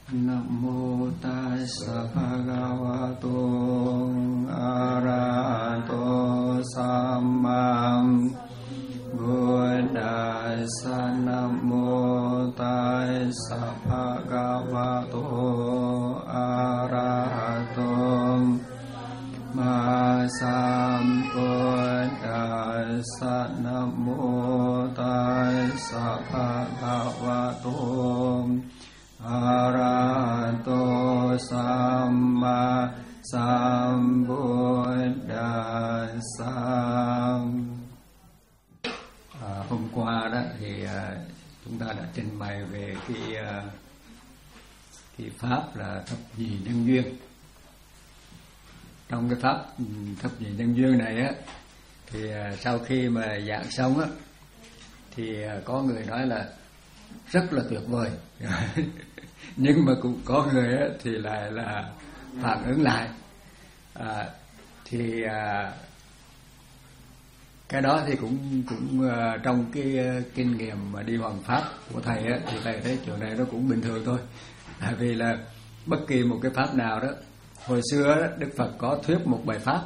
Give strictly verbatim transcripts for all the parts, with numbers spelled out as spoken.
Nam mô Tassa Bhagavato Arahato Samma Buddhassa. Nam mô Tassa Bhagavato Arahato Sambuddhassa. Nam mô Tassa Bhagavato Arahato Samma Sambuddhassa. À, hôm qua đó thì à, chúng ta đã trình bày về cái à, cái pháp là thập nhị nhân duyên. Trong cái pháp thập nhị nhân duyên này á, thì à, sau khi mà giảng xong á, thì à, có người nói là rất là tuyệt vời. Nhưng mà cũng có người á, thì lại là phản ứng lại. À, thì à, cái đó thì cũng cũng uh, trong cái uh, kinh nghiệm mà đi hoàn pháp của thầy á, thì thầy thấy chỗ này nó cũng bình thường thôi. Tại vì là bất kỳ một cái pháp nào đó, hồi xưa đó, Đức Phật có thuyết một bài pháp,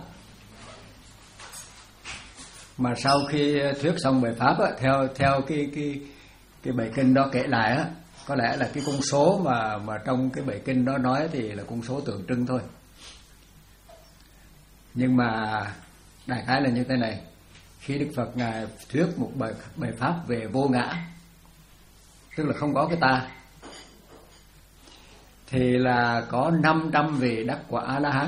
mà sau khi thuyết xong bài pháp á, theo theo cái cái cái bài kinh đó kể lại á, có lẽ là cái con số mà mà trong cái bài kinh đó nói thì là con số tượng trưng thôi. Nhưng mà đại khái là như thế này: khi Đức Phật ngài thuyết một bài bài pháp về vô ngã, tức là không có cái ta, thì là có năm trăm vị đắc quả A La Hán,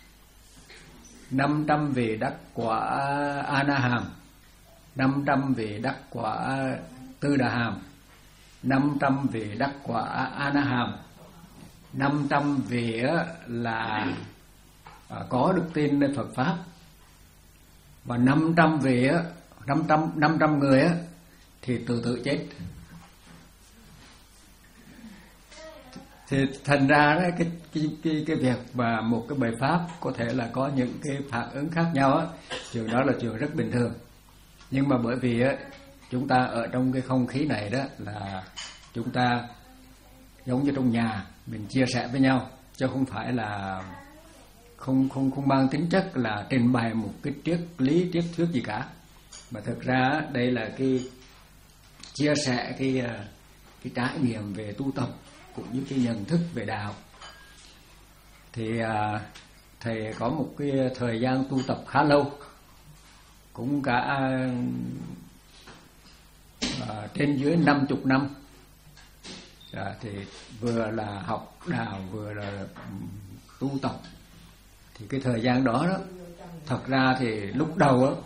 năm trăm vị đắc quả A Na Hàm, năm trăm vị đắc quả Tư Đà Hàm, năm trăm vị đắc quả A Na Hàm, năm trăm vị là có đức tin nơi Phật pháp, và năm trăm vị á, năm trăm năm trăm người á thì tự tử chết. Thì thành ra đó, cái cái cái cái việc mà một cái bài pháp có thể là có những cái phản ứng khác nhau á, chuyện đó là chuyện rất bình thường. Nhưng mà bởi vì á, chúng ta ở trong cái không khí này đó, là chúng ta giống như trong nhà mình chia sẻ với nhau, chứ không phải là không không không mang tính chất là trình bày một cái triết lý triết thuyết gì cả, mà thực ra đây là cái chia sẻ cái cái trải nghiệm về tu tập cũng như cái nhận thức về đạo. Thì à, thầy có một cái thời gian tu tập khá lâu, cũng cả à, trên dưới năm chục năm. À, thì vừa là học đạo vừa là tu tập. Thì cái thời gian đó đó, thật ra thì lúc đầu á,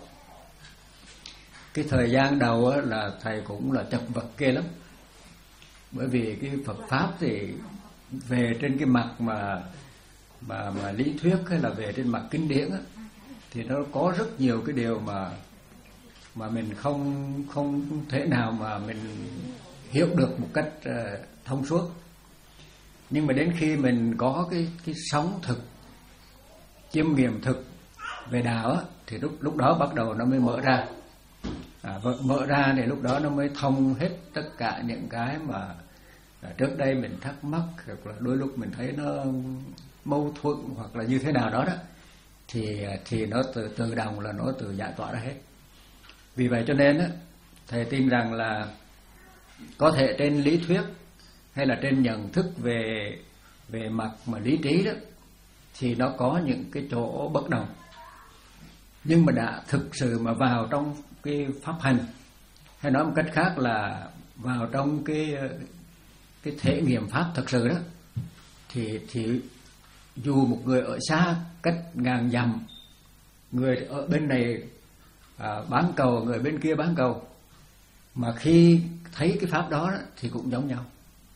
cái thời gian đầu á là thầy cũng là chật vật ghê lắm. Bởi vì cái Phật pháp thì về trên cái mặt mà mà mà lý thuyết hay là về trên mặt kinh điển á, thì nó có rất nhiều cái điều mà mà mình không không thể nào mà mình hiểu được một cách uh, thông suốt. Nhưng mà đến khi mình có cái cái sống thực, chiêm nghiệm thực về đạo á, thì lúc lúc đó bắt đầu nó mới mở ra. À, mở ra thì lúc đó nó mới thông hết tất cả những cái mà à, trước đây mình thắc mắc, hoặc là đôi lúc mình thấy nó mâu thuẫn hoặc là như thế nào đó đó, thì thì nó từ tự động là nó tự giải tỏa ra hết. Vì vậy cho nên á, thầy tin rằng là có thể trên lý thuyết hay là trên nhận thức về về mặt mà lý trí đó, thì nó có những cái chỗ bất đồng. Nhưng mà đã thực sự mà vào trong cái pháp hành, hay nói một cách khác là vào trong cái cái thể nghiệm pháp thực sự đó, thì thì dù một người ở xa cách ngàn dặm, người ở bên này à, bán cầu, người bên kia bán cầu, mà khi thấy cái pháp đó, đó thì cũng giống nhau.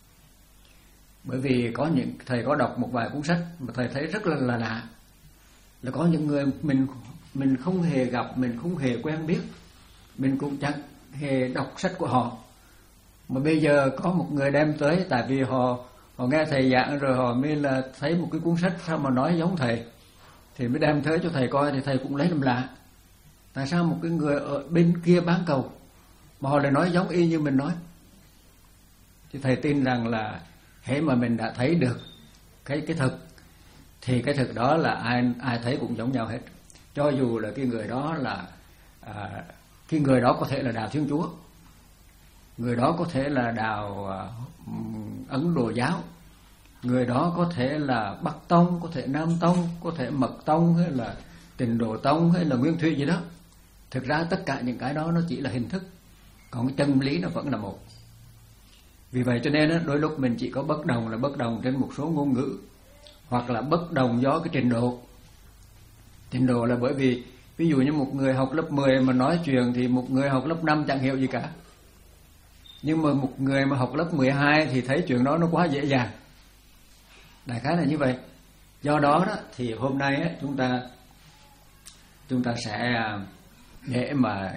Bởi vì có những thầy có đọc một vài cuốn sách mà thầy thấy rất là là lạ, là có những người mình mình không hề gặp, mình không hề quen biết, mình cũng chẳng hề đọc sách của họ, mà bây giờ có một người đem tới, tại vì họ họ nghe thầy giảng rồi họ mới là thấy một cái cuốn sách sao mà nói giống thầy, thì mới đem tới cho thầy coi, thì thầy cũng lấy làm lạ. Tại sao một cái người ở bên kia bán cầu mà họ lại nói giống y như mình nói? Thì thầy tin rằng là hễ mà mình đã thấy được cái cái thực thì cái thực đó là ai ai thấy cũng giống nhau hết. Cho dù là cái người đó là à, cái người đó có thể là đạo Thiên Chúa, người đó có thể là đạo à, Ấn Độ giáo, người đó có thể là Bắc Tông, có thể Nam Tông, có thể Mật Tông hay là Tịnh Độ Tông hay là Nguyên Thủy gì đó. Thực ra tất cả những cái đó nó chỉ là hình thức, còn cái chân lý nó vẫn là một. Vì vậy cho nên đôi lúc mình chỉ có bất đồng là bất đồng trên một số ngôn ngữ, hoặc là bất đồng do cái trình độ. Trình độ là bởi vì ví dụ như một người học lớp mười mà nói chuyện thì một người học lớp năm chẳng hiểu gì cả. Nhưng mà một người mà học lớp mười hai thì thấy chuyện đó nó quá dễ dàng. Đại khái là như vậy. Do đó đó thì hôm nay á, chúng ta chúng ta sẽ để mà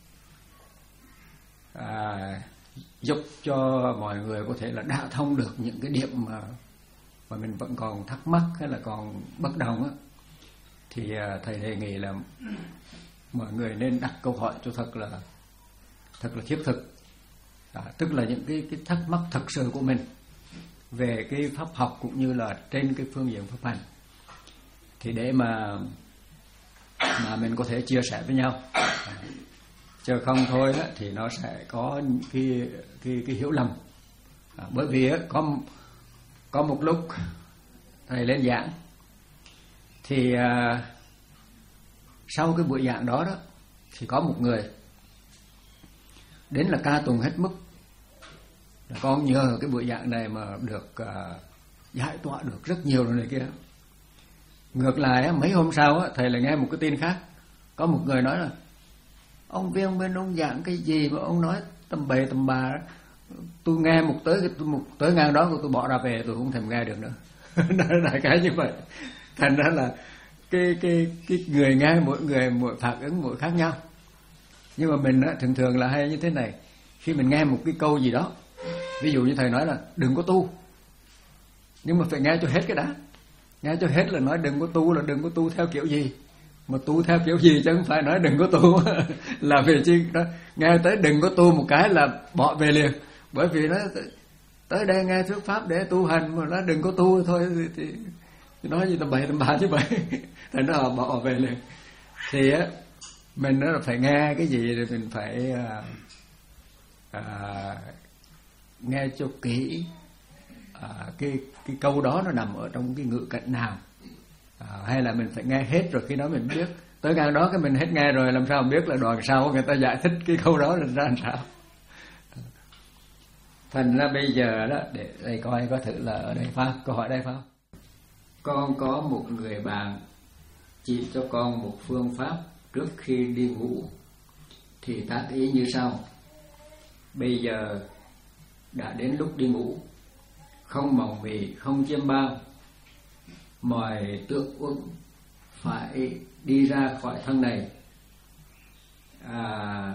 à, giúp cho mọi người có thể là đả thông được những cái điểm mà mà mình vẫn còn thắc mắc hay là còn bất đồng á, thì à, thầy đề nghị là mọi người nên đặt câu hỏi cho thật là thật là thiết thực, à, tức là những cái cái thắc mắc thật sự của mình về cái pháp học cũng như là trên cái phương diện pháp hành, thì để mà mà mình có thể chia sẻ với nhau. À, chứ không thôi á, thì nó sẽ có cái cái cái hiểu lầm. À, bởi vì á, có có một lúc thầy lên giảng thì à, sau cái buổi giảng đó đó thì có một người đến là ca tụng hết mức, là con nhờ cái buổi giảng này mà được à, giải tỏa được rất nhiều rồi này kia. Ngược lại á, mấy hôm sau á, thầy lại nghe một cái tin khác, có một người nói là ông Viên bên ông giảng cái gì mà ông nói tầm bậy tầm bạ, tôi nghe một tới một tới ngang đó tôi bỏ ra về, tôi không thèm nghe được nữa. Đại cái như vậy. Thành ra là cái cái cái người nghe mỗi người mỗi phản ứng mỗi khác nhau. Nhưng mà mình á, thường thường là hay như thế này, khi mình nghe một cái câu gì đó, ví dụ như thầy nói là đừng có tu, nhưng mà phải nghe cho hết cái đã. Nghe cho hết là nói đừng có tu là đừng có tu theo kiểu gì, mà tu theo kiểu gì chứ không phải nói đừng có tu. Là về chi đó, nghe tới đừng có tu một cái là bỏ về liền, bởi vì nó tới đây nghe thuyết pháp để tu hành mà nó đừng có tu thôi thì, thì nói gì tầm bậy tầm bạ chứ vậy. Thì nó bỏ về liền. Thì á mình nó phải nghe cái gì thì mình phải à, à, nghe cho kỹ. À, cái cái câu đó nó nằm ở trong cái ngữ cảnh nào, à, hay là mình phải nghe hết rồi khi đó mình biết. Tới ngang đó cái mình hết nghe rồi làm sao mình biết là đoạn sau người ta giải thích cái câu đó là ra làm sao. Thành ra bây giờ đó để thầy coi có thử là ở đây Pháp, câu hỏi đây Pháp. Con có một người bạn chỉ cho con một phương pháp trước khi đi ngủ, thì tác ý như sau: bây giờ đã đến lúc đi ngủ, không mộng mị, không chiêm bao, mọi tượng uẩn phải đi ra khỏi thân này. À,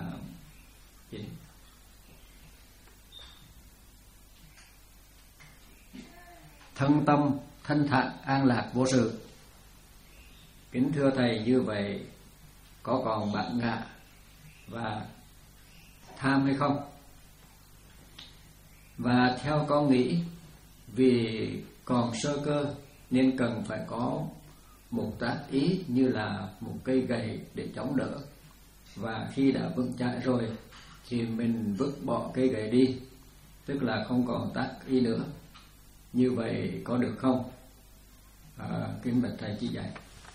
thân tâm thanh thản an lạc vô sự. Kính thưa thầy, như vậy có còn bản ngã và tham hay không? Và theo con nghĩ, vì còn sơ cơ nên cần phải có một tác ý như là một cây gậy để chống đỡ, và khi đã vững chãi rồi thì mình vứt bỏ cây gậy đi, tức là không còn tác ý nữa. Như vậy có được không? À, kính bạch thầy chỉ dạy.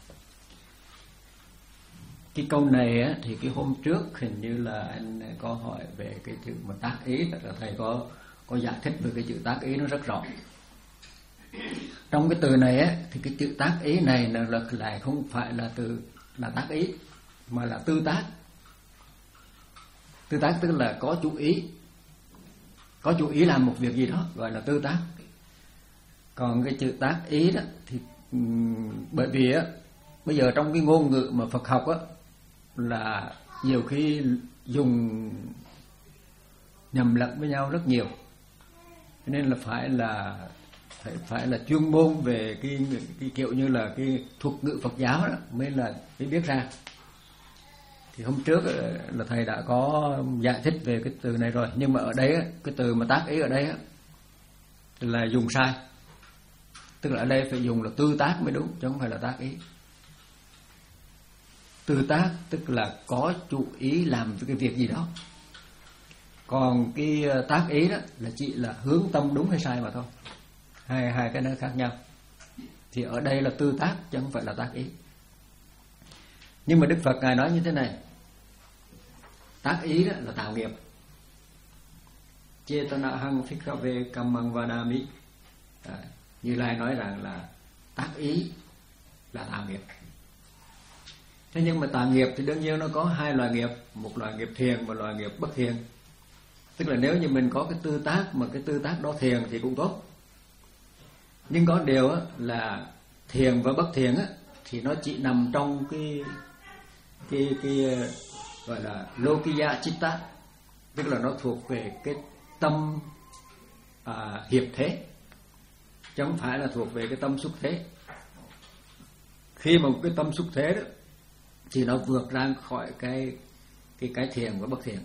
Cái câu này á, thì cái hôm trước hình như là anh có hỏi về cái chữ mà tác ý, tức là thầy có có giải thích về cái chữ tác ý nó rất rõ. Trong cái từ này á, thì cái chữ tác ý này là lại không phải là từ là tác ý, mà là tư tác. Tư tác tức là có chú ý, có chú ý làm một việc gì đó gọi là tư tác. Còn cái chữ tác ý đó thì um, bởi vì á bây giờ trong cái ngôn ngữ mà Phật học á là nhiều khi dùng nhầm lẫn với nhau rất nhiều, nên là phải là phải phải là chuyên môn về cái cái kiểu như là cái thuật ngữ Phật giáo đó mới là mới biết ra. Thì hôm trước là thầy đã có giải thích về cái từ này rồi, nhưng mà ở đây cái từ mà tác ý ở đây là dùng sai. Tức là ở đây phải dùng là tư tác mới đúng, chứ không phải là tác ý. Tư tác tức là có chú ý làm cái việc gì đó. Còn cái tác ý đó là chỉ là hướng tâm đúng hay sai mà thôi. Hai hai cái nó khác nhau. Thì ở đây là tư tác chứ không phải là tác ý. Nhưng mà Đức Phật Ngài nói như thế này: tác ý đó là tạo nghiệp. Chetana hang phikkhave kammang vadami. Như Lai nói rằng là tác ý là tạo nghiệp. Thế nhưng mà tạo nghiệp thì đương nhiên nó có hai loại nghiệp, một loại nghiệp thiền và loại nghiệp bất thiền. Tức là nếu như mình có cái tư tác mà cái tư tác đó thiền thì cũng tốt. Nhưng có điều là thiền và bất thiền thì nó chỉ nằm trong cái cái cái gọi là lokiya chitta, tức là nó thuộc về cái tâm à, hiệp thế, chứ không phải là thuộc về cái tâm xúc thế. Khi mà cái tâm xúc thế đó thì nó vượt ra khỏi cái cái cái thiền và bất thiền.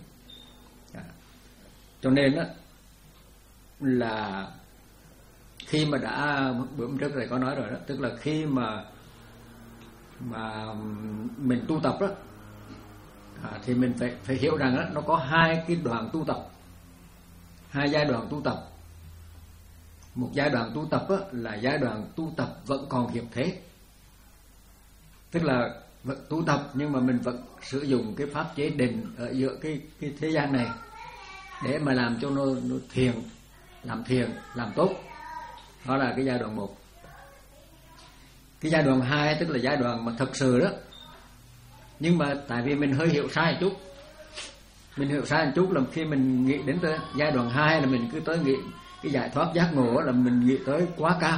Cho nên đó là khi mà đã bữa hôm trước thầy có nói rồi đó, tức là khi mà mà mình tu tập đó à, thì mình phải phải hiểu rằng đó, nó có hai cái đoạn tu tập, hai giai đoạn tu tập. Một giai đoạn tu tập đó, là giai đoạn tu tập vẫn còn hiệp thế, tức là vẫn tu tập nhưng mà mình vẫn sử dụng cái pháp chế định ở giữa cái cái thế gian này để mà làm cho nó, nó thiền, làm thiền, làm tốt. Đó là cái giai đoạn một. Cái giai đoạn hai tức là giai đoạn mà thật sự đó. Nhưng mà tại vì mình hơi hiểu sai một chút, mình hiểu sai một chút là khi mình nghĩ đến tới giai đoạn hai là mình cứ tới nghĩ cái giải thoát giác ngộ là mình nghĩ tới quá cao.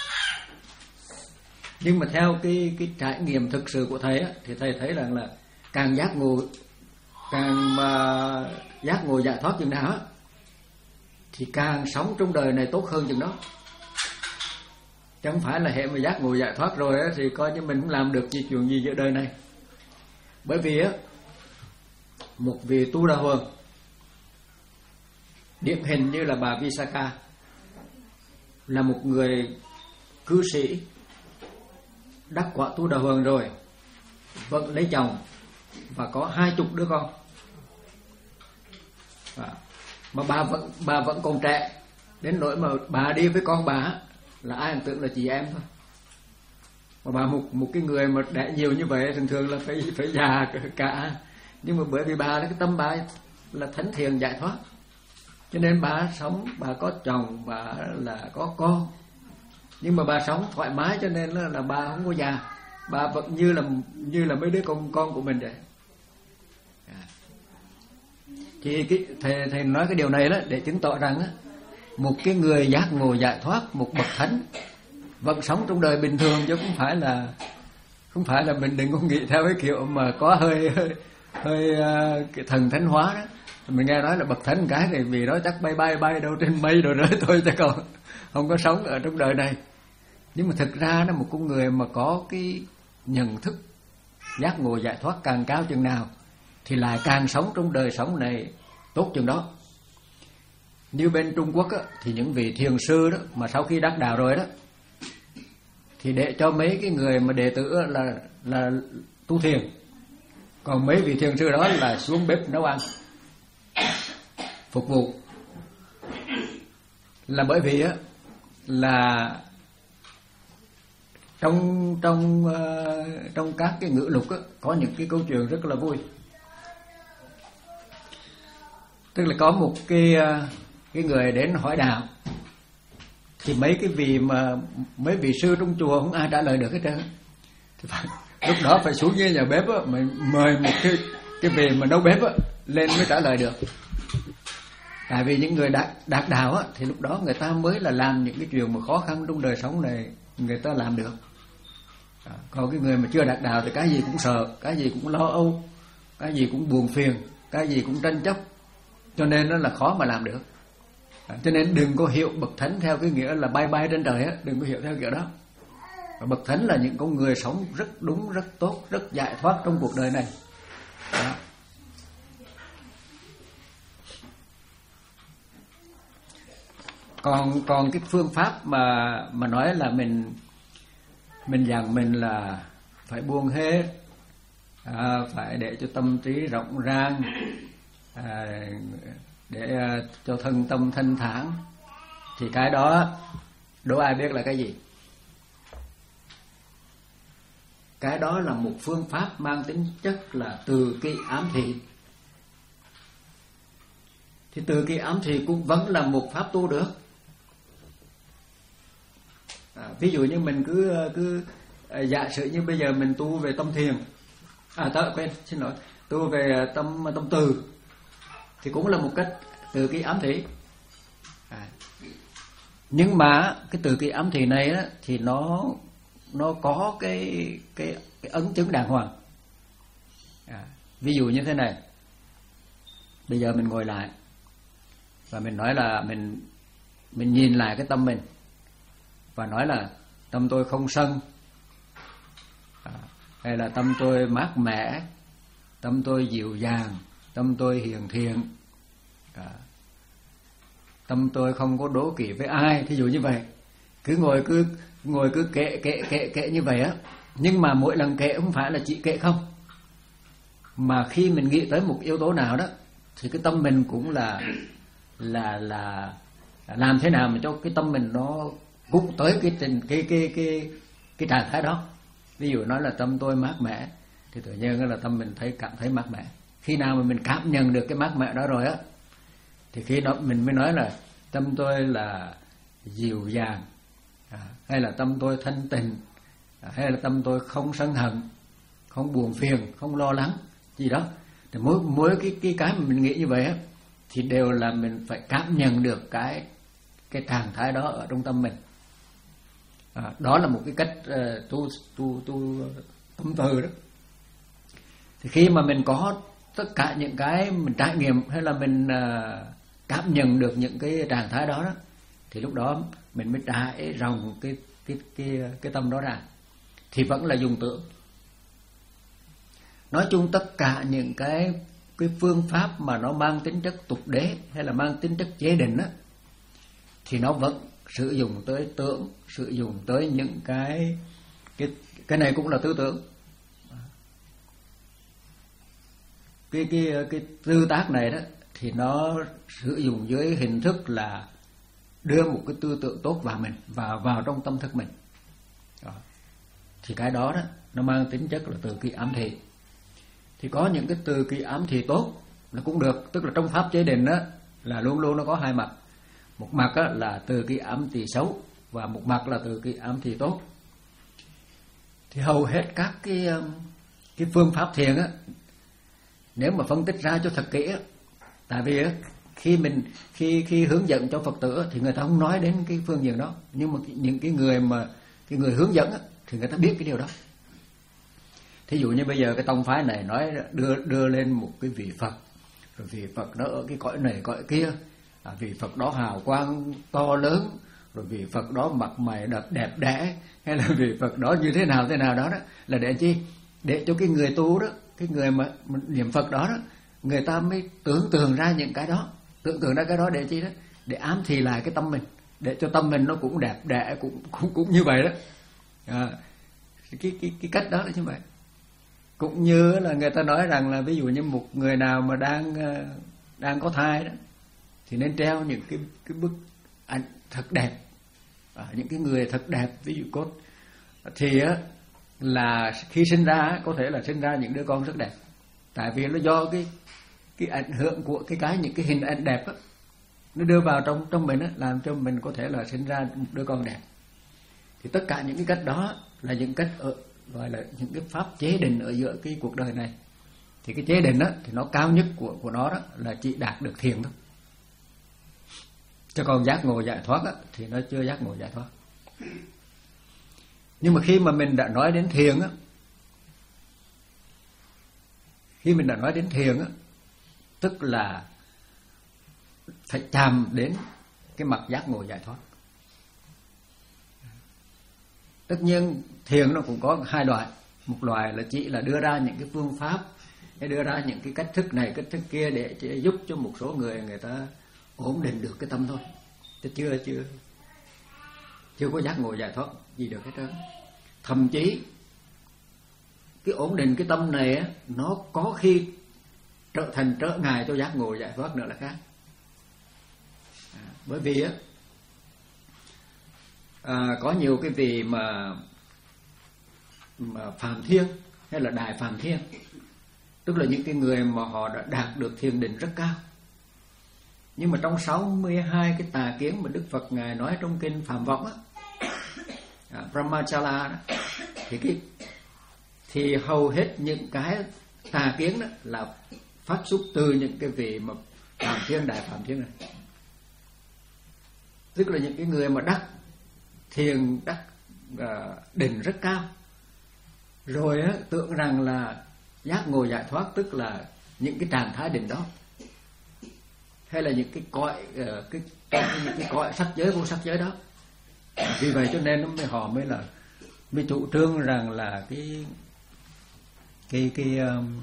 Nhưng mà theo cái cái trải nghiệm thực sự của thầy á, thì thầy thấy rằng là càng giác ngộ, càng mà giác ngộ giải thoát chừng nào á, thì càng sống trong đời này tốt hơn chừng đó. Chứ không phải là hệ mà giác ngộ giải thoát rồi á, thì coi như mình không làm được gì chuyện gì giữa đời này. Bởi vì á, một vị Tu Đà Hoàng điển hình như là bà Visakha là một người cư sĩ đắc quả Tu Đà Hoàng rồi, vẫn lấy chồng và có hai chục đứa con. À, mà bà vẫn bà vẫn còn trẻ, đến nỗi mà bà đi với con bà là ai cũng tưởng là chị em thôi. Mà bà một một cái người mà đẻ nhiều như vậy thường thường là phải phải già cả. Nhưng mà bởi vì bà cái tâm bà là thánh thiền giải thoát, cho nên bà sống, bà có chồng, bà là có con, nhưng mà bà sống thoải mái, cho nên là, là bà không có già, bà vẫn như là như là mấy đứa con con của mình vậy. Thì cái thầy thầy nói cái điều này đó để chứng tỏ rằng á, một cái người giác ngộ giải thoát, một bậc thánh vẫn sống trong đời bình thường, chứ không phải là không phải là mình đừng có nghĩ theo cái kiểu mà có hơi hơi, hơi uh, cái thần thánh hóa đó. Mình nghe nói là bậc thánh cái này vì đó chắc bay bay bay đâu trên mây rồi rơi thôi, chứ còn không có sống ở trong đời này. Nhưng mà thực ra nó một con người mà có cái nhận thức giác ngộ giải thoát càng cao chừng nào thì lại càng sống trong đời sống này tốt chừng đó. Như bên Trung Quốc á, thì những vị thiền sư đó mà sau khi đắc đạo rồi đó thì để cho mấy cái người mà đệ tử là là tu thiền, còn mấy vị thiền sư đó là xuống bếp nấu ăn phục vụ. Là bởi vì á là trong trong uh, trong các cái ngữ lục á, có những cái câu chuyện rất là vui. Tức là có một cái uh, cái người đến hỏi đạo, thì mấy cái vị mà mấy vị sư trong chùa không ai trả lời được hết trơn. Thì phải, lúc đó phải xuống dưới nhà bếp á, mà mời một cái cái vị mà nấu bếp á lên mới trả lời được. Tại vì những người đạt đạt đạo á, thì lúc đó người ta mới là làm những cái chuyện mà khó khăn trong đời sống này người ta làm được. À, còn cái người mà chưa đạt đạo thì cái gì cũng sợ, cái gì cũng lo âu, cái gì cũng buồn phiền, cái gì cũng tranh chấp, cho nên nó là khó mà làm được. À, cho nên đừng có hiểu bậc thánh theo cái nghĩa là bay bay trên trời á, đừng có hiểu theo kiểu đó. Và bậc thánh là những con người sống rất đúng, rất tốt, rất giải thoát trong cuộc đời này. Đó. còn còn cái phương pháp mà mà nói là mình mình dặn mình là phải buông hết, à, phải để cho tâm trí rộng rang, à, để à, cho thân tâm thanh thản, thì cái đó đố ai biết là cái gì? Cái đó là một phương pháp mang tính chất là từ cái ám thị. Thì từ cái ám thị cũng vẫn là một pháp tu được. À, ví dụ như mình cứ cứ giả sử như bây giờ mình tu về tâm thiền, à tớ quên xin lỗi, tu về tâm tâm từ, thì cũng là một cách từ cái ám thị. À, nhưng mà cái từ cái ám thị này á, thì nó nó có cái cái cái ấn chứng đàng hoàng. À, ví dụ như thế này, bây giờ mình ngồi lại và mình nói là mình mình nhìn lại cái tâm mình và nói là tâm tôi không sân, à, hay là tâm tôi mát mẻ, tâm tôi dịu dàng, tâm tôi hiền thiện, à, tâm tôi không có đố kỵ với ai, thí dụ như vậy. Cứ ngồi cứ ngồi cứ kệ kệ kệ kệ như vậy á, nhưng mà mỗi lần kệ không phải là chỉ kệ không, mà khi mình nghĩ tới một yếu tố nào đó thì cái tâm mình cũng là là là làm thế nào mà cho cái tâm mình nó cũng tới cái cái cái cái cái, cái trạng thái đó. Ví dụ nói là tâm tôi mát mẻ thì tự nhiên là tâm mình thấy cảm thấy mát mẻ. Khi nào mà mình cảm nhận được cái mát mẻ đó rồi á, thì khi đó mình mới nói là tâm tôi là dịu dàng, à, hay là tâm tôi thanh tịnh, à, hay là tâm tôi không sân hận, không buồn phiền, không lo lắng gì đó. Thì mỗi mỗi cái cái cái mà mình nghĩ như vậy á, thì đều là mình phải cảm nhận được cái cái trạng thái đó ở trong tâm mình. À, đó là một cái cách uh, tu tu tu tâm từ đó. Thì khi mà mình có tất cả những cái mình trải nghiệm hay là mình uh, cảm nhận được những cái trạng thái đó, đó thì lúc đó mình mới trải rộng cái cái cái cái tâm đó ra, thì vẫn là dùng tưởng. Nói chung tất cả những cái cái phương pháp mà nó mang tính chất tục đế hay là mang tính chất chế định á, thì nó vẫn sử dụng tới tưởng, sử dụng tới những cái cái cái này cũng là tư tưởng. Cái cái cái tư tác này đó thì nó sử dụng dưới hình thức là đưa một cái tư tưởng tốt vào mình, vào vào trong tâm thức mình. Đó. Thì cái đó đó nó mang tính chất là từ cái ám thị. Thì có những cái từ cái ám thị tốt là cũng được, tức là trong pháp chế định đó là luôn luôn nó có hai mặt. Một mặt á, là từ cái ám thị xấu, và một mặt là từ cái ám thị tốt. Thì hầu hết các cái cái phương pháp thiền á, nếu mà phân tích ra cho thật kỹ á, tại vì á, khi mình khi khi hướng dẫn cho Phật tử á, thì người ta không nói đến cái phương diện đó, nhưng mà những cái người mà cái người hướng dẫn á, thì người ta biết cái điều đó. Thí dụ như bây giờ cái tông phái này nói đưa đưa lên một cái vị Phật, rồi vị Phật đó ở cái cõi này cõi kia, à, vị Phật đó hào quang to lớn, rồi vị Phật đó mặt mày đẹp đẹp đẽ, hay là vị Phật đó như thế nào thế nào đó đó, là để chi? Để cho cái người tu đó, cái người mà niệm Phật đó đó, người ta mới tưởng tượng ra những cái đó, tưởng tượng ra cái đó để chi đó? Để ám thị lại cái tâm mình, để cho tâm mình nó cũng đẹp đẽ, cũng cũng cũng như vậy đó. À, cái cái cái cách đó là như vậy. Cũng như là người ta nói rằng là ví dụ như một người nào mà đang đang có thai đó, thì nên treo những cái cái bức ảnh thật đẹp, à, những cái người thật đẹp, ví dụ cốt, thì á là khi sinh ra có thể là sinh ra những đứa con rất đẹp, tại vì nó do cái cái ảnh hưởng của cái cái những cái hình ảnh đẹp á, nó đưa vào trong trong mình á, làm cho mình có thể là sinh ra một đứa con đẹp. Thì tất cả những cái cách đó là những cách ở, gọi là những cái pháp chế định ở giữa cái cuộc đời này. Thì cái chế định đó thì nó cao nhất của của nó đó là chỉ đạt được thiền thôi. Chứ còn giác ngộ giải thoát á, thì nó chưa giác ngộ giải thoát. Nhưng mà khi mà mình đã nói đến thiền á, khi mình đã nói đến thiền á, tức là phải chạm đến cái mặt giác ngộ giải thoát. Tất nhiên thiền nó cũng có hai loại. Một loại là chỉ là đưa ra những cái phương pháp, hay đưa ra những cái cách thức này cách thức kia để giúp cho một số người người ta ổn định được cái tâm thôi. chứ chưa chưa chưa có giác ngộ giải thoát gì được hết trơn. Thậm chí cái ổn định cái tâm này á, nó có khi trở thành trở ngại cho giác ngộ giải thoát nữa là khác. À, bởi vì á à, có nhiều cái vị mà mà Phạm Thiên hay là Đại Phạm Thiên, tức là những cái người mà họ đã đạt được thiền định rất cao. Nhưng mà trong sáu mươi hai cái tà kiến mà Đức Phật Ngài nói trong kinh Phạm Vọng á, à, Brahmachala đó, thì cái thì hầu hết những cái tà kiến đó là phát xuất từ những cái vị mà Phạm Thiên, Đại Phạm Thiên này. Tức là những cái người mà đắc thiền, đắc uh, định rất cao, rồi á, tưởng rằng là giác ngộ giải thoát tức là những cái trạng thái định đó, hay là những cái cõi uh, cái, cái những cái cõi sắc giới, vô sắc giới đó. Vì vậy cho nên nó mới họ mới là mới chủ trương rằng là cái cái cái um,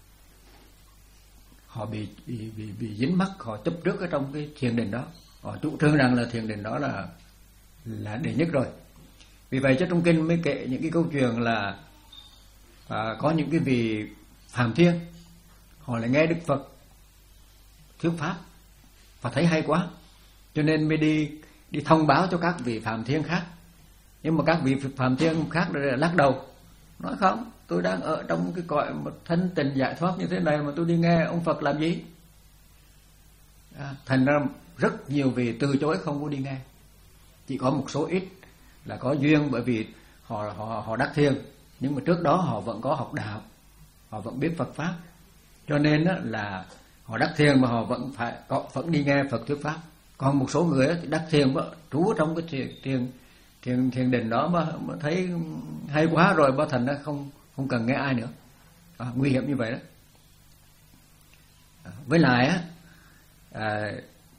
họ bị bị bị bị dính mắc, họ chấp trước ở trong cái thiền định đó, họ chủ trương rằng là thiền định đó là là đệ nhất rồi. Vì vậy cho trong kinh mới kể những cái câu chuyện là à, có những cái vị Phạm Thiên họ lại nghe Đức Phật thuyết pháp và thấy hay quá, cho nên mới đi đi thông báo cho các vị Phạm Thiên khác. Nhưng mà các vị Phạm Thiên khác lắc đầu, nói không, tôi đang ở trong cái cõi một thân tình giải thoát như thế này mà tôi đi nghe ông Phật làm gì? À, thành ra rất nhiều vị từ chối không có đi nghe. Chỉ có một số ít là có duyên, bởi vì họ họ họ đắc thiền, nhưng mà trước đó họ vẫn có học đạo, họ vẫn biết Phật pháp, cho nên đó là họ đắc thiền mà họ vẫn phải có vẫn đi nghe Phật thuyết pháp. Còn một số người thì đắc thiền mà trú trong cái thiền thiền thiền, thiền định đó mà, mà thấy hay quá rồi, bao thành nó không không cần nghe ai nữa. À, nguy hiểm như vậy đó. À, với lại á, à,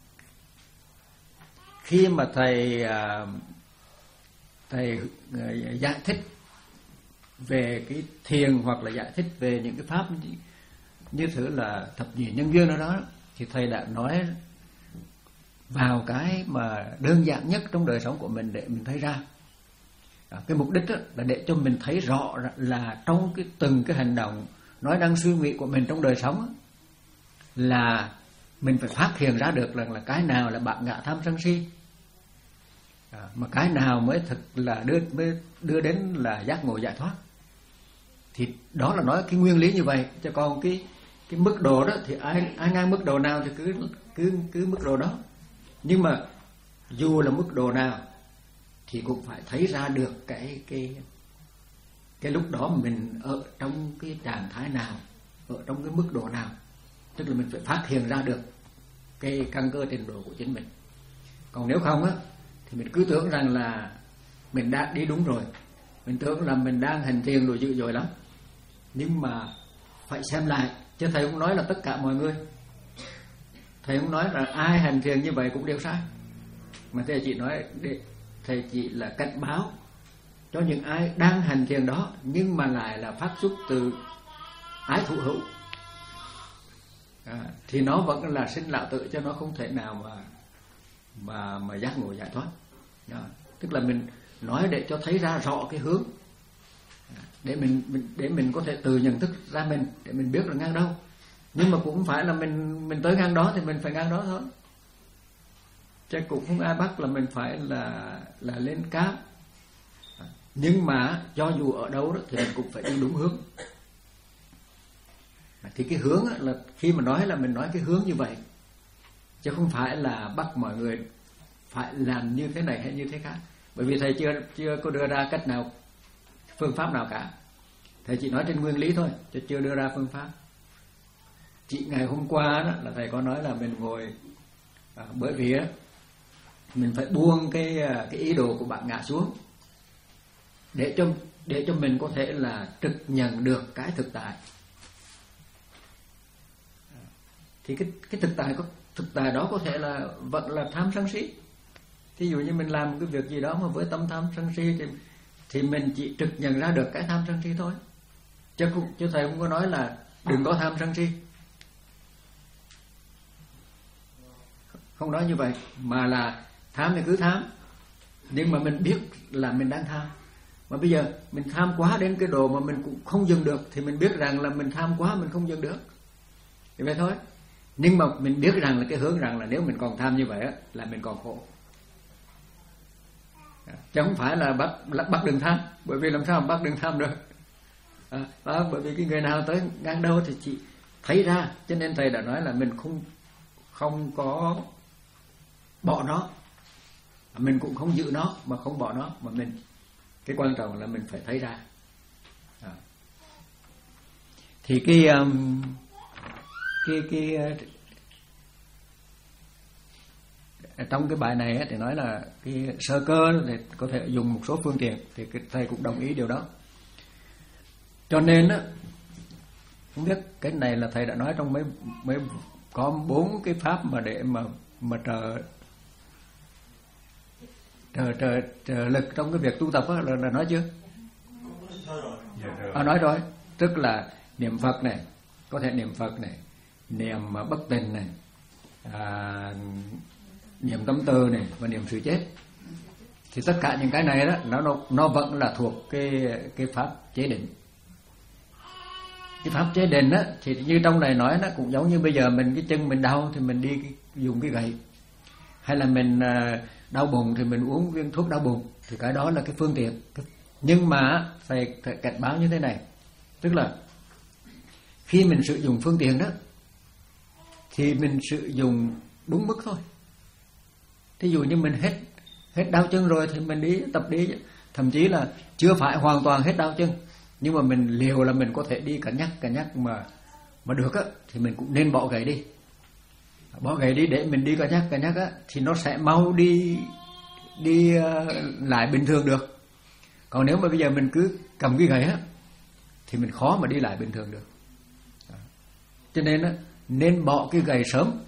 khi mà thầy à, thầy à, giải thích về cái thiền hoặc là giải thích về những cái pháp như, như thử là thập nhị nhân duyên đó, đó thì thầy đã nói vào cái mà đơn giản nhất trong đời sống của mình để mình thấy ra. À, cái mục đích là để cho mình thấy rõ là trong cái từng cái hành động nói năng suy nghĩ của mình trong đời sống là mình phải phát hiện ra được rằng là cái nào là bản ngã tham sân si, à, mà cái nào mới thực là đưa mới đưa đến là giác ngộ giải thoát. Thì đó là nói cái nguyên lý như vậy. Cho còn cái cái mức độ đó thì ai ai ngang mức độ nào thì cứ cứ cứ mức độ đó. Nhưng mà dù là mức độ nào thì cũng phải thấy ra được cái cái cái lúc đó mình ở trong cái trạng thái nào, ở trong cái mức độ nào. Tức là mình phải phát hiện ra được cái căn cơ trình độ của chính mình. Còn nếu không á thì mình cứ tưởng rằng là mình đã đi đúng rồi, mình tưởng là mình đang hành thiền rồi dữ dội lắm. Nhưng mà phải xem lại, chứ thầy không nói là tất cả mọi người. Thầy không nói là ai hành thiền như vậy cũng đều sai, mà thầy chỉ nói để thầy chỉ là cảnh báo cho những ai đang hành thiền đó nhưng mà lại là phát xuất từ ái thụ hữu, à, thì nó vẫn là sinh lão tử, cho nó không thể nào mà mà mà giác ngộ giải thoát. À, tức là mình nói để cho thấy ra rõ cái hướng, để mình, mình để mình có thể tự nhận thức ra mình, để mình biết là ngang đâu. Nhưng mà cũng không phải là mình mình tới ngang đó thì mình phải ngang đó thôi, chứ cũng không ai bắt là mình phải là là lên cao. Nhưng mà cho dù ở đâu đó thì mình cũng phải đi đúng hướng. Thì cái hướng là khi mà nói là mình nói cái hướng như vậy, chứ không phải là bắt mọi người phải làm như thế này hay như thế khác. Bởi vì thầy chưa chưa có đưa ra cách nào, phương pháp nào cả. Thầy chỉ nói trên nguyên lý thôi, chứ chưa đưa ra phương pháp. Chỉ ngày hôm qua đó là thầy có nói là mình ngồi, à, bởi vì á mình phải buông cái cái ý đồ của bản ngã xuống, để cho để cho mình có thể là trực nhận được cái thực tại. Thì cái cái thực tại có thực tại đó có thể là vẫn là tham sân si. Thí dụ như mình làm cái việc gì đó mà với tâm tham sân si thì thì mình chỉ trực nhận ra được cái tham sân si thôi. Chứ không, chứ thầy không có nói là đừng có tham sân si. Không nói như vậy, mà là Tham thì cứ tham, nhưng mà mình biết là mình đang tham. Mà bây giờ mình tham quá đến cái độ mà mình cũng không dừng được, thì mình biết rằng là mình tham quá, mình không dừng được, thì vậy thôi. Nhưng mà mình biết rằng là cái hướng rằng là nếu mình còn tham như vậy á, là mình còn khổ. Chứ không phải là bắt bắt đừng tham, bởi vì làm sao mà bắt đừng tham được. À, à, bởi vì cái người nào tới ngang đâu thì chỉ thấy ra. Cho nên thầy đã nói là mình không không có bỏ nó, mình cũng không giữ nó mà không bỏ nó, mà mình cái quan trọng là mình phải thấy ra. À. Thì cái um, cái cái trong cái bài này thì nói là cái sơ cơ thì có thể dùng một số phương tiện, thì thầy cũng đồng ý điều đó. Cho nên á, không biết cái này là thầy đã nói trong mấy mấy có bốn cái pháp mà để mà mà trợ trợ trợ trợ lực trong cái việc tu tập á, là, là nói chưa? À, nói rồi, tức là niệm Phật này, có thể niệm Phật này, niệm bất tình này, à, niệm tâm từ này và niệm sự chết. Thì tất cả những cái này đó nó nó vẫn là thuộc cái cái pháp chế định. Cái pháp chế định á thì như trong này nói, nó cũng giống như bây giờ mình cái chân mình đau thì mình đi cái, dùng cái gậy, hay là mình đau bụng thì mình uống viên thuốc đau bụng, thì cái đó là cái phương tiện. Nhưng mà thầy cảnh báo như thế này, tức là khi mình sử dụng phương tiện đó thì mình sử dụng đúng mức thôi. Thí dụ như mình hết hết đau chân rồi thì mình đi tập đi, thậm chí là chưa phải hoàn toàn hết đau chân, nhưng mà mình liều là mình có thể đi cả nhắc cả nhắc mà mà được á, thì mình cũng nên bỏ gậy đi, bỏ gậy đi để mình đi cả nhắc cả nhắc á, thì nó sẽ mau đi đi uh, lại bình thường được. Còn nếu mà bây giờ mình cứ cầm cái gậy á thì mình khó mà đi lại bình thường được. Cho nên á, nên bỏ cái gậy sớm,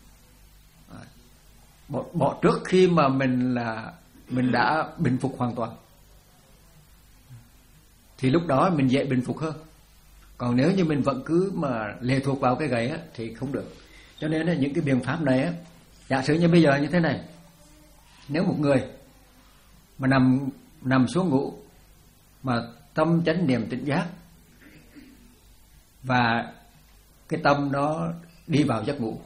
bỏ, bỏ trước khi mà mình là mình đã bình phục hoàn toàn, thì lúc đó mình dễ bình phục hơn. Còn nếu như mình vẫn cứ mà lệ thuộc vào cái gậy á thì không được. Cho nên là những cái biện pháp này á, giả sử như bây giờ như thế này, nếu một người mà nằm nằm xuống ngủ mà tâm chánh niệm tỉnh giác, và cái tâm đó đi vào giấc ngủ,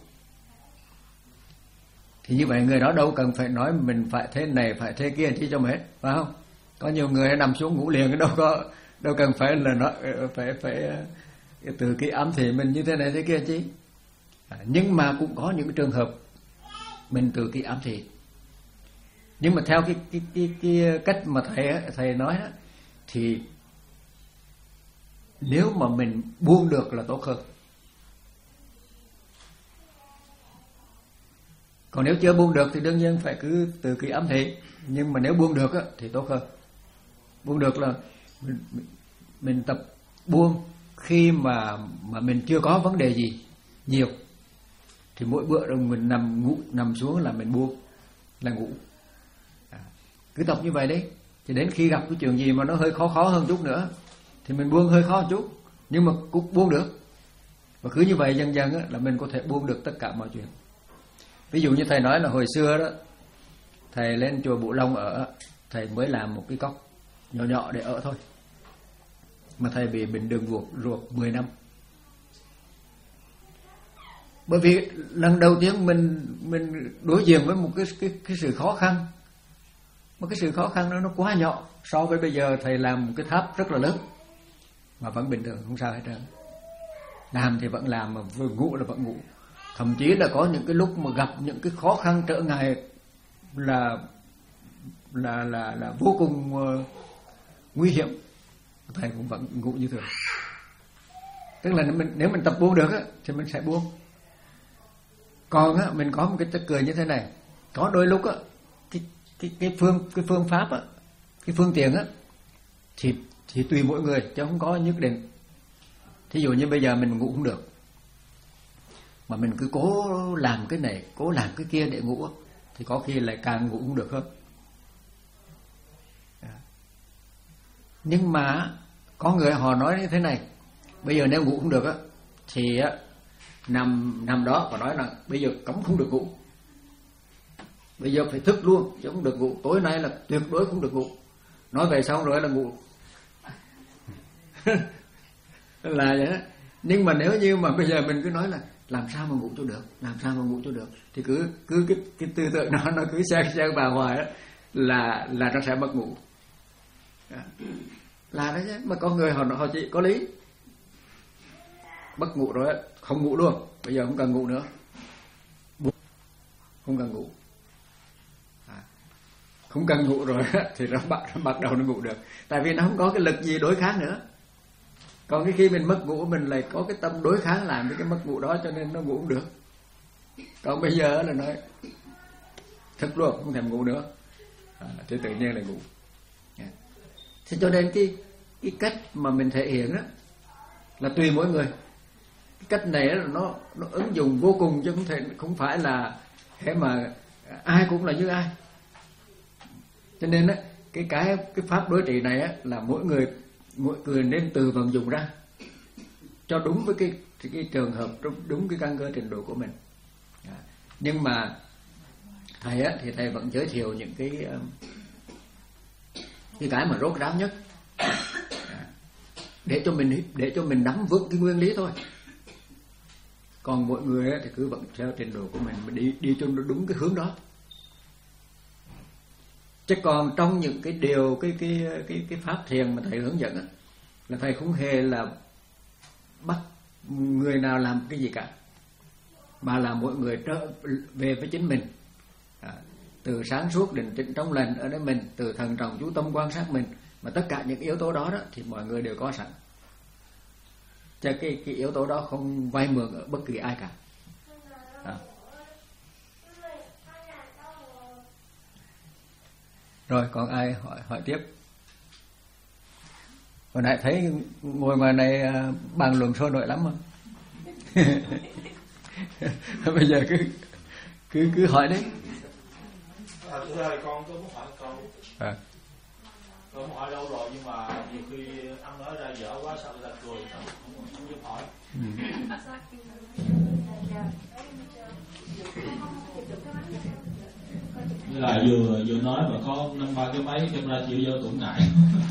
thì như vậy người đó đâu cần phải nói mình phải thế này phải thế kia chi cho mà hết, phải không? Có nhiều người nằm xuống ngủ liền, đâu có đâu cần phải là nói phải phải từ cái ám thị mình như thế này thế kia chứ. À, nhưng mà cũng có những trường hợp mình từ cái ám thị, nhưng mà theo cái cái cái, cái cách mà thầy thầy nói đó, thì nếu mà mình buông được là tốt hơn. Còn nếu chưa buông được thì đương nhiên phải cứ từ cái ám thị. Nhưng mà nếu buông được á, thì tốt hơn. Buông được là mình, mình tập buông khi mà mà mình chưa có vấn đề gì nhiều, thì mỗi bữa đồng mình nằm ngủ nằm xuống là mình buông là ngủ. À, cứ tập như vậy đấy. Thì đến khi gặp cái chuyện gì mà nó hơi khó khó hơn chút nữa thì mình buông hơi khó một chút, nhưng mà cũng buông được. Và cứ như vậy dần dần á, là mình có thể buông được tất cả mọi chuyện. Ví dụ như thầy nói là hồi xưa đó, thầy lên chùa Bửu Long ở, thầy mới làm một cái cốc nhỏ nhỏ để ở thôi, mà thầy bị bệnh đường ruột ruột mười năm. Bởi vì lần đầu tiên mình mình đối diện với một cái cái cái sự khó khăn, một cái sự khó khăn đó nó quá nhỏ so với bây giờ thầy làm một cái tháp rất là lớn mà vẫn bình thường, không sao hết trơn. Làm thì vẫn làm, mà vừa ngủ là vẫn ngủ. Thậm chí là có những cái lúc mà gặp những cái khó khăn trở ngại là là là là vô cùng uh, nguy hiểm, thầy cũng vẫn ngủ như thường. Tức là nếu mình, nếu mình tập buông được á, thì mình sẽ buông. Còn á, mình có một cái tức cười như thế này, có đôi lúc á, cái cái cái phương cái phương pháp á, cái phương tiện á, thì thì tùy mỗi người, chứ không có nhất định. Thí dụ như bây giờ mình ngủ không được, mà mình cứ cố làm cái này, cố làm cái kia để ngủ, thì có khi lại càng ngủ không được hơn. Nhưng mà có người họ nói như thế này, bây giờ nếu ngủ không được á, thì á, nằm nằm đó và nói là bây giờ cấm không được ngủ. Bây giờ phải thức luôn, chứ không được ngủ. Tối nay là tuyệt đối không được ngủ. Nói về xong rồi là ngủ. Là vậy đó. Nhưng mà nếu như mà bây giờ mình cứ nói là làm sao mà ngủ cho được, làm sao mà ngủ cho được, thì cứ cứ cái, cái tư tưởng đó nó cứ xen xen vào hoài đó, là là nó sẽ mất ngủ. Là đấy chứ. Mà con người họ họ chỉ có lý. Mất ngủ rồi không ngủ luôn. Bây giờ không cần ngủ nữa, không cần ngủ. Không cần ngủ rồi thì nó bắt, nó bắt đầu nó ngủ được. Tại vì nó không có cái lực gì đối kháng nữa. Còn cái khi mình mất ngủ, mình lại có cái tâm đối kháng làm với cái mất ngủ đó, cho nên nó ngủ không được. Còn bây giờ là nói thức luôn, không thèm ngủ nữa, à, thì tự nhiên là ngủ. Yeah. Thế cho nên cái cái cách mà mình thể hiện đó là tùy mỗi người. Cái cách này là nó nó ứng dụng vô cùng, chứ không thể không phải là thế mà ai cũng là như ai. Cho nên á, cái cái cái pháp đối trị này á, là mỗi người mỗi người nên tự vận dụng ra cho đúng với cái cái, cái trường hợp, đúng cái căn cơ trình độ của mình. À, nhưng mà thầy á thì thầy vẫn giới thiệu những cái cái cái mà rốt ráo nhất, à, để cho mình để cho mình nắm vững cái nguyên lý thôi. Còn mọi người á thì cứ vẫn theo trình độ của mình mà đi đi cho đúng cái hướng đó. Chứ còn trong những cái điều cái cái cái cái pháp thiền mà thầy hướng dẫn á, là thầy không hề là bắt người nào làm cái gì cả, mà là mỗi người trở về với chính mình. À, từ sáng suốt định tĩnh trong lành ở đây mình, từ thần trọng chú tâm quan sát mình, mà tất cả những yếu tố đó đó thì mọi người đều có sẵn. Chứ cái cái yếu tố đó không vay mượn ở bất kỳ ai cả. À. Rồi còn ai hỏi hỏi tiếp? Hồi nãy thấy ngồi ngoài này bàn luận sôi nổi lắm mà. Bây giờ cứ cứ cứ hỏi đấy. À, thưa thầy, con có muốn hỏi một câu. À. Con muốn hỏi lâu rồi nhưng mà nhiều khi ăn nói ra dở quá sợ người ta cười, không không, không dám hỏi. Ừ. Như là vừa vừa nói mà có năm ba cái máy trong ra chịu vô cũng ngại.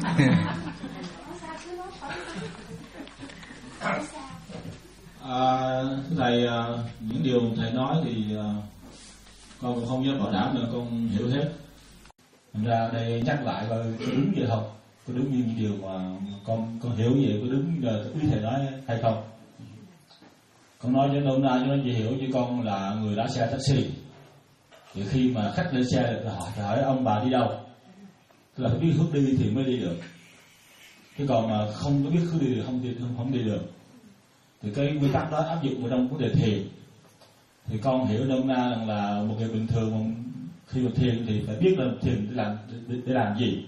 À, thầy, những điều thầy nói thì con cũng không dám bảo đảm là con hiểu hết. Thành ra đây nhắc lại coi có đúng vậy không, có đúng như những điều mà con con hiểu vậy, có đúng là ý thầy nói hay không. Con nói cho nôm na cho nó dễ hiểu, như con là người lái xe taxi. Thì khi mà khách lên xe thì hỏi, hỏi ông bà đi đâu, tức là phải biết hướng đi thì mới đi được. Chứ còn mà không có biết hướng đi thì không đi không, không đi được. Thì cái nguyên tắc đó áp dụng vào trong vấn đề thiền. Thì con hiểu nôm na rằng là một người bình thường mà khi mà thiền thì phải biết là thiền để làm để, để làm gì.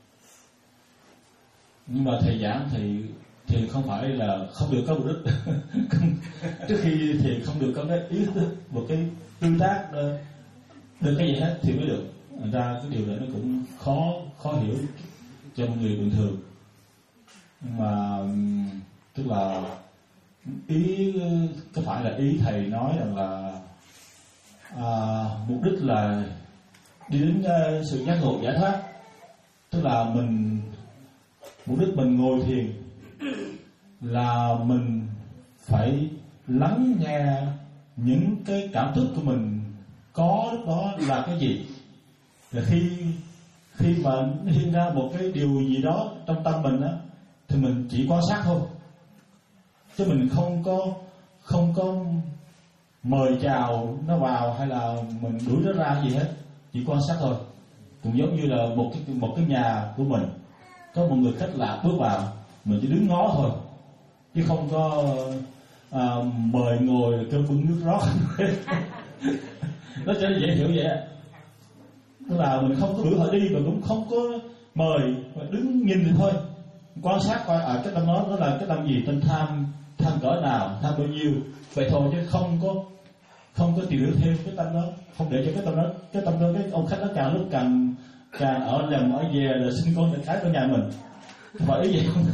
Nhưng mà thầy giảng thì thiền không phải là không được có mục đích. Trước khi thiền không được có cái ý một cái tương tác được cái gì hết thì mới được. Thành ra cái điều này nó cũng khó khó hiểu cho một người bình thường. Nhưng mà tức là ý có phải là ý thầy nói rằng là à, mục đích là đi đến uh, sự giác ngộ giải thoát, tức là mình mục đích mình ngồi thiền là mình phải lắng nghe những cái cảm thức của mình có lúc đó là cái gì. Và khi khi mà hiện ra một cái điều gì đó trong tâm mình á, thì mình chỉ quan sát thôi, chứ mình không có không có mời chào nó vào hay là mình đuổi nó ra gì hết, chỉ quan sát thôi. Cũng giống như là một cái một cái nhà của mình có một người khách lạ bước vào, mình chỉ đứng ngó thôi, chứ không có à, mời ngồi kêu bưng nước rót. Nó trở nên dễ hiểu vậy. Tức là mình không có đuổi họ đi mà cũng không có mời, mà đứng nhìn thì thôi, quan sát coi ở à, cái tâm đó nó là cái tâm gì, tâm tham tham cỡ nào, tham bao nhiêu, vậy thôi, chứ không có không có tìm hiểu thêm cái tâm đó, không để cho cái tâm đó cái tâm đó cái ông khách đó càng lúc càng càng ở làm ở về rồi sinh con cái của nhà mình, phải ý vậy không?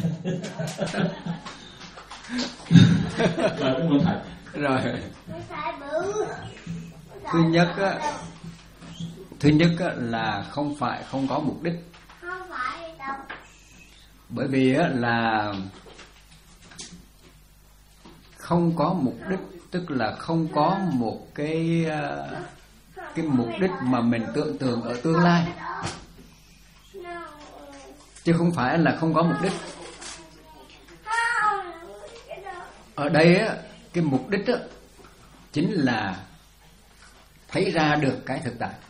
Rồi cũng muốn thật rồi. Thứ nhất á, Thứ nhất là không phải không có mục đích. Bởi vì là không có mục đích, tức là không có một cái cái mục đích mà mình tưởng tượng ở tương lai, chứ không phải là không có mục đích. Ở đây á, cái mục đích á, chính là thấy ra được cái thực tại.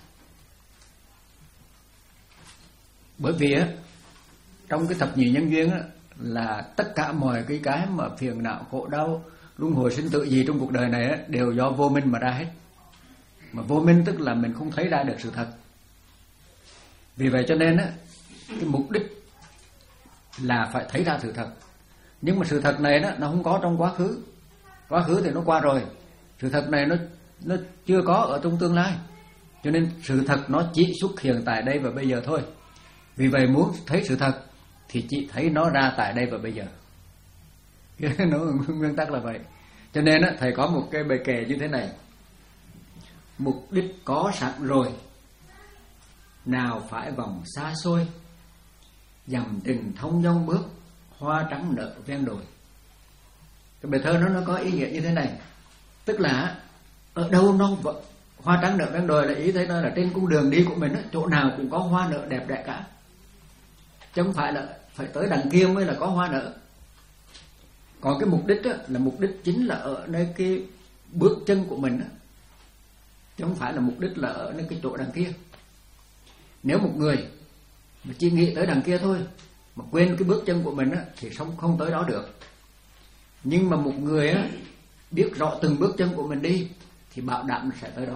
Bởi vì á, trong cái thập nhị nhân duyên á, là tất cả mọi cái cái mà phiền não, khổ đau, luân hồi sinh tử gì trong cuộc đời này á, đều do vô minh mà ra hết. Mà vô minh tức là mình không thấy ra được sự thật. Vì vậy cho nên á, cái mục đích là phải thấy ra sự thật. Nhưng mà sự thật này đó, nó không có trong quá khứ. Quá khứ thì nó qua rồi. Sự thật này nó nó chưa có ở trong tương lai. Cho nên sự thật nó chỉ xuất hiện tại đây và bây giờ thôi. Vì vậy muốn thấy sự thật thì chỉ thấy nó ra tại đây và bây giờ. Nó nguyên tắc là vậy. Cho nên á, thầy có một cái bài kệ như thế này: mục đích có sẵn rồi, nào phải vòng xa xôi, dằm trình thông dong bước, hoa trắng nở ven đồi. Cái bài thơ nó nó có ý nghĩa như thế này. Tức là ở đâu nó hoa trắng nở ven đồi là ý thấy nó là trên cung đường đi của mình á, chỗ nào cũng có hoa nở đẹp đẽ cả. Chứ không phải là phải tới đằng kia mới là có hoa nở. Còn cái mục đích á, là mục đích chính là ở nơi cái bước chân của mình á, chứ không phải là mục đích là ở nơi cái chỗ đằng kia. Nếu một người mà chỉ nghĩ tới đằng kia thôi mà quên cái bước chân của mình á, thì sống không tới đó được. Nhưng mà một người á, biết rõ từng bước chân của mình đi thì bảo đảm sẽ tới đó.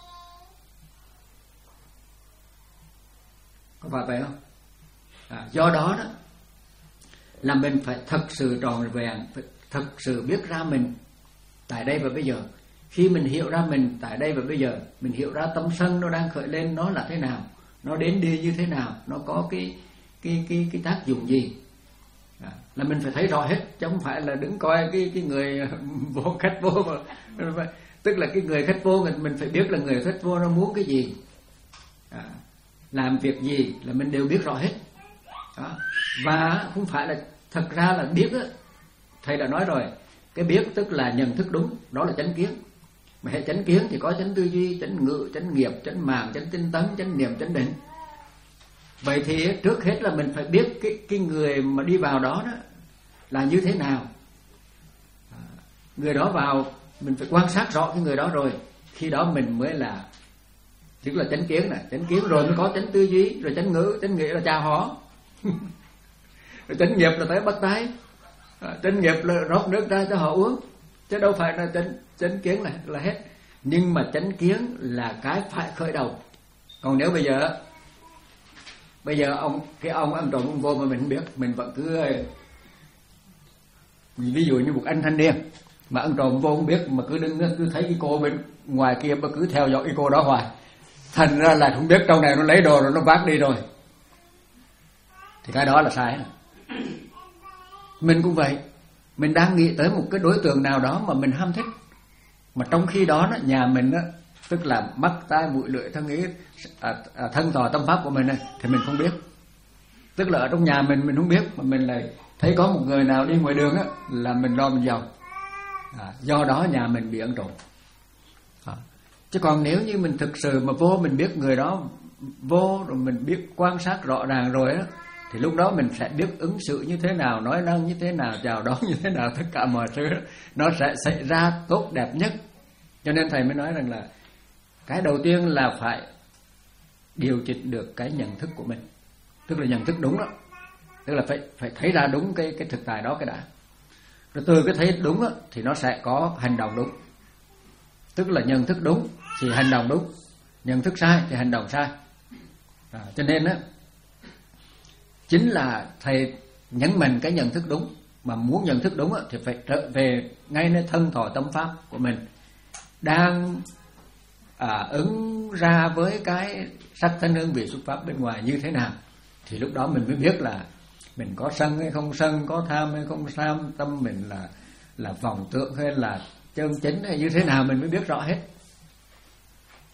Có phải vậy không? À, do đó đó là mình phải thật sự tròn vẹn, phải thật sự biết ra mình tại đây và bây giờ. Khi mình hiểu ra mình tại đây và bây giờ, mình hiểu ra tâm sân nó đang khởi lên nó là thế nào, nó đến đi như thế nào, nó có cái cái cái cái tác dụng gì, à, là mình phải thấy rõ hết, chứ không phải là đứng coi cái cái người vô khách vô mà, tức là cái người khách vô mình mình phải biết là người khách vô nó muốn cái gì, à, làm việc gì là mình đều biết rõ hết. Đó. Và không phải là thật ra là biết á, thầy đã nói rồi, cái biết tức là nhận thức đúng, đó là chánh kiến. Mà hệ chánh kiến thì có chánh tư duy, chánh ngữ, chánh nghiệp, chánh mạng, chánh tinh tấn, chánh niệm, chánh định. Vậy thì trước hết là mình phải biết cái cái người mà đi vào đó đó là như thế nào. Người đó vào mình phải quan sát rõ cái người đó rồi, khi đó mình mới là tức là chánh kiến này, chánh kiến rồi mới có chánh tư duy, rồi chánh ngữ, chánh nghĩa là chào họ. Rồi chánh nghiệp là tới bắt tay, chánh nghiệp là rót nước ra cho họ uống, chứ đâu phải là chánh chánh kiến là là hết. Nhưng mà chánh kiến là cái phải khởi đầu. Còn nếu bây giờ bây giờ ông cái ông ăn trộm ông vô mà mình không biết, mình vẫn cứ ví dụ như một anh thanh niên mà ăn trộm vô không biết mà cứ đứng cứ thấy cái cô bên ngoài kia mà cứ theo dõi cái cô đó hoài, thành ra là không biết trong này nó lấy đồ rồi nó vác đi rồi, thì cái đó là sai. Mình cũng vậy, mình đang nghĩ tới một cái đối tượng nào đó mà mình ham thích, mà trong khi đó, đó nhà mình đó, tức là mắt tai mũi lưỡi thân ý à, à, thân tò tâm pháp của mình này, thì mình không biết. Tức là ở trong nhà mình mình không biết, mà mình lại thấy có một người nào đi ngoài đường á, là mình lo mình giàu, à, do đó nhà mình bị ăn trộm. À, chứ còn nếu như mình thực sự mà vô mình biết người đó vô rồi mình biết quan sát rõ ràng rồi á, thì lúc đó mình sẽ biết ứng xử như thế nào, nói năng như thế nào, chào đón như thế nào, tất cả mọi thứ nó sẽ xảy ra tốt đẹp nhất. Cho nên thầy mới nói rằng là cái đầu tiên là phải điều chỉnh được cái nhận thức của mình, tức là nhận thức đúng đó, tức là phải phải thấy ra đúng cái cái thực tại đó cái đã. Rồi từ cái thấy đúng đó, thì nó sẽ có hành động đúng, tức là nhận thức đúng thì hành động đúng, nhận thức sai thì hành động sai. À, cho nên đó, chính là thầy nhấn mạnh cái nhận thức đúng. Mà muốn nhận thức đúng thì phải trở về ngay nơi thân thọ tâm pháp của mình đang à, ứng ra với cái sắc thân hương vị xuất pháp bên ngoài như thế nào, thì lúc đó mình mới biết là mình có sân hay không sân, có tham hay không tham, tâm mình là là vọng tưởng hay là chân chính hay như thế nào, mình mới biết rõ hết.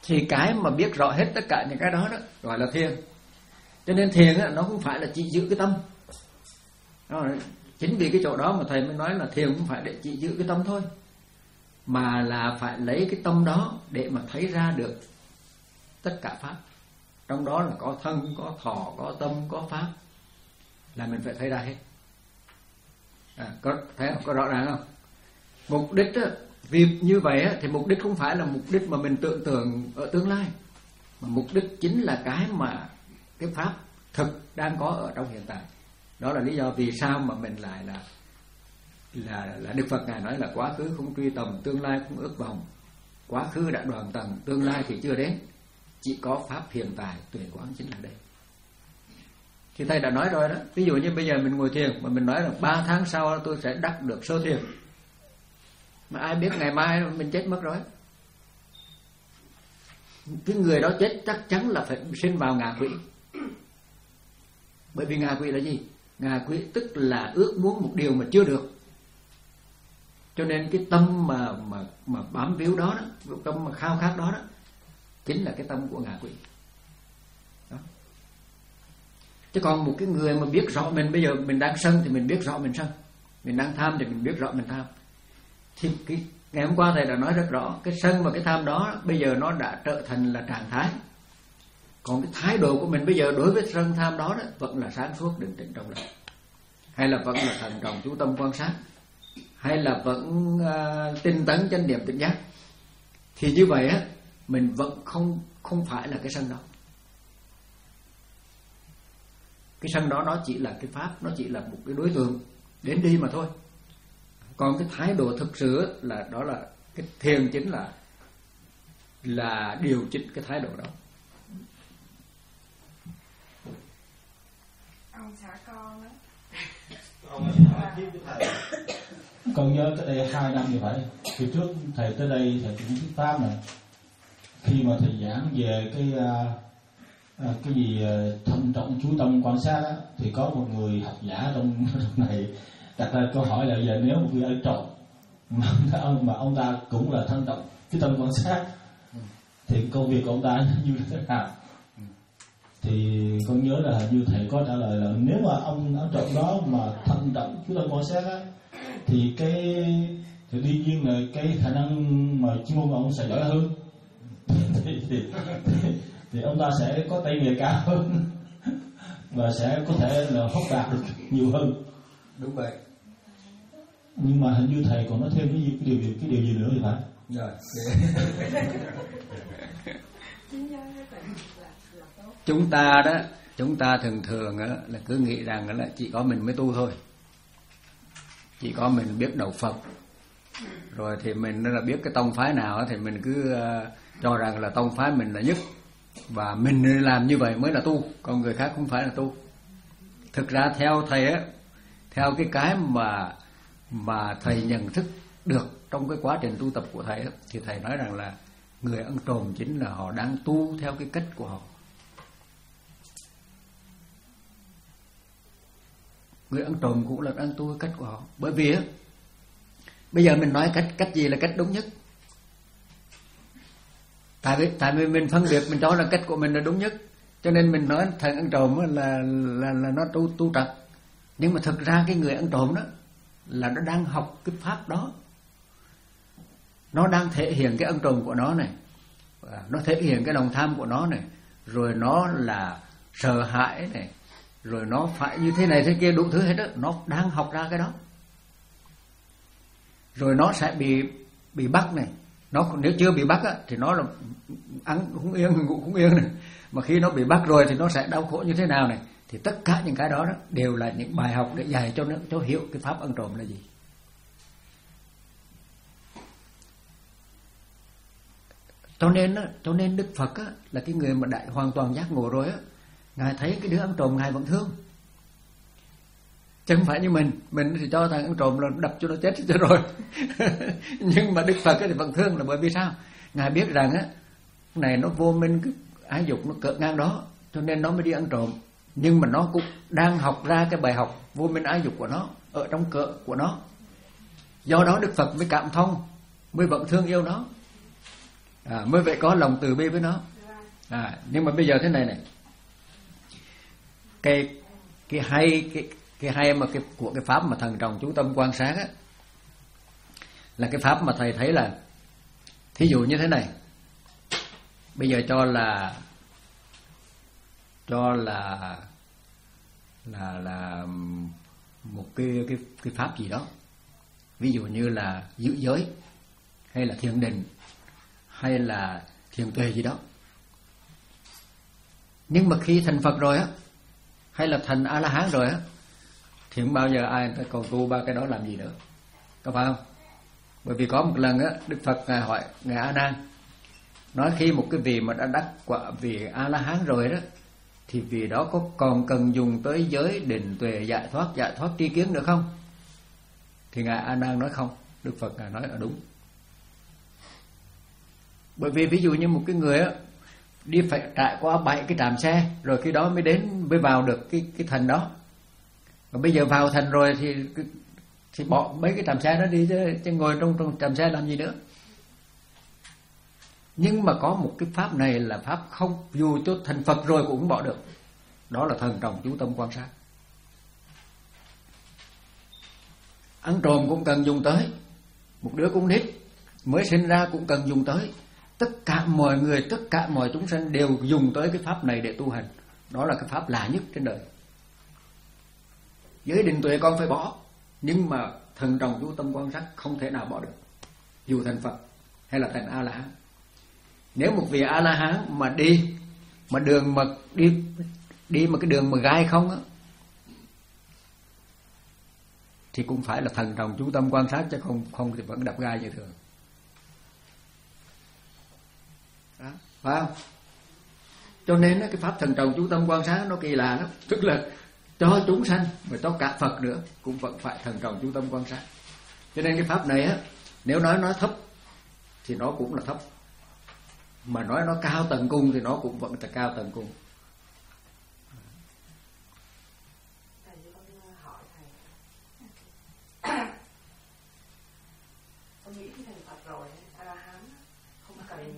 Thì cái mà biết rõ hết tất cả những cái đó đó gọi là thiền. Cho nên thiền á, nó không phải là chỉ giữ cái tâm. Đó, chính vì cái chỗ đó mà thầy mới nói là thiền không phải để chỉ giữ cái tâm thôi, mà là phải lấy cái tâm đó để mà thấy ra được tất cả pháp. Trong đó là có thân, có thọ, có tâm, có pháp, là mình phải thấy ra hết. À, có thấy không? Có rõ ràng không? Mục đích á, việc như vậy á, thì mục đích không phải là mục đích mà mình tưởng tượng ở tương lai, mà mục đích chính là cái mà cái pháp thực đang có ở trong hiện tại. Đó là lý do vì sao mà mình lại là là là Đức Phật ngài nói là quá khứ không truy tầm, tương lai không ước vọng. Quá khứ đã đoạn tận, tương lai thì chưa đến, chỉ có pháp hiện tại tuệ quán chính là đây. Thì thầy đã nói rồi đó. Ví dụ như bây giờ mình ngồi thiền mà mình nói là ba tháng sau tôi sẽ đắc được sơ thiền, mà ai biết ngày mai mình chết mất rồi. Cái người đó chết chắc chắn là phải sinh vào ngạ quỷ. Bởi vì ngạ quỷ là gì? Ngạ quỷ tức là ước muốn một điều mà chưa được. Cho nên cái tâm mà mà mà bám víu đó, đó, tâm mà khao khát đó, đó chính là cái tâm của ngạ quỷ. Đó. Chứ còn một cái người mà biết rõ mình bây giờ mình đang sân thì mình biết rõ mình sân, mình đang tham thì mình biết rõ mình tham. Thì cái, ngày hôm qua thầy đã nói rất rõ, cái sân và cái tham đó bây giờ nó đã trở thành là trạng thái. Còn cái thái độ của mình bây giờ đối với sân tham đó, đó vẫn là sáng suốt định tĩnh trong lành, hay là vẫn là thận trọng chú tâm quan sát, hay là vẫn uh, tinh tấn chánh niệm tỉnh giác. Thì như vậy á, mình vẫn không không phải là cái sân đó. Cái sân đó nó chỉ là cái pháp, nó chỉ là một cái đối tượng đến đi mà thôi. Còn cái thái độ thực sự là đó là cái thiền, chính là là điều chỉnh cái thái độ đó. Ông xã con đó. Con nhớ tới đây hai năm như vậy. Khi trước thầy tới đây thầy cũng thuyết pháp này. Khi mà thầy giảng về cái à, cái gì thận trọng chú tâm quan sát đó, thì có một người học giả trong trong này đặt ra câu hỏi là giờ nếu một người ở trọ mà, mà ông ta cũng là thận trọng chú tâm quan sát thì công việc của ông ta như thế nào? Thì con nhớ là như thầy có trả lời là nếu mà ông ở trọ đó mà thận trọng chú tâm quan sát á, thì cái thì đương nhiên là cái khả năng mà chuyên môn của ông sẽ giỏi hơn. thì, thì, thì, thì ông ta sẽ có tay nghề cao hơn và sẽ có thể là hốt đạt được nhiều hơn. Đúng vậy. Nhưng mà hình như thầy còn nói thêm cái, gì, cái điều gì cái điều gì nữa thì phải. Rồi. Chúng ta đó, chúng ta thường thường đó, là cứ nghĩ rằng đó là chỉ có mình mới tu thôi, chỉ có mình biết đạo Phật, rồi thì mình là biết cái tông phái nào thì mình cứ uh, cho rằng là tông phái mình là nhất, và mình làm như vậy mới là tu, còn người khác không phải là tu. Thực ra theo thầy á, theo cái cái mà mà thầy nhận thức được trong cái quá trình tu tập của thầy á, thì thầy nói rằng là người ăn trộm chính là họ đang tu theo cái cách của họ. Người ăn trộm cũng là đang tu cái cách của họ. Bởi vì á, bây giờ mình nói cách cách gì là cách đúng nhất? Tại vì tại vì mình phân biệt, mình cho là cách của mình là đúng nhất, cho nên mình nói thằng ăn trộm là là là nó tu tu trật. Nhưng mà thực ra cái người ăn trộm đó là nó đang học cái pháp đó, nó đang thể hiện cái ăn trộm của nó này, nó thể hiện cái lòng tham của nó này, rồi nó là sợ hãi này, rồi nó phải như thế này thế kia đủ thứ hết đó, nó đang học ra cái đó. Rồi nó sẽ bị bị bắt này, nó nếu chưa bị bắt á, thì nó là ăn không yên, ngủ không yên này, mà khi nó bị bắt rồi thì nó sẽ đau khổ như thế nào này. Thì tất cả những cái đó, đó đều là những bài học để dạy cho nó cho hiểu cái pháp ăn trộm là gì. Cho nên á, cho nên Đức Phật á, là cái người mà đại hoàn toàn giác ngộ rồi á, ngài thấy cái đứa ăn trộm ngài vẫn thương, chứ không phải như mình mình thì cho thằng ăn trộm là đập cho nó chết cho rồi. Nhưng mà Đức Phật thì vẫn thương, là bởi vì sao? Ngài biết rằng á, này nó vô minh, cái ái dục nó cỡ ngang đó, cho nên nó mới đi ăn trộm. Nhưng mà nó cũng đang học ra cái bài học vô minh ái dục của nó ở trong cỡ của nó. Do đó Đức Phật mới cảm thông, mới vẫn thương yêu nó. à, mới phải có lòng từ bi với nó. À, nhưng mà bây giờ thế này này, cái cái hay cái cái hay mà cái của cái pháp mà thần trọng chú tâm quan sát á, là cái pháp mà thầy thấy là, thí dụ như thế này, bây giờ cho là cho là là là một cái cái cái pháp gì đó, ví dụ như là giữ giới hay là thiền định hay là thiền tuệ gì đó. Nhưng mà khi thành Phật rồi á, hay là thành A La Hán rồi á, thì không bao giờ ai người ta còn tu ba cái đó làm gì nữa, có phải không? Bởi vì có một lần á, Đức Phật ngài hỏi ngài A Nan, nói khi một cái vị mà đã đắc quả vị A La Hán rồi đó, thì vì đó có còn cần dùng tới giới định tuệ giải thoát giải thoát tri kiến nữa không? Thì ngài A Nan nói không. Đức Phật ngài nói là đúng. Bởi vì ví dụ như một cái người á, đi phải trải qua bảy cái trạm xe rồi khi đó mới đến mới vào được cái cái thành đó. Và bây giờ vào thành rồi thì thì bỏ mấy cái trạm xe đó đi chứ, chứ ngồi trong trong trạm xe làm gì nữa. Nhưng mà có một cái pháp này là pháp không, dù cho thành Phật rồi cũng không bỏ được. Đó là thần trọng chú tâm quan sát. Ăn trộm cũng cần dùng tới, một đứa con nít mới sinh ra cũng cần dùng tới. Tất cả mọi người, tất cả mọi chúng sanh đều dùng tới cái pháp này để tu hành. Đó là cái pháp lạ nhất trên đời. Giới định tuệ con phải bỏ, nhưng mà thần trọng chú tâm quan sát không thể nào bỏ được, dù thành Phật hay là thành A La Hán. Nếu một vị A La Hán mà đi mà đường mà đi đi mà cái đường mà gai không á, thì cũng phải là thần trọng chú tâm quan sát, chứ không không thì vẫn đập gai như thường. Đó, phải không? Cho nên cái pháp thần trọng chú tâm quan sát nó kỳ lạ lắm, tức là cho chúng sanh và cho cả Phật nữa cũng vẫn phải thần trọng chú tâm quan sát. Cho nên cái pháp này á, nếu nói nó thấp thì nó cũng là thấp, mà nói nó cao tận cùng thì nó cũng vẫn là cao tận cùng. Thầy con hỏi thầy, con nghĩ cái thành Phật rồi, A La Hán không cần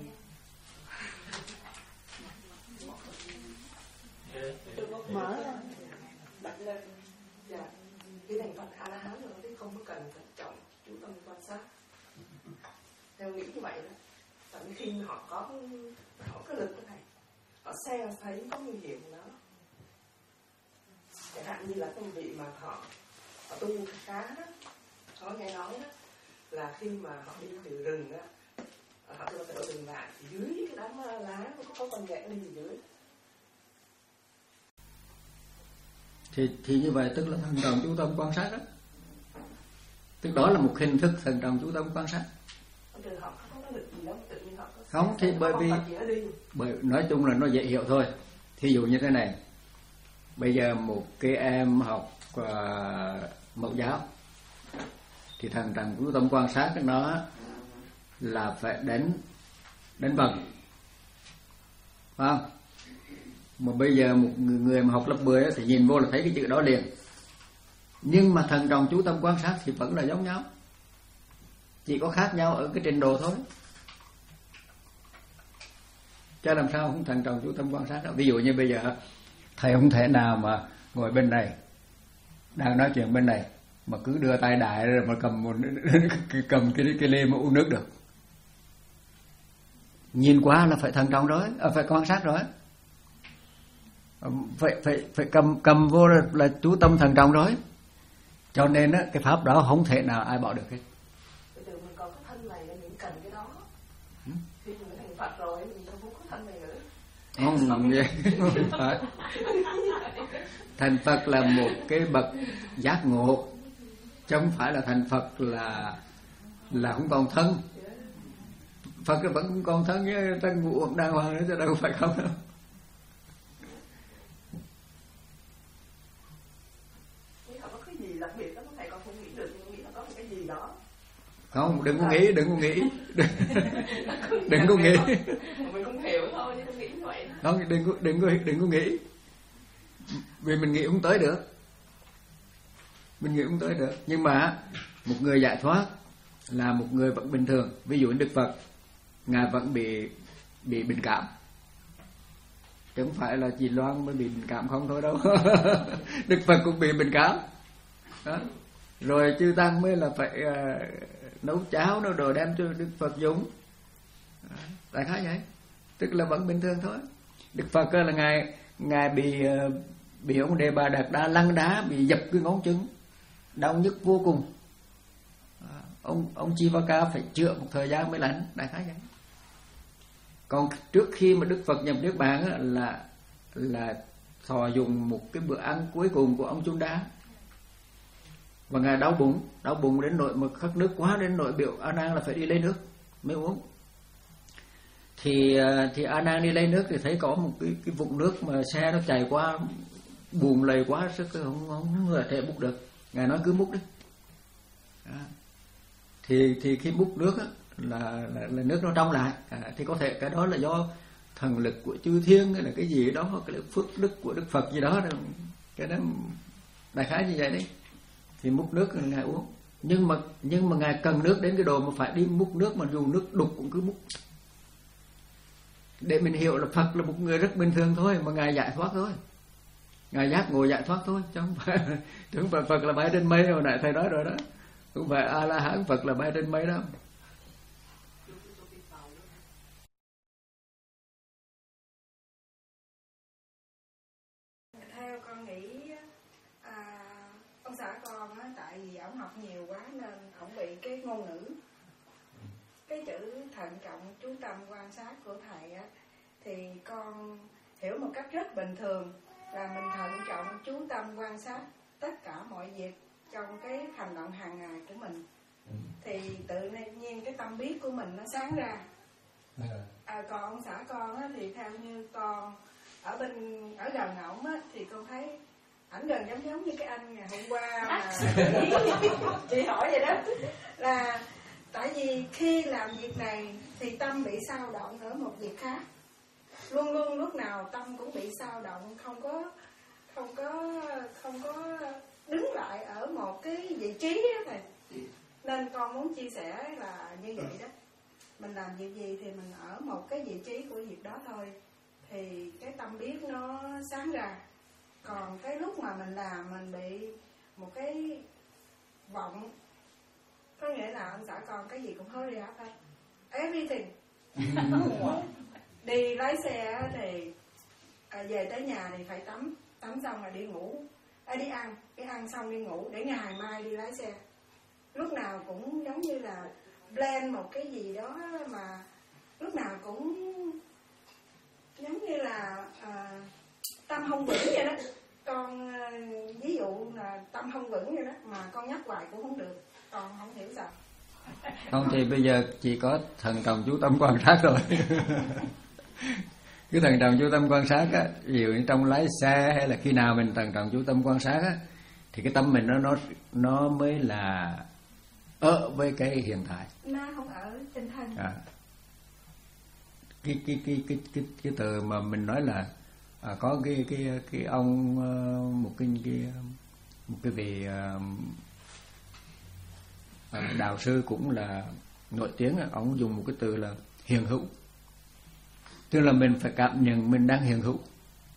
mở ra đặt lên, dạ, cái thành Phật A La Hán rồi thì không có cần thận trọng chú tâm quan sát. Theo nghĩ như vậy đó. Tại vì khi họ có họ có lực cái này, họ xem thấy có nguy hiểm của nó. Chẳng hạn như là công vị mà họ họ tu khá đó, có nghe nói đó, là khi mà họ đi từ rừng á, họ cho tự dừng lại thì dưới cái đám lá nó có, có con ghẹ đi dưới. Thì thì như vậy tức là thần trọng chú tâm quan sát đó. Tức đó là một hình thức thần trọng chú tâm quan sát. Không thì bởi vì bởi nói chung là nó dễ hiểu thôi. Thí dụ như thế này, bây giờ một cái em học uh, mẫu giáo thì thần trọng chú tâm quan sát của nó là phải đánh đánh vần, phải không? Mà bây giờ một người, người mà học lớp mười thì nhìn vô là thấy cái chữ đó liền. Nhưng mà thần trọng chú tâm quan sát thì vẫn là giống nhau, chỉ có khác nhau ở cái trình độ thôi. Chứ làm sao không thần trọng chú tâm quan sát đó. Ví dụ như bây giờ thầy không thể nào mà ngồi bên này đang nói chuyện bên này mà cứ đưa tay đại rồi mà cầm một cầm cái cái ly mà uống nước được. Nhìn qua là phải thần trọng rồi, à, phải quan sát rồi. Phải phải phải cầm cầm vô là, là chú tâm thần trọng rồi. Cho nên á, cái pháp đó không thể nào ai bỏ được hết. Bây giờ mình có cái thân này nên mình cần cái đó. Ừ? Khi mình thành Phật rồi mình không có thân này nữa. Không làm gì. Không phải. Thành Phật là một cái bậc giác ngộ, chứ không phải là thành Phật là là không còn thân. Phật vẫn không còn thân với thân ngũ đàng hoàng nữa, chứ đâu phải không đâu. Đặc biệt đó, thầy con không nghĩ được, nhưng nghĩ là có một cái gì đó. Không, đừng có nghĩ, đừng có nghĩ. Đừng, đừng có nghĩ. Mình không hiểu thôi, chứ không nghĩ như vậy. Không, đừng có, đừng có, đừng có nghĩ. Vì mình nghĩ không tới được. Mình nghĩ không tới được. Nhưng mà một người giải thoát là một người vẫn bình thường. Ví dụ Đức Phật ngài vẫn bị bị bệnh cảm, chứ không phải là chị Loan mới bị bệnh cảm không thôi đâu. Đức Phật cũng bị bệnh cảm đó. Rồi chư tăng mới là phải uh, nấu cháo nấu đồ đem cho Đức Phật dùng, đại khái vậy, tức là vẫn bình thường thôi. Đức Phật là ngài ngài bị uh, bị ông Đề Bà Đạt Đa lăng đá, bị dập cái ngón chân, đau nhức vô cùng. À, ông ông Chivaka phải chữa một thời gian mới lành, đại khái vậy. Còn trước khi mà Đức Phật nhập niết bàn á, là là thọ dùng một cái bữa ăn cuối cùng của ông Chunda, và ngài đau bụng, đau bụng đến nỗi mà khát nước quá, đến nỗi biểu A Nan là phải đi lấy nước mới uống. Thì thì A Nan đi lấy nước thì thấy có một cái cái vũng nước mà xe nó chạy qua, buồn lầy quá, sức không không có thể múc được. Ngài nói cứ múc đi. Đó. Thì thì khi múc nước á, là, là là nước nó trong lại. À, thì có thể cái đó là do thần lực của chư thiên hay là cái gì đó, hoặc là phước đức của Đức Phật gì đó, cái đó đại khái như vậy đấy. Thì múc nước là ngài uống. Nhưng mà nhưng mà ngài cần nước đến cái đồ mà phải đi múc nước, mà dùng nước đục cũng cứ múc. Để mình hiểu là Phật là một người rất bình thường thôi, mà ngài giải thoát thôi. Ngài giác ngồi giải thoát thôi, chứ không phải, chứ không phải Phật là bay trên mây, hồi nãy thầy nói rồi đó. Không phải A La Hán Phật là bay trên mây đâu. Theo con nghĩ à, ông xã con á, tại vì ổng học nhiều quá nên ổng bị cái ngôn ngữ, cái chữ thận trọng chú tâm quan sát của thầy á, thì con hiểu một cách rất bình thường là mình thận trọng chú tâm quan sát tất cả mọi việc trong cái hành động hàng ngày của mình, thì tự nhiên cái tâm biết của mình nó sáng ra. À, còn ông xã con á, thì theo như con ở bên ở gần ổng á, thì con thấy ảnh gần giống giống như cái anh ngày hôm qua mà chị, chị hỏi vậy đó, là tại vì khi làm việc này thì tâm bị xao động ở một việc khác, luôn luôn lúc nào tâm cũng bị xao động, không có không có không có đứng lại ở một cái vị trí đó thầy. Nên con muốn chia sẻ là như vậy đó, mình làm việc gì thì mình ở một cái vị trí của việc đó thôi, thì cái tâm biết nó sáng ra. Còn cái lúc mà mình làm mình bị một cái vọng, có nghĩa là ông xã con cái gì cũng hurry up hết, everything. Đi lái xe thì à, về tới nhà thì phải tắm, tắm xong là đi ngủ, à, đi ăn, cái ăn xong đi ngủ để ngày mai đi lái xe. Lúc nào cũng giống như là blend một cái gì đó, mà lúc nào cũng giống như là à, tâm không vững vậy đó. Con à, ví dụ là tâm không vững vậy đó, mà con nhắc hoài cũng không được, con không hiểu sao. Không thì bây giờ chỉ có thần trọng chú tâm quan sát rồi. Cái thần trọng chú tâm quan sát á, ví dụ như trong lái xe hay là khi nào mình thần trọng chú tâm quan sát á, thì cái tâm mình nó nó nó mới là ở với cái hiện tại. Nó không ở trên thân. À. Cái cái cái cái cái cái từ mà mình nói là à, có cái cái cái ông một cái cái một cái vị à, đạo sư cũng là nổi tiếng, ông dùng một cái từ là hiện hữu, tức là mình phải cảm nhận mình đang hiện hữu.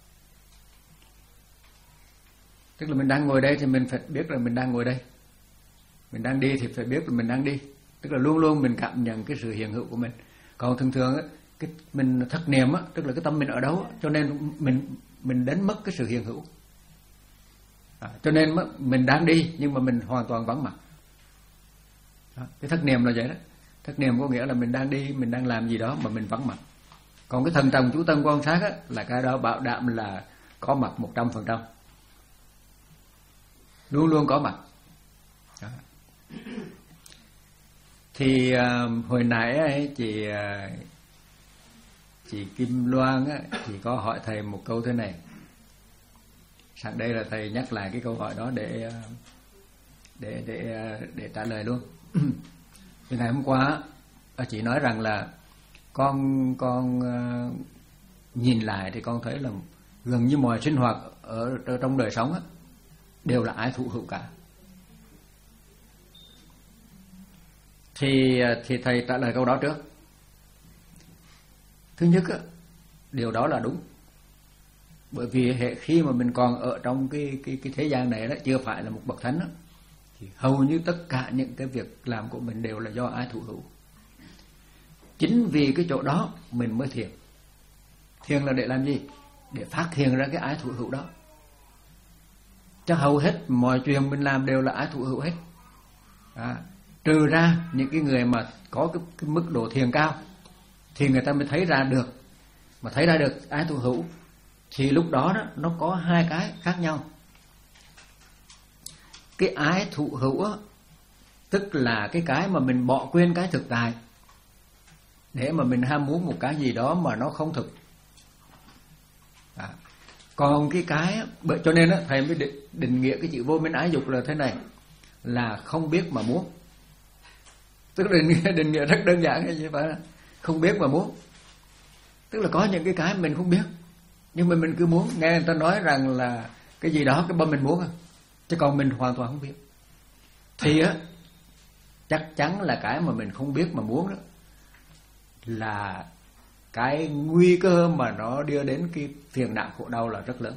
Tức là mình đang ngồi đây thì mình phải biết là mình đang ngồi đây, mình đang đi thì phải biết là mình đang đi, tức là luôn luôn mình cảm nhận cái sự hiện hữu của mình. Còn thường thường á, cái mình thất niệm á, tức là cái tâm mình ở đâu á, cho nên mình mình đánh mất cái sự hiện hữu. À, cho nên mình đang đi nhưng mà mình hoàn toàn vắng mặt. À, cái thất niệm là vậy đó. Thất niệm có nghĩa là mình đang đi, mình đang làm gì đó mà mình vắng mặt. Còn cái thần trọng chú tâm quan sát á, là cái đó bảo đảm là có mặt một trăm phần trăm, luôn luôn có mặt. Đó. Thì uh, hồi nãy ấy, chị uh, chị Kim Loan á, thì có hỏi thầy một câu thế này. Sẵn đây là thầy nhắc lại cái câu hỏi đó để để để để trả lời luôn. Thì ngày hôm qua chị nói rằng là con con uh, nhìn lại thì con thấy là gần như mọi sinh hoạt ở, ở trong đời sống á, đều là ái thụ hữu cả. Thì thì thầy trả lời câu đó trước. Thứ nhất á, điều đó là đúng. Bởi vì hệ khi mà mình còn ở trong cái cái cái thế gian này đó, chưa phải là một bậc thánh đó, thì hầu như tất cả những cái việc làm của mình đều là do ái thụ hữu. Chính vì cái chỗ đó mình mới thiền. Thiền là để làm gì? Để phát hiện ra cái ái thụ hữu đó. Chắc hầu hết mọi chuyện mình làm đều là ái thụ hữu hết. À, trừ ra những cái người mà có cái, cái mức độ thiền cao thì người ta mới thấy ra được. Mà thấy ra được ái thụ hữu thì lúc đó, đó nó có hai cái khác nhau. Cái ái thụ hữu á, tức là cái cái mà mình bỏ quên cái thực tại để mà mình ham muốn một cái gì đó mà nó không thực. À, còn cái cái bởi cho nên á, thầy mới định, định nghĩa cái chữ vô minh ái dục là thế này, là không biết mà muốn. Tức là định nghĩa, định nghĩa rất đơn giản như vậy, không biết mà muốn. Tức là có những cái cái mình không biết, nhưng mà mình cứ muốn. Nghe người ta nói rằng là cái gì đó cái bên mình muốn, chứ còn mình hoàn toàn không biết. Thì á, chắc chắn là cái mà mình không biết mà muốn đó là cái nguy cơ mà nó đưa đến cái phiền não khổ đau là rất lớn.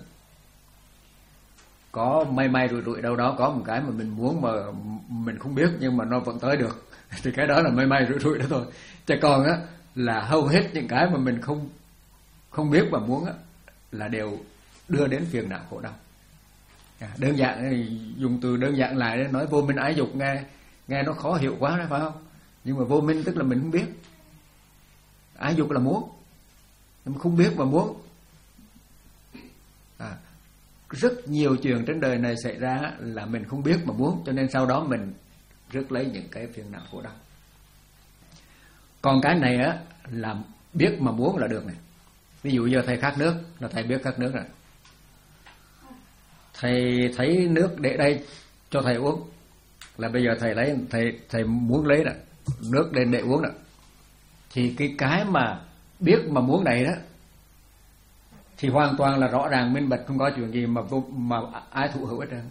Có may may rủi rủi đâu đó có một cái mà mình muốn mà mình không biết nhưng mà nó vẫn tới được, thì cái đó là may may rủi rủi đó thôi. Chứ còn á là hầu hết những cái mà mình không không biết mà muốn á là đều đưa đến phiền não khổ đau. À, đơn giản, dùng từ đơn giản lại để nói vô minh ái dục nghe nghe nó khó hiểu quá đó phải không? Nhưng mà vô minh tức là mình không biết. Ái dục là muốn, nhưng mà không biết mà muốn. À, rất nhiều chuyện trên đời này xảy ra là mình không biết mà muốn, cho nên sau đó mình rước lấy những cái phiền não khổ đau. Còn cái này á là biết mà muốn là được này. Ví dụ giờ thầy khát nước là thầy biết khát nước rồi. Thầy thấy nước để đây cho thầy uống là bây giờ thầy lấy thầy thầy muốn lấy đó, nước lên để uống đó. Thì cái cái mà biết mà muốn này đó thì hoàn toàn là rõ ràng minh bạch, không có chuyện gì mà vô, mà ai thụ hữu hết trơn.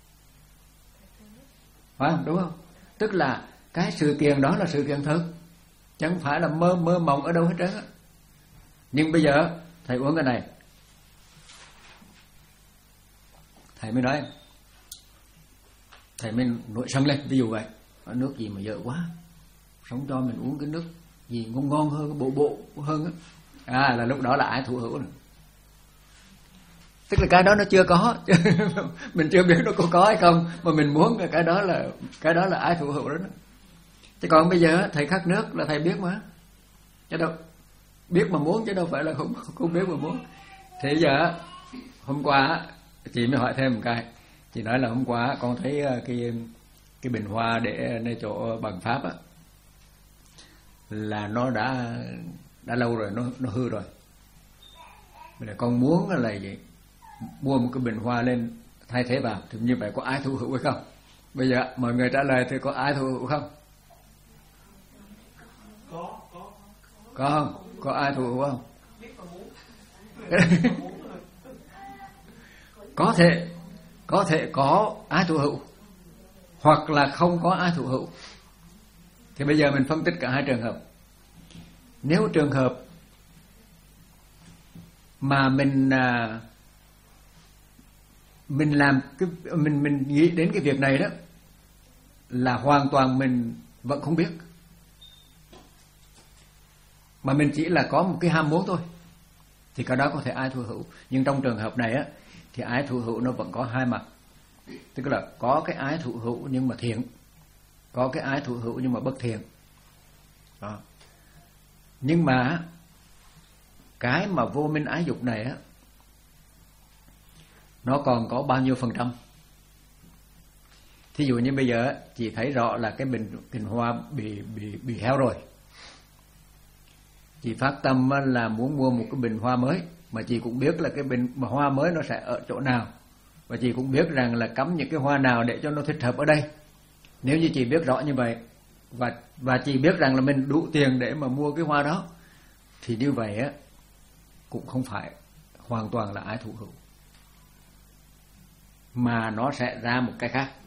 Phải không? Đúng không? Tức là cái sự kiện đó là sự kiện thật, chẳng phải là mơ mơ mộng ở đâu hết trơn á. Nhưng bây giờ thầy uống cái này, thầy mới nói, thầy mới nổi sân lên, ví dụ vậy. Nước gì mà dở quá, sống cho mình uống cái nước gì ngon ngon hơn, bộ bộ hơn á. À, là lúc đó là ái thụ hữu rồi. Tức là cái đó nó chưa có, mình chưa biết nó có có hay không, mà mình muốn cái đó là cái đó là ái thụ hữu đó. Chứ còn bây giờ thầy khát nước là thầy biết mà, chứ đâu biết mà muốn, chứ đâu phải là không không biết mà muốn. Thế giờ hôm qua chị mới hỏi thêm một cái, chị nói là hôm qua con thấy cái cái bình hoa để nơi chỗ bằng pháp á, là nó đã đã lâu rồi, nó nó hư rồi. Bây giờ con muốn là gì? Mua một cái bình hoa lên thay thế vào, thì như vậy có ai thụ hữu hay không? Bây giờ mọi người trả lời thì có ai thụ hữu không? Có, có. Có không? Có ai thụ hữu không? Có thể có thể có ái thụ hữu, hoặc là không có ái thụ hữu. Thì bây giờ mình phân tích cả hai trường hợp. Nếu trường hợp mà mình à, mình làm cái mình mình nghĩ đến cái việc này đó là hoàn toàn mình vẫn không biết, mà mình chỉ là có một cái ham muốn thôi, thì cái đó có thể ái thụ hữu. Nhưng trong trường hợp này á thì ái thụ hữu nó vẫn có hai mặt. Tức là có cái ái thụ hữu nhưng mà thiện, có cái ái thụ hữu nhưng mà bất thiện đó. Nhưng mà cái mà vô minh ái dục này á, nó còn có bao nhiêu phần trăm? Thí dụ như bây giờ chị thấy rõ là cái bình bình hoa bị bị bị héo rồi, chị phát tâm là muốn mua một cái bình hoa mới, mà chị cũng biết là cái bình hoa mới nó sẽ ở chỗ nào, và chị cũng biết rằng là cắm những cái hoa nào để cho nó thích hợp ở đây. Nếu như chị biết rõ như vậy, và và chị biết rằng là mình đủ tiền để mà mua cái hoa đó, thì như vậy á cũng không phải hoàn toàn là ái thụ hữu, mà nó sẽ ra một cái khác.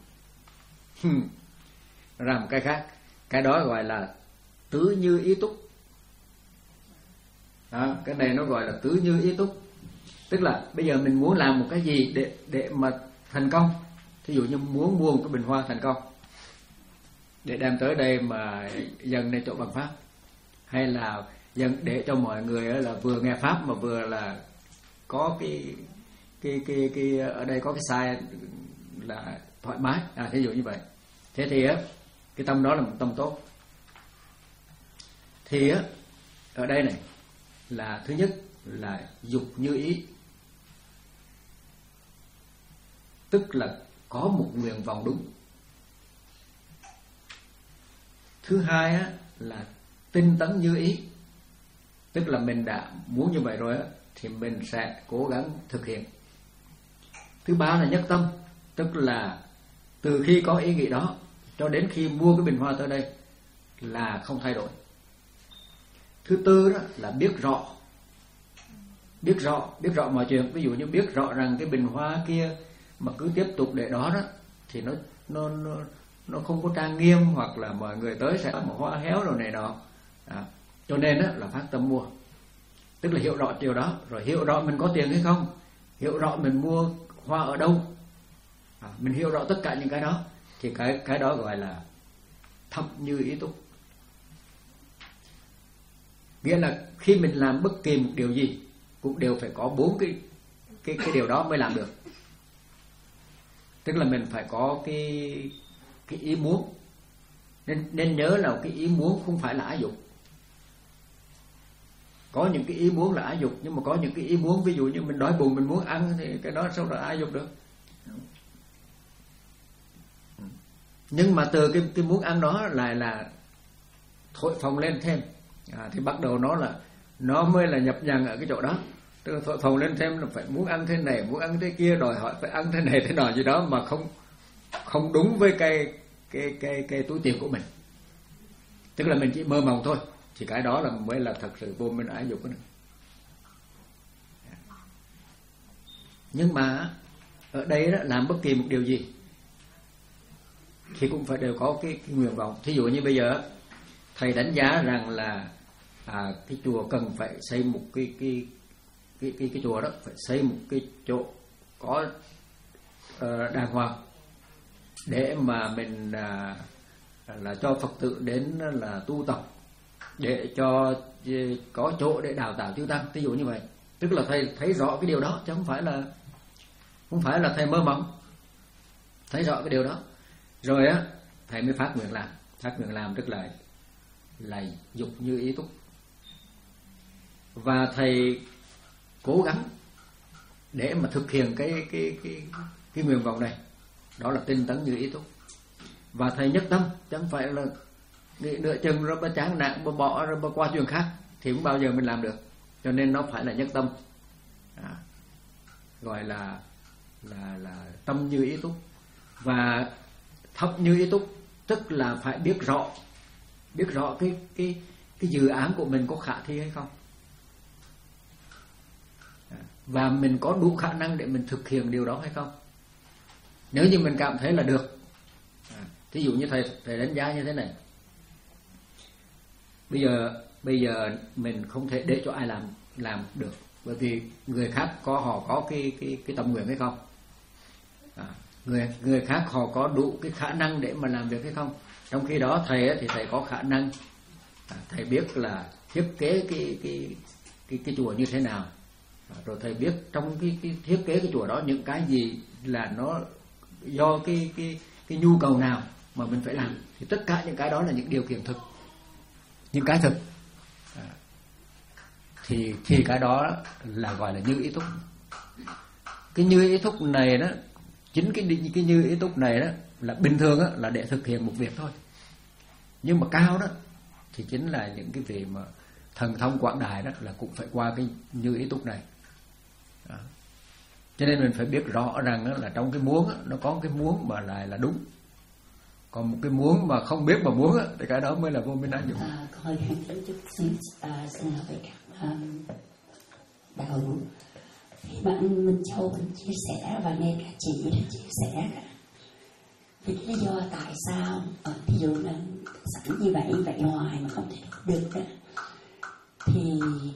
Ra một cái khác. Cái đó gọi là tứ như ý túc. À, cái này nó gọi là tứ như ý túc. Tức là bây giờ mình muốn làm một cái gì để để mà thành công. Thí dụ như muốn mua một cái bình hoa thành công, để đem tới đây mà dâng lên chỗ bằng pháp, hay là dâng để cho mọi người là vừa nghe pháp mà vừa là có cái cái cái cái ở đây có cái sai là thoải mái, à thí dụ như vậy. Thế thì á, cái tâm đó là một tâm tốt. Thì á, ở đây này là thứ nhất là dục như ý, tức là có một nguyện vọng đúng. Thứ hai á, là tinh tấn như ý, tức là mình đã muốn như vậy rồi á, thì mình sẽ cố gắng thực hiện. Thứ ba là nhất tâm, tức là từ khi có ý nghĩ đó cho đến khi mua cái bình hoa tới đây là không thay đổi. Thứ tư đó là biết rõ, biết rõ, biết rõ mọi chuyện. Ví dụ như biết rõ rằng cái bình hoa kia mà cứ tiếp tục để đó đó thì nó nó nó nó không có trang nghiêm, hoặc là mọi người tới sẽ có một hoa héo rồi này nọ. À, cho nên đó là phát tâm mua, tức là hiểu rõ điều đó, rồi hiểu rõ mình có tiền hay không, hiểu rõ mình mua hoa ở đâu, à, mình hiểu rõ tất cả những cái đó, thì cái cái đó gọi là thâm như ý túc. Nghĩa là khi mình làm bất kỳ một điều gì cũng đều phải có bốn cái cái cái điều đó mới làm được. Tức là mình phải có cái cái ý muốn. Nên nên nhớ là cái ý muốn không phải là ái dục. Có những cái ý muốn là ái dục, nhưng mà có những cái ý muốn, ví dụ như mình đói bụng mình muốn ăn, thì cái đó sao là ái dục được. Nhưng mà từ cái cái muốn ăn đó lại là thổi phồng lên thêm, à, thì bắt đầu nó là nó mới là nhập nhằng ở cái chỗ đó. Tức là thổi phồng lên thêm là phải muốn ăn thế này, muốn ăn thế kia, đòi hỏi phải ăn thế này thế nọ gì đó mà không không đúng với cái cái cái cái túi tiền của mình. Tức là mình chỉ mơ mộng thôi, thì cái đó là mới là thật sự vô minh ái dục đó. Nhưng mà ở đây đó, làm bất kỳ một điều gì thì cũng phải đều có cái, cái nguyện vọng. Thí dụ như bây giờ thầy đánh giá rằng là à, cái chùa cần phải xây một cái cái cái cái cái chùa đó phải xây một cái chỗ có uh, đàng hoàng để mà mình uh, là cho Phật tử đến là tu tập, để cho có chỗ để đào tạo chư tăng, ví dụ như vậy. Tức là thầy thấy rõ cái điều đó, chứ không phải là không phải là thầy mơ mộng, thấy rõ cái điều đó rồi á, thầy mới phát nguyện làm. Phát nguyện làm tức là là dục như ý túc, và thầy cố gắng để mà thực hiện cái cái cái cái nguyện vọng này, đó là tinh tấn như ý túc. Và thầy nhất tâm, chứ không phải là nghĩ nửa chừng rồi bà chán nản bà bỏ rồi bà qua chuyện khác, thì không bao giờ mình làm được. Cho nên nó phải là nhất tâm, à, gọi là là là tâm như ý túc. Và thấp như ý túc tức là phải biết rõ, biết rõ cái cái cái dự án của mình có khả thi hay không, và mình có đủ khả năng để mình thực hiện điều đó hay không. Nếu như mình cảm thấy là được, à, ví dụ như thầy thầy đánh giá như thế này, bây giờ bây giờ mình không thể để cho ai làm làm được, bởi vì người khác có họ có cái cái cái tâm nguyện hay không, à, người người khác họ có đủ cái khả năng để mà làm việc hay không. Trong khi đó thầy ấy, thì thầy có khả năng, à, thầy biết là thiết kế cái cái cái cái chùa như thế nào, à, rồi thầy biết trong cái cái thiết kế cái chùa đó những cái gì là nó do cái cái cái nhu cầu nào mà mình phải làm, thì tất cả những cái đó là những điều kiện thực, những cái thực, à, thì thì cái đó là gọi là như ý túc. Cái như ý túc này đó, chính cái cái như ý túc này đó là bình thường đó, là để thực hiện một việc thôi. Nhưng mà cao đó thì chính là những cái vị mà thần thông quảng đại đó là cũng phải qua cái như ý túc này. Đó. Cho nên mình phải biết rõ rằng đó, là trong cái muốn đó, nó có cái muốn mà lại là đúng, còn một cái muốn mà không biết mà muốn đó, thì cái đó mới là vô minh ái dục. À, hơi đến chút xin à, xin hỏi các um, đạo hữu. Khi mà anh Minh Châu anh chia sẻ và nghe cả chị đã chia sẻ vì lý do tại sao ở ví dụ là sẵn như vậy vậy hoài mà không thể được đó, thì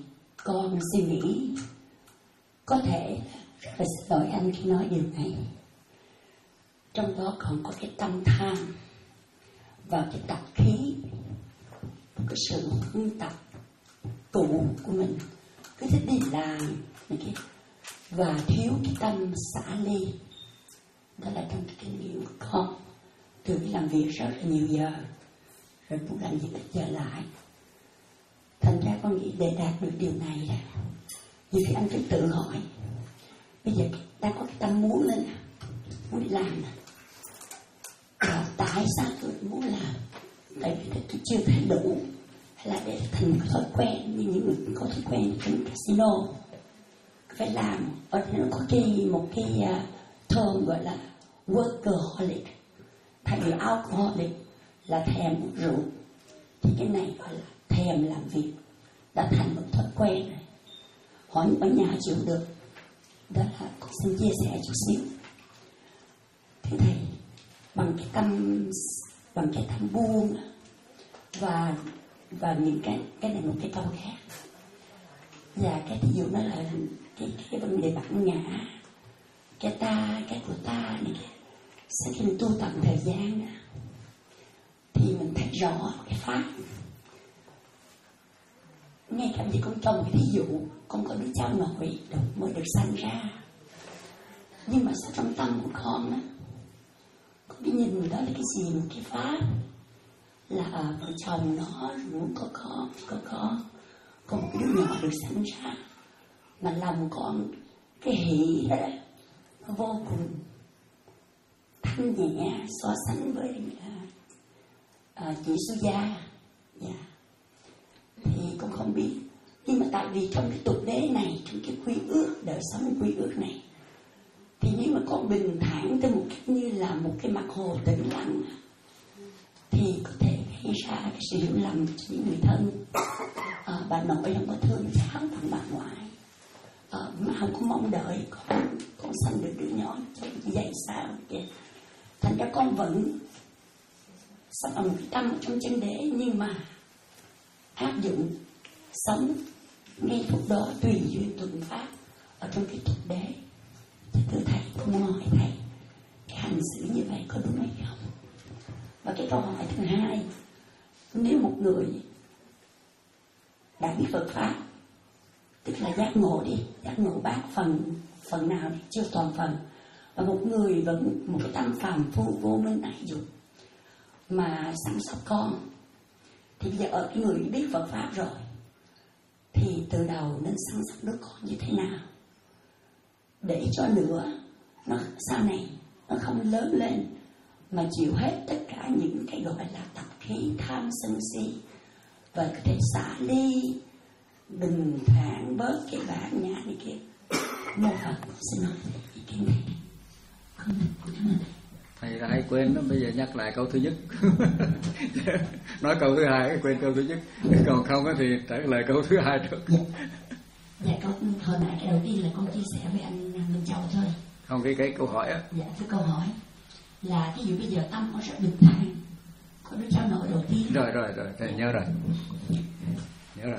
con suy nghĩ có thể rất là xin lỗi anh khi nói điều này. Trong đó còn có cái tâm tham và cái tập khí, cái sự hướng tập tụ của mình, cứ thích đi làm này kia, và thiếu cái tâm xả ly. Đó là trong cái kinh nghiệm của con. Từ cái làm việc rất là nhiều giờ, rồi cũng làm việc ít giờ lại. Thành ra con nghĩ để đạt được điều này là nhiều khi anh phải tự hỏi, bây giờ ta có cái tâm muốn lên, muốn đi làm nè, và tại sao tôi muốn làm? Tại vì tôi chưa thấy đủ, hay là để thành một thói quen, như những người có thói quen trong casino phải làm. Ở đây nó có cái một cái uh, term gọi là workaholic, thay vì alcoholic là thèm uống rượu, thì cái này gọi là thèm làm việc, đã thành một thói quen rồi. Hỏi ở nhà chịu được, đó là con xin chia sẻ chút xíu. Thế thầy, bằng cái tâm bằng cái tâm buông và và những cái cái này một cái câu khác, và cái ví dụ nó là cái cái vấn đề bản ngã, cái ta, cái của ta này kia. Sau khi mình tu tập thời gian thì mình thấy rõ cái pháp. Ngay cả như con trồng cái ví dụ, con có đứa cháu nội mới được sanh ra, nhưng mà sao trong tâm của con á, con biết nhìn đó là cái gì, một cái pháp là ở vợ chồng nó muốn có con, có con, có một cái đứa nhỏ được sanh ra, mà lòng con cái hỷ đó, đó nó vô cùng thanh nhẹ so sánh với uh, uh, chị Su Gia. Yeah. Thì con không biết, nhưng mà tại vì trong cái tục đế này, trong cái quy ước, đời sống quy ước này, thì nếu mà con bình thản tới một cách như là một cái mặt hồ tĩnh lặng, thì có thể gây ra cái sự hiểu lầm cho những người thân. À, bà nội không có thương cháu bằng bà ngoại, à, mà không có mong đợi con con sanh được đứa nhỏ cho vậy sao kìa. Thành ra con vẫn sống ở một cái tâm trong chân đế, nhưng mà áp dụng sống ngay phút đó tùy duyên thuận pháp ở trong cái tục đế. Thì thưa thầy, con muốn hỏi thầy, cái hành xử như vậy có đúng hay không? Và cái câu hỏi thứ hai, nếu một người đã biết Phật pháp, tức là giác ngộ đi, giác ngộ bát phần, phần nào đi, chưa toàn phần, và một người vẫn một cái tâm phàm phu vô minh ái dục mà săn sóc con, thì bây giờ ở cái người biết Phật pháp rồi, thì từ đầu nên săn sóc đứa con như thế nào để cho nữa nó sau này nó không lớn lên mà chịu hết tất cả những cái gọi là tập khí tham sân si, và có thể xả ly, bình thản bớt cái bản ngã này kia. Mô Phật, xin nói ý kiến này. Không, cảm ơn thầy là hay quên đó, bây giờ nhắc lại câu thứ nhất. Nói câu thứ hai quên câu thứ nhất, còn không thì trả lời câu thứ hai trước. Dạ, dạ câu hồi nãy cái đầu tiên là con chia sẻ với anh Minh Châu thôi. Không, cái cái câu hỏi á. Dạ, cái câu hỏi là ví dụ bây giờ tâm con rất bình thản, có đứa cháu nội đầu tiên. Rồi rồi rồi, thầy nhớ rồi, nhớ rồi.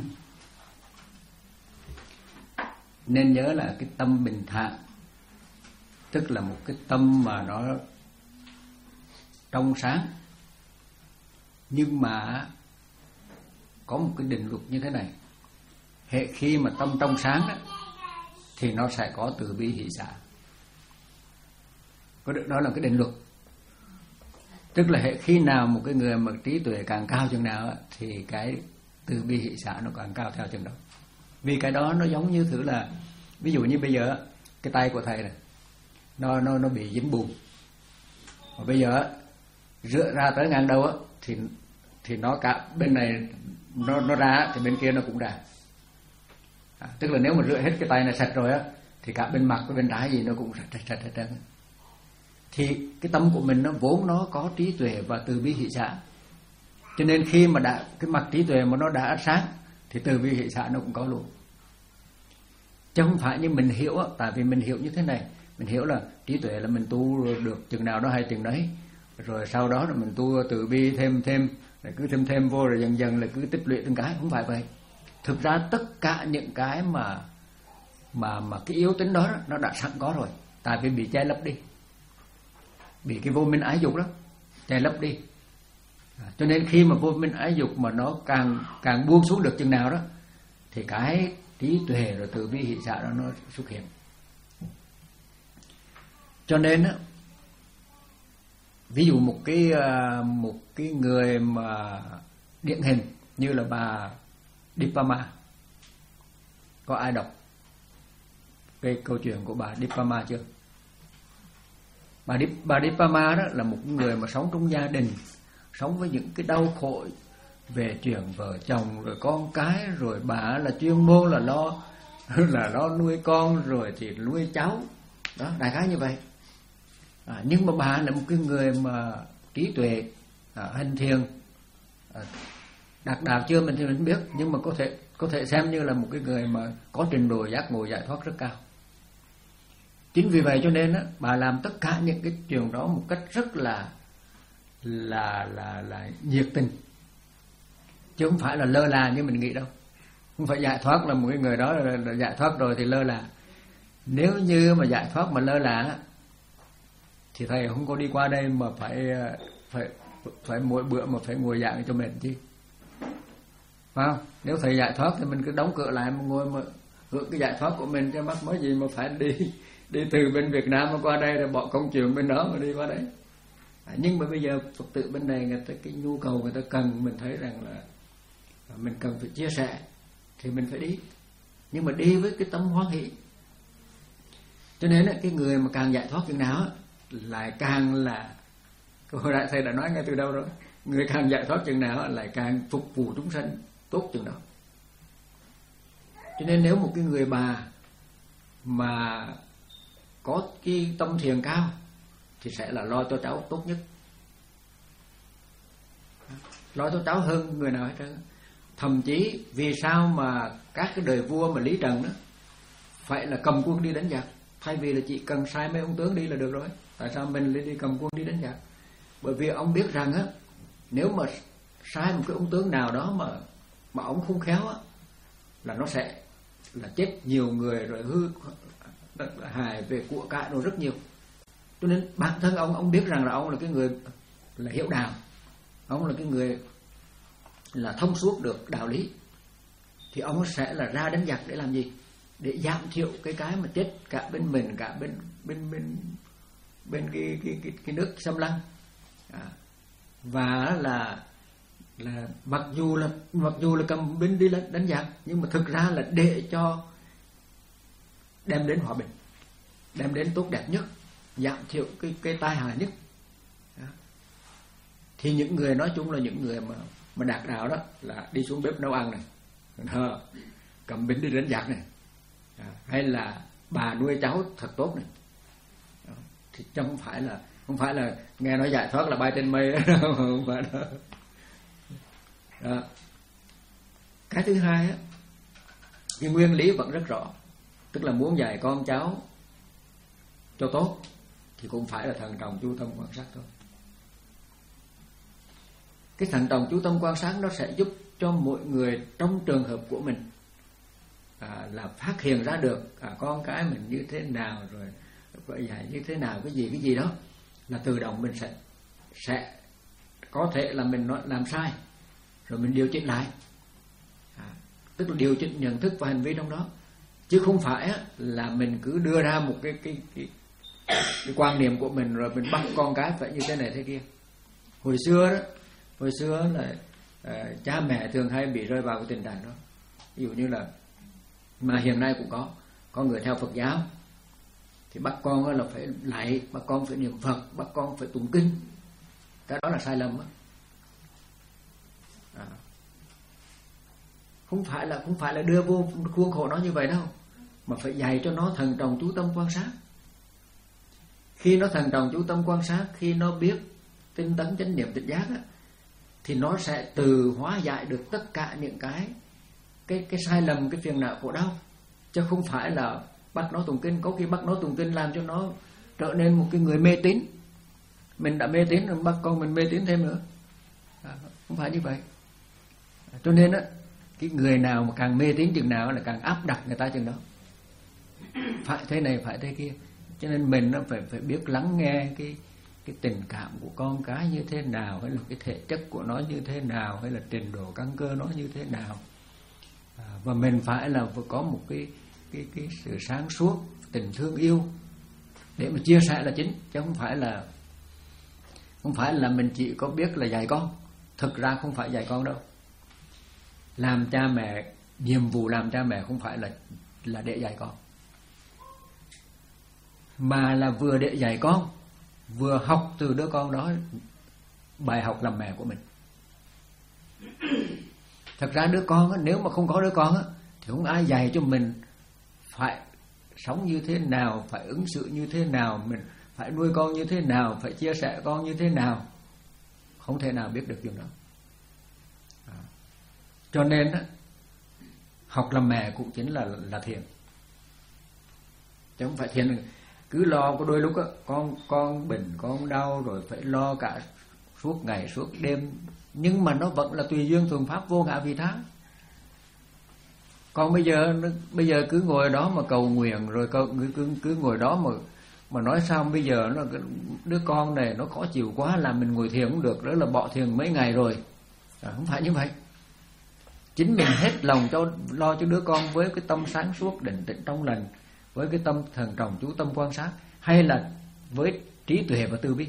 Nên nhớ là cái tâm bình thản, tức là một cái tâm mà nó trong sáng, nhưng mà có một cái định luật như thế này: hệ khi mà tâm trong sáng đó, thì nó sẽ có từ bi hỷ xả. Đó là cái định luật. Tức là hệ khi nào một cái người mà trí tuệ càng cao chừng nào thì cái từ bi hỷ xả nó càng cao theo chừng đó. Vì cái đó nó giống như thử là, ví dụ như bây giờ cái tay của thầy này nó nó nó bị dính bùn, và bây giờ rửa ra tới ngang đầu á, thì thì nó cả bên này nó nó ra thì bên kia nó cũng ra. À, tức là nếu mà rửa hết cái tay này sạch rồi á, thì cả bên mặt với bên trái gì nó cũng sạch sạch sạch hết. Thì cái tâm của mình nó vốn nó có trí tuệ và từ bi hỷ xả, cho nên khi mà đã cái mặt trí tuệ mà nó đã sáng thì từ bi hỷ xả nó cũng có luôn. Chứ không phải như mình hiểu, tại vì mình hiểu như thế này, mình hiểu là trí tuệ là mình tu được chừng nào đó hay chừng đấy, rồi sau đó là mình tu từ bi thêm thêm, rồi cứ thêm thêm vô, rồi dần dần là cứ tích lũy từng cái. Không phải vậy. thực ra tất cả những cái mà mà mà cái yếu tính đó nó đã sẵn có rồi, tại vì bị che lấp đi, bị cái vô minh ái dục đó che lấp đi. À, cho nên khi mà vô minh ái dục mà nó càng càng buông xuống được chừng nào đó, thì cái trí tuệ rồi từ bi hỷ xả đó nó xuất hiện. Cho nên á, ví dụ một cái một cái người mà điển hình như là bà Dipama, có ai đọc cái câu chuyện của bà Dipama chưa? Bà Dip, bà Dipama đó là một người mà sống trong gia đình, sống với những cái đau khổ về chuyện vợ chồng rồi con cái, rồi bà là chuyên môn là lo là lo nuôi con rồi thì nuôi cháu đó, đại khái như vậy. À, nhưng mà bà là một cái người mà trí tuệ, à, hành thiền, à, đạt đạo chưa mình thì mình biết, nhưng mà có thể có thể xem như là một cái người mà có trình độ giác ngộ giải thoát rất cao. Chính vì vậy cho nên á, bà làm tất cả những cái chuyện đó một cách rất là là là là nhiệt tình, chứ không phải là lơ là như mình nghĩ đâu. Không phải giải thoát là một cái người đó là, là giải thoát rồi thì lơ là. Nếu như mà giải thoát mà lơ là thì thầy không có đi qua đây mà phải phải phải mỗi bữa mà phải ngồi giảng cho mình chứ, phải không? Nếu thầy giải thoát thì mình cứ đóng cửa lại mà ngồi mà hưởng cái giải thoát của mình, cho mắc mới gì mà phải đi đi từ bên Việt Nam mà qua đây rồi bỏ công chuyện bên đó mà đi qua đây. À, nhưng mà bây giờ Phật tử bên này người ta cái nhu cầu người ta cần, mình thấy rằng là mình cần phải chia sẻ thì mình phải đi, nhưng mà đi với cái tâm hoan hỷ. Cho nên cái người mà càng giải thoát chừng nào lại càng là, hồi đại thầy đã nói ngay từ đâu rồi, người càng giải thoát chừng nào lại càng phục vụ chúng sanh tốt chừng đó. Cho nên nếu một cái người bà mà có cái tâm thiền cao thì sẽ là lo cho cháu tốt nhất, lo cho cháu hơn người nào hết trơn. Thậm chí vì sao mà các cái đời vua mà Lý Trần đó phải là cầm quân đi đánh giặc, thay vì là chỉ cần sai mấy ông tướng đi là được rồi. Tại sao mình lại đi cầm quân đi đánh giặc? Bởi vì ông biết rằng á, nếu mà sai một cái ông tướng nào đó mà mà ông không khéo á, là nó sẽ là chết nhiều người rồi hư hại về của cải nó rất nhiều. Cho nên bản thân ông ông biết rằng là ông là cái người là hiểu đạo, ông là cái người là thông suốt được đạo lý, thì ông sẽ là ra đánh giặc để làm gì? Để giảm thiểu cái cái mà chết cả bên mình cả bên bên bên bên cái cái cái, cái nước xâm lăng. À, và là là mặc dù là mặc dù là cầm binh đi đánh giặc, nhưng mà thực ra là để cho đem đến hòa bình, đem đến tốt đẹp nhất, giảm thiểu cái cái tai hại nhất. Đó. Thì những người nói chung là những người mà mà đạt đạo đó là đi xuống bếp nấu ăn này, à, cầm binh đi đánh giặc này, à, hay là bà nuôi cháu thật tốt này. Đó. Thì chứ không phải là không phải là nghe nói giải thoát là bay trên mây đó, không phải đó. Đó. Cái thứ hai á, cái nguyên lý vẫn rất rõ, tức là muốn dạy con cháu cho tốt thì cũng phải là thận trọng chú tâm quan sát thôi. Cái thận trọng chú tâm quan sát nó sẽ giúp cho mọi người trong trường hợp của mình à, là phát hiện ra được à, con cái mình như thế nào, rồi phải dạy như thế nào, cái gì cái gì đó, là tự động mình sẽ sẽ có thể là mình nói làm sai rồi mình điều chỉnh lại, à, tức là điều chỉnh nhận thức và hành vi trong đó, chứ không phải á, là mình cứ đưa ra một cái cái, cái cái quan niệm của mình rồi mình bắt con cái phải như thế này thế kia. Hồi xưa đó, hồi xưa là uh, cha mẹ thường hay bị rơi vào cái tình trạng đó. Ví dụ như là, mà hiện nay cũng có có người theo Phật giáo thì bắt con là phải lạy, bắt con phải niệm Phật, bắt con phải tụng kinh. Cái đó là sai lầm đó. À. Không phải là không phải là đưa vô khuôn khổ nó như vậy đâu, mà phải dạy cho nó thần trọng chú tâm quan sát. Khi nó thần trọng chú tâm quan sát, khi nó biết tinh tấn chánh niệm tỉnh giác á, thì nó sẽ từ hóa giải được tất cả những cái cái cái sai lầm, cái phiền não khổ đau, chứ không phải là bắt nó tụng kinh. Có khi bắt nó tụng kinh làm cho nó trở nên một cái người mê tín. Mình đã mê tín rồi bắt con mình mê tín thêm nữa, à, không phải như vậy. Cho nên á, Cái người nào mà càng mê tín chừng nào là càng áp đặt người ta chừng đó, phải thế này phải thế kia. Cho nên mình nó phải phải biết lắng nghe cái cái tình cảm của con cái như thế nào, hay là cái thể chất của nó như thế nào, hay là trình độ căn cơ nó như thế nào. À, và mình phải là phải có một cái cái cái sự sáng suốt, tình thương yêu để mà chia sẻ là chính, chứ không phải là không phải là mình chỉ có biết là dạy con. Thực ra không phải dạy con đâu. Làm cha mẹ, nhiệm vụ làm cha mẹ không phải là là để dạy con, mà là vừa để dạy con, vừa học từ đứa con đó bài học làm mẹ của mình. Thật ra đứa con á, nếu mà không có đứa con á, thì không ai dạy cho mình phải sống như thế nào, phải ứng xử như thế nào, mình phải nuôi con như thế nào, phải chia sẻ con như thế nào. Không thể nào biết được điều đó. À. Cho nên á, học làm mẹ cũng chính là là thiền, chứ không phải thiền cứ lo. Có đôi lúc á, con con bệnh, con đau rồi phải lo cả suốt ngày suốt đêm, nhưng mà nó vẫn là tùy duyên thuận pháp, vô ngã vị tha. Còn bây giờ bây giờ cứ ngồi đó mà cầu nguyện, rồi cứ, cứ, cứ ngồi đó mà mà nói sao bây giờ nó đứa con này nó khó chịu quá, làm mình ngồi thiền cũng được, đó là bỏ thiền mấy ngày rồi. À, không phải như vậy. Chính mình hết lòng cho lo cho đứa con với cái tâm sáng suốt, định tĩnh trong lành, với cái tâm thần trọng chú tâm quan sát, hay là với trí tuệ và từ bi.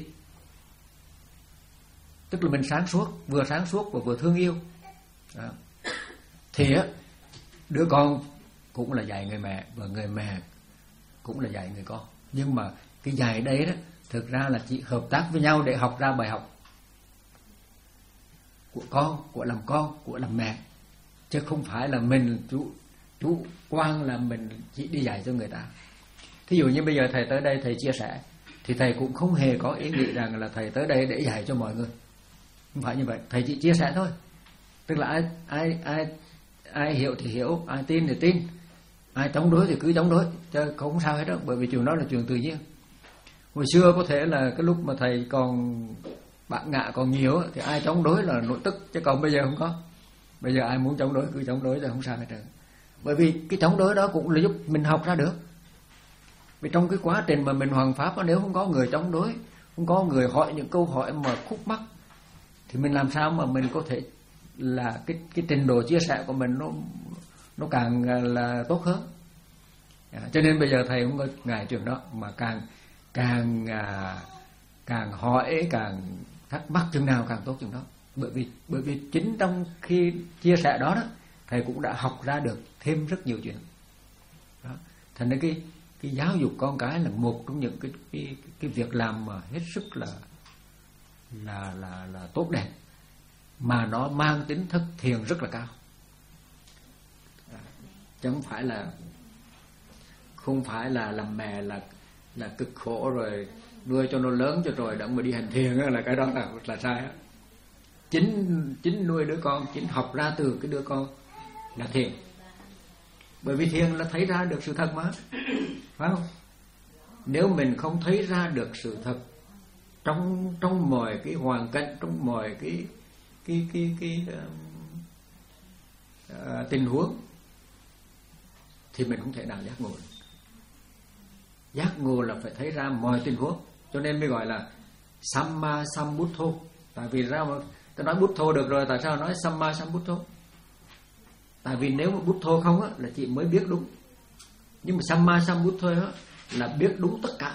Tức là mình sáng suốt, vừa sáng suốt và vừa thương yêu. Đó. Thì á, đứa con cũng là dạy người mẹ, và người mẹ cũng là dạy người con. Nhưng mà cái dạy đấy đó, thực ra là chỉ hợp tác với nhau để học ra bài học của con, của làm con, của làm mẹ, chứ không phải là mình chú chú quan là mình chỉ đi dạy cho người ta. Thí dụ như bây giờ thầy tới đây thầy chia sẻ, thì thầy cũng không hề có ý nghĩ rằng là thầy tới đây để dạy cho mọi người. Không phải như vậy, thầy chỉ chia sẻ thôi. Tức là ai ai ai ai hiểu thì hiểu, ai tin thì tin, ai chống đối thì cứ chống đối, chứ không sao hết đó, bởi vì chuyện đó là chuyện tự nhiên. Hồi xưa có thể là cái lúc mà thầy còn bạn ngạ còn nhiều thì ai chống đối là nội tức, chứ còn bây giờ không có. Bây giờ ai muốn chống đối cứ chống đối rồi, không sao hết trơn. Bởi vì cái chống đối đó cũng là giúp mình học ra được. Vì trong cái quá trình mà mình hoàn pháp đó, nếu không có người chống đối, không có người hỏi những câu hỏi mà khúc mắc, thì mình làm sao mà mình có thể là cái cái trình độ chia sẻ của mình nó nó càng là tốt hơn. À, cho nên bây giờ thầy không có ngại chuyện đó, mà càng càng à, càng hỏi, càng thắc mắc chừng nào càng tốt chừng đó. Bởi vì bởi vì chính trong khi chia sẻ đó đó, thầy cũng đã học ra được thêm rất nhiều chuyện. Đó. Thành ra cái cái giáo dục con cái là một trong những cái cái cái việc làm mà hết sức là là là là tốt đẹp, mà nó mang tính thực thiền rất là cao. À, chứ không phải là không phải là làm mẹ là là cực khổ rồi nuôi cho nó lớn cho rồi đặng mà đi hành thiền đó, là cái đó là là sai đó. Chính chính nuôi đứa con, chính học ra từ cái đứa con là thiền. Bởi vì thiền là thấy ra được sự thật mà, phải không? Nếu mình không thấy ra được sự thật trong trong mọi cái hoàn cảnh, trong mọi cái cái cái cái, cái uh, tình huống, thì mình không thể nào giác ngộ được. Giác ngộ là phải thấy ra mọi tình huống, cho nên mới gọi là Samma Sambuddho. Tại vì ra mà ta nói Buddho được rồi, tại sao nói Samma Sambuddho? Tại vì nếu mà Buddho không á, là chị mới biết đúng. Nhưng mà Samma Sambuddho á, là biết đúng tất cả,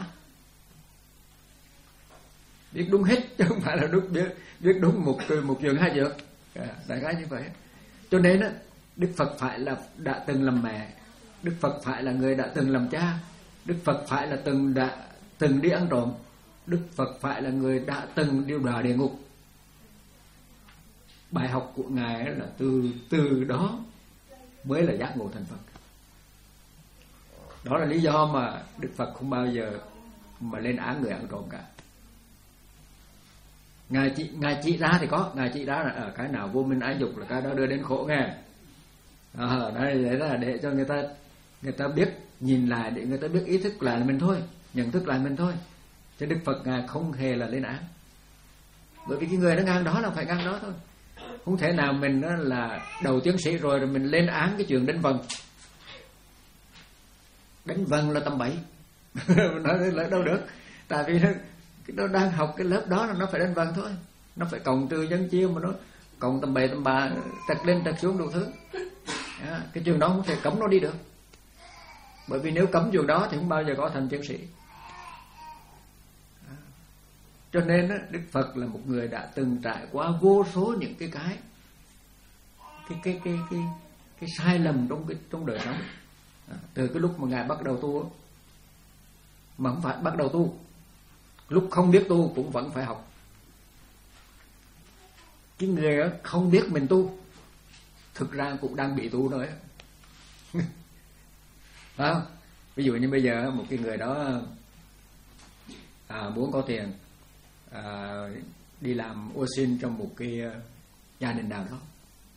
biết đúng hết, chứ không phải là đúng, biết, biết đúng một một chuyện hai chuyện. À, đại khái như vậy. Cho nên á, Đức Phật phải là đã từng làm mẹ, Đức Phật phải là người đã từng làm cha, Đức Phật phải là từng đã từng đi ăn trộm, Đức Phật phải là người đã từng điêu đọa địa ngục. Bài học của Ngài là từ từ đó mới là giác ngộ thành Phật. Đó là lý do mà Đức Phật không bao giờ mà lên án người ăn trộm cả. Ngài chỉ, Ngài chỉ ra thì có, Ngài chỉ ra là ở cái nào vô minh ái dục là cái đó đưa đến khổ nghe. À, đây là để cho người ta người ta biết, nhìn lại để người ta biết ý thức lại mình thôi, nhận thức lại mình thôi. Chứ Đức Phật Ngài không hề là lên án. Bởi vì cái người nó ngang đó là phải ngang đó thôi. Không thể nào mình đó là đầu tiến sĩ rồi rồi mình lên án cái chuyện đánh vần. Đánh vần là tầm bậy. Nói là đâu được. Tại vì nó, nó đang học cái lớp đó là nó phải đánh vần thôi. Nó phải cộng trừ nhân chia mà nó cộng tầm bậy tầm bạ, trật lên trật xuống đủ thứ. À, cái trường đó không thể cấm nó đi được. Bởi vì nếu cấm trường đó thì không bao giờ có thành tiến sĩ. À, cho nên đó, Đức Phật là một người đã từng trải qua vô số những cái cái cái cái cái cái, cái sai lầm trong cái trong đời sống. À, từ cái lúc mà ngài bắt đầu tu, mà không phải bắt đầu tu, lúc không biết tu cũng vẫn phải học. Cái người đó không biết mình tu, thực ra cũng đang bị tu rồi. Phải không? Ví dụ như bây giờ một cái người đó à, muốn có tiền à, đi làm ô xin trong một cái gia đình nào đó,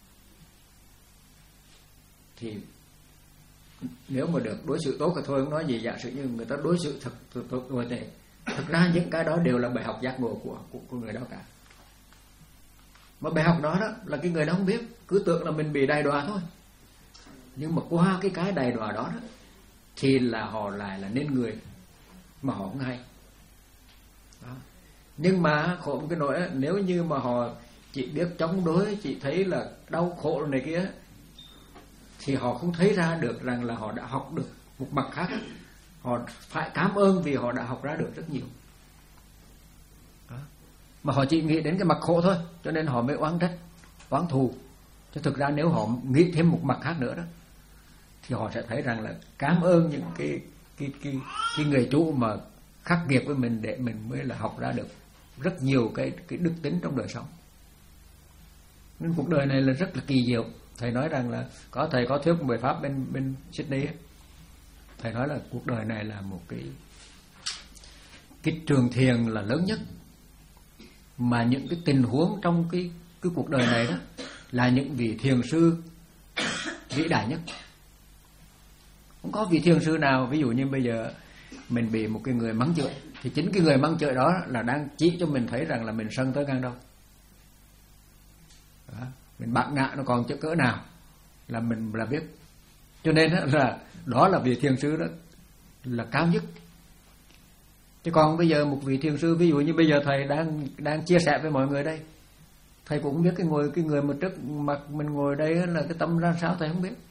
thì nếu mà được đối xử tốt thì thôi không nói gì. Giả sử như người ta đối xử thật tốt rồi thì thực ra những cái đó đều là bài học giác ngộ của, của, của người đó cả. Mà bài học đó đó là cái người đó không biết, cứ tưởng là mình bị đày đọa thôi. Nhưng mà qua cái cái đày đọa đó, đó thì là họ lại là nên người mà họ không hay đó. Nhưng mà khổ một cái nỗi đó, nếu như mà họ chỉ biết chống đối, chỉ thấy là đau khổ này kia, thì họ không thấy ra được rằng là họ đã học được một mặt khác. Họ phải cảm ơn vì họ đã học ra được rất nhiều đó. Mà họ chỉ nghĩ đến cái mặt khổ thôi, cho nên họ mới oán trách, oán thù. Chứ thực ra nếu họ nghĩ thêm một mặt khác nữa đó, thì họ sẽ thấy rằng là cảm ơn những cái cái cái cái người chủ mà khắc nghiệt với mình, để mình mới là học ra được rất nhiều cái cái đức tính trong đời sống. Nên cuộc đời này là rất là kỳ diệu. Thầy nói rằng là có thầy có thuyết một bài pháp bên bên Sydney ấy. Thầy nói là cuộc đời này là một cái cái trường thiền là lớn nhất, mà những cái tình huống trong cái cái cuộc đời này đó là những vị thiền sư vĩ đại nhất. Không có vị thiền sư nào, ví dụ như bây giờ mình bị một cái người mắng chửi, thì chính cái người mắng chửi đó là đang chỉ cho mình thấy rằng là mình sân tới ngang đâu. Đó. Mình bạc ngạ nó còn cỡ nào là mình là biết. Cho nên là đó là vị thiền sư đó là cao nhất. Chứ còn bây giờ một vị thiền sư, ví dụ như bây giờ thầy đang đang chia sẻ với mọi người đây, thầy cũng không biết cái ngồi cái người mà trước mặt mình ngồi đây là cái tâm ra sao, thầy không biết.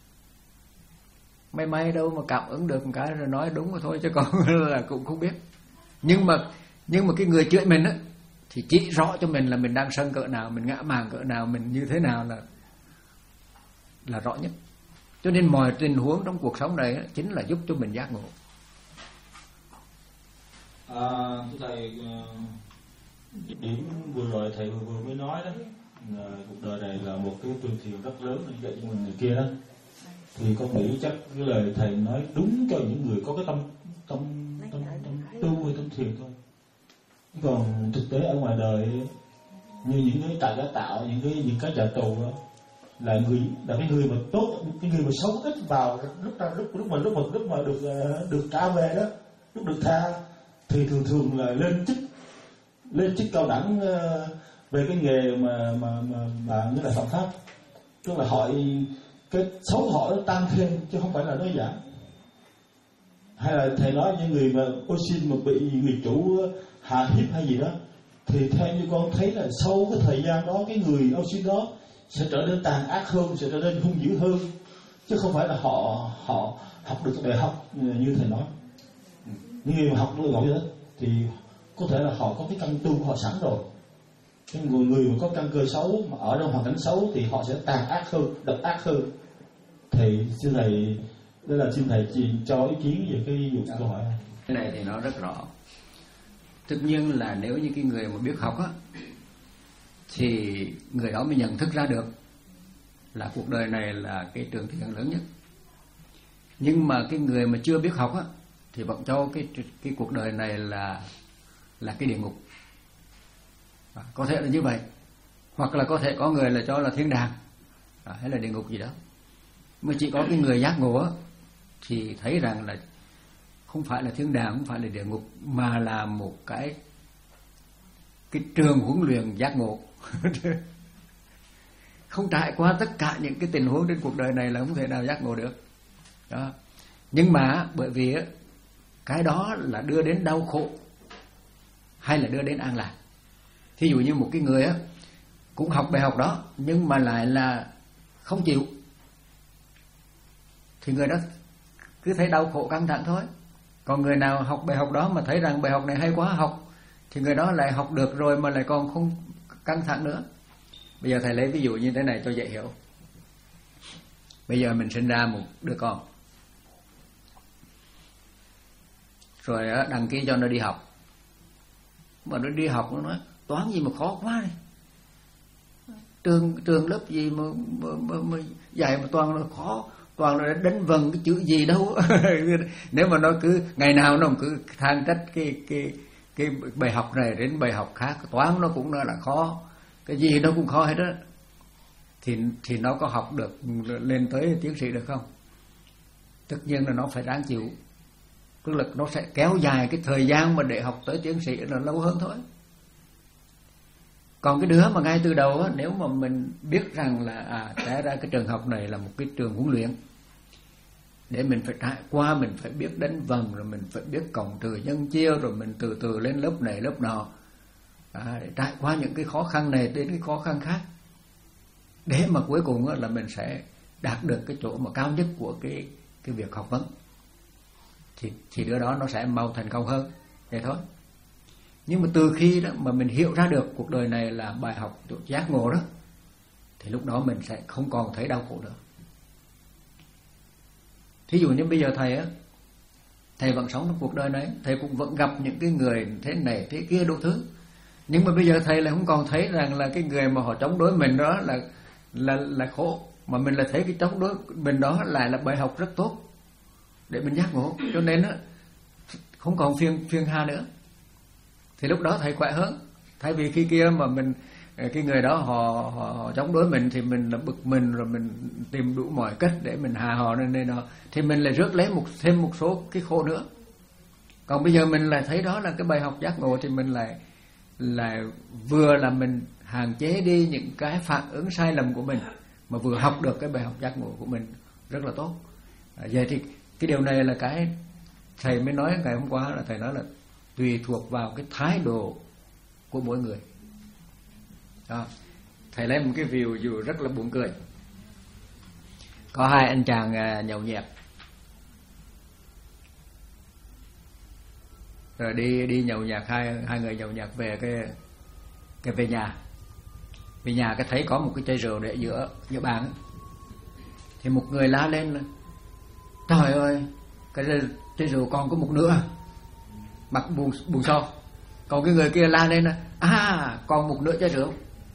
May may đâu mà cảm ứng được một cái rồi nói đúng rồi thôi, chứ còn là cũng không biết. Nhưng mà nhưng mà cái người chửi mình á thì chỉ rõ cho mình là mình đang sân cỡ nào, mình ngã màng cỡ nào, mình như thế nào là là rõ nhất. Cho nên mọi tình huống trong cuộc sống này á, chính là giúp cho mình giác ngộ. À, thưa thầy, điểm vừa rồi thầy vừa mới nói đó, là cuộc đời này là một cái trường thiền rất lớn để dạy cho mình người kia đó, thì con nghĩ chắc cái lời thầy nói đúng cho những người có cái tâm tâm tâm, tâm tu hay tâm thiền thôi. Còn thực tế ở ngoài đời như những cái trại cải tạo, những cái những cái nhà tù đó, là người là cái người mà tốt, cái người mà sống ít vào lúc ra lúc lúc mà lúc mà lúc mà được được trả về đó, lúc được tha, thì thường thường là lên chức lên chức cao đẳng về cái nghề mà mà mà, mà như là phạm pháp, tức là họ cái xấu họ nó tăng thêm chứ không phải là nó giảm. Hay là thầy nói những người mà ô xin mà bị người chủ hạ hiếp hay gì đó, thì theo như con thấy là sau cái thời gian đó, cái người ô xin đó sẽ trở nên tàn ác hơn, sẽ trở nên hung dữ hơn, chứ không phải là họ họ học được đại học như thầy nói. Những người mà học được gọi đó thì có thể là họ có cái căn tu của họ sẵn rồi. Nhưng người người mà có căn cơ xấu mà ở trong hoàn cảnh xấu thì họ sẽ tàn ác hơn, độc ác hơn. Thì xin thầy, đây là xin thầy cho ý kiến về cái vụ câu hỏi này. Cái này thì nó rất rõ. Tất nhiên là nếu như cái người mà biết học á, thì người đó mới nhận thức ra được là cuộc đời này là cái trường thiền lớn nhất. Nhưng mà cái người mà chưa biết học á, thì vẫn cho cái cái cuộc đời này là là cái địa ngục. À, có thể là như vậy, hoặc là có thể có người là cho là thiên đàng à, hay là địa ngục gì đó. Mà chỉ có cái người giác ngộ á, thì thấy rằng là không phải là thiên đàng, không phải là địa ngục, mà là một cái cái trường huấn luyện giác ngộ. không trải qua tất cả những cái tình huống trên cuộc đời này là không thể nào giác ngộ được. Đó. Nhưng mà bởi vì cái đó là đưa đến đau khổ hay là đưa đến an lạc. Thí dụ như một cái người á cũng học bài học đó nhưng mà lại là không chịu, thì người đó cứ thấy đau khổ căng thẳng thôi. Còn người nào học bài học đó mà thấy rằng bài học này hay quá học, thì người đó lại học được rồi mà lại còn không căng thẳng nữa. Bây giờ thầy lấy ví dụ như thế này cho dễ hiểu. Bây giờ mình sinh ra một đứa con, rồi đăng ký cho nó đi học. Mà nó đi học nó nói toán gì mà khó quá này, trường trường lớp gì mà, mà, mà, mà dạy mà toàn là khó, toàn là đánh vần cái chữ gì đâu. Nếu mà nó cứ ngày nào nó cứ than trách cái cái cái bài học này đến bài học khác, toán nó cũng là khó, cái gì nó cũng khó hết đó, thì thì nó có học được lên tới tiến sĩ được không? Tất nhiên là nó phải ráng chịu, tức là nó sẽ kéo dài cái thời gian mà để học tới tiến sĩ là lâu hơn thôi. Còn cái đứa mà ngay từ đầu á, nếu mà mình biết rằng là à té ra cái trường học này là một cái trường huấn luyện để mình phải trải qua, mình phải biết đánh vần, rồi mình phải biết cộng trừ nhân chia, rồi mình từ từ lên lớp này lớp nọ, à, để trải qua những cái khó khăn này đến cái khó khăn khác, để mà cuối cùng á, là mình sẽ đạt được cái chỗ mà cao nhất của cái cái việc học vấn, thì thì đứa đó nó sẽ mau thành công hơn, vậy thôi. Nhưng mà từ khi đó mà mình hiểu ra được cuộc đời này là bài học chỗ giác ngộ đó, thì lúc đó mình sẽ không còn thấy đau khổ nữa. Thí dụ như bây giờ thầy á, thầy vẫn sống trong cuộc đời này, thầy cũng vẫn gặp những cái người thế này thế kia đủ thứ, nhưng mà bây giờ thầy lại không còn thấy rằng là cái người mà họ chống đối mình đó là là là khổ, mà mình lại thấy cái chống đối mình đó lại là bài học rất tốt để mình giác ngộ. Cho nên á, không còn phiền phiền hà nữa, thì lúc đó thầy khỏe hơn. Thay vì khi kia mà mình cái người đó họ, họ, họ chống đối mình thì mình là bực mình, rồi mình tìm đủ mọi cách để mình hà họ nên nên họ, thì mình lại rước lấy một thêm một số cái khổ nữa. Còn bây giờ mình lại thấy đó là cái bài học giác ngộ, thì mình lại lại vừa là mình hạn chế đi những cái phản ứng sai lầm của mình, mà vừa học được cái bài học giác ngộ của mình rất là tốt. À, vậy thì cái điều này là cái thầy mới nói ngày hôm qua, là thầy nói là tùy thuộc vào cái thái độ của mỗi người. Đó. Thầy lấy một cái ví dụ rất là buồn cười. Có hai anh chàng nhậu nhẹt, rồi đi đi nhậu nhẹt, hai hai người nhậu nhẹt về cái cái về nhà, về nhà cái thấy có một cái chai rượu để giữa giữa bàn ấy. Thì một người la lên là trời ơi, cái chai rượu còn có một nửa, mặt buồn buồn so. Còn cái người kia la lên là à còn một nửa chai rượu.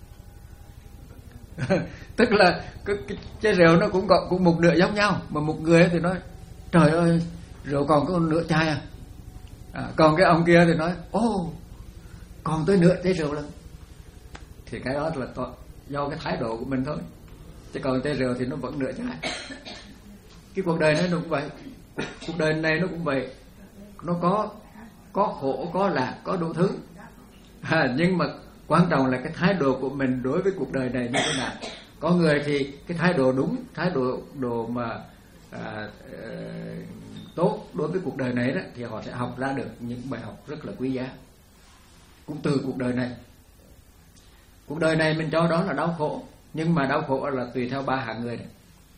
Tức là cái, cái chai rượu nó cũng có cũng một nửa giống nhau, mà một người thì nói trời ơi rượu còn có nửa chai à. À, còn cái ông kia thì nói ô còn tới nửa chai rượu lần. Thì cái đó là to, do cái thái độ của mình thôi, chứ còn chai rượu thì nó vẫn nửa chai. Cái cuộc đời này nó cũng vậy, cuộc đời này nó cũng vậy, nó có có khổ, có lạc, có đủ thứ, à, nhưng mà quan trọng là cái thái độ của mình đối với cuộc đời này như thế nào. Có người thì cái thái độ đúng, thái độ độ mà à, à, tốt đối với cuộc đời này đó, thì họ sẽ học ra được những bài học rất là quý giá cũng từ cuộc đời này. Cuộc đời này mình cho đó là đau khổ, nhưng mà đau khổ là tùy theo ba hạng người này.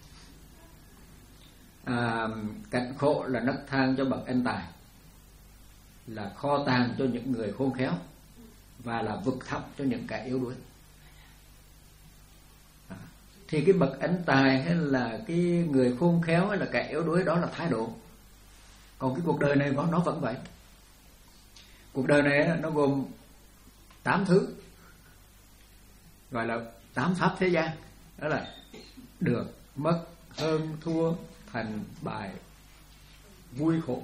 À, cảnh khổ là nấc thang cho bậc anh tài, là kho tàng cho những người khôn khéo, và là vực thẳm cho những kẻ yếu đuối. À, thì cái bậc anh tài hay là cái người khôn khéo hay là kẻ yếu đuối, đó là thái độ. Còn cái cuộc đời này nó vẫn vậy. Cuộc đời này nó gồm tám thứ, gọi là tám pháp thế gian, đó là được, mất, hơn, thua, thành, bại, vui, khổ.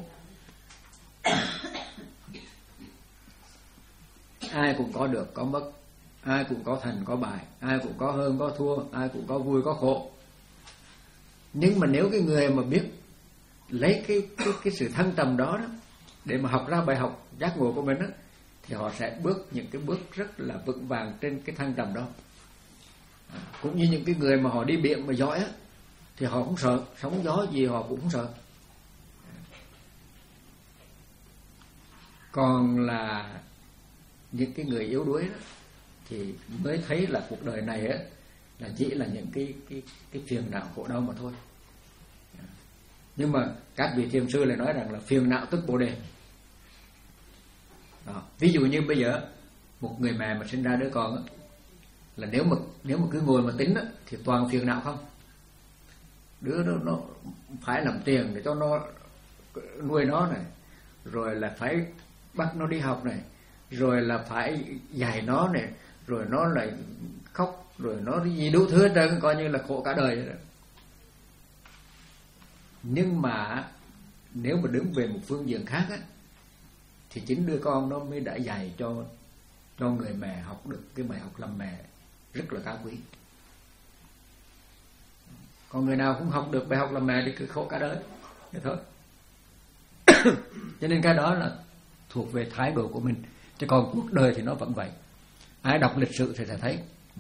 Ai cũng có được, có mất, ai cũng có thành, có bại, ai cũng có hơn, có thua, ai cũng có vui, có khổ. Nhưng mà nếu cái người mà biết lấy cái cái cái sự thăng trầm đó, đó để mà học ra bài học giác ngộ của mình đó, thì họ sẽ bước những cái bước rất là vững vàng trên cái thăng trầm đó. Cũng như những cái người mà họ đi biển mà giỏi á, thì họ cũng sợ, sóng gió gì họ cũng không sợ. Còn là những cái người yếu đuối đó, thì mới thấy là cuộc đời này á là chỉ là những cái cái cái phiền não khổ đau mà thôi. Nhưng mà các vị thiền sư lại nói rằng là phiền não tức bồ đề. Đó. Ví dụ như bây giờ một người mẹ mà sinh ra đứa con á, là nếu mà nếu mà cứ ngồi mà tính á, thì toàn phiền não không. Đứa đó nó phải làm tiền để cho nó nuôi nó này, rồi là phải bắt nó đi học này, rồi là phải dạy nó này, rồi nó lại khóc, rồi nó gì đủ thứ hết trơn, coi như là khổ cả đời vậy đó. Nhưng mà nếu mà đứng về một phương diện khác á, thì chính đứa con nó mới đã dạy cho cho người mẹ học được cái bài học làm mẹ rất là cao quý. Còn người nào không học được bài học làm mẹ thì cứ khổ cả đời thế thôi. Cho nên cái đó là thuộc về thái độ của mình, chứ còn cuộc đời thì nó vẫn vậy. Ai đọc lịch sử thì sẽ thấy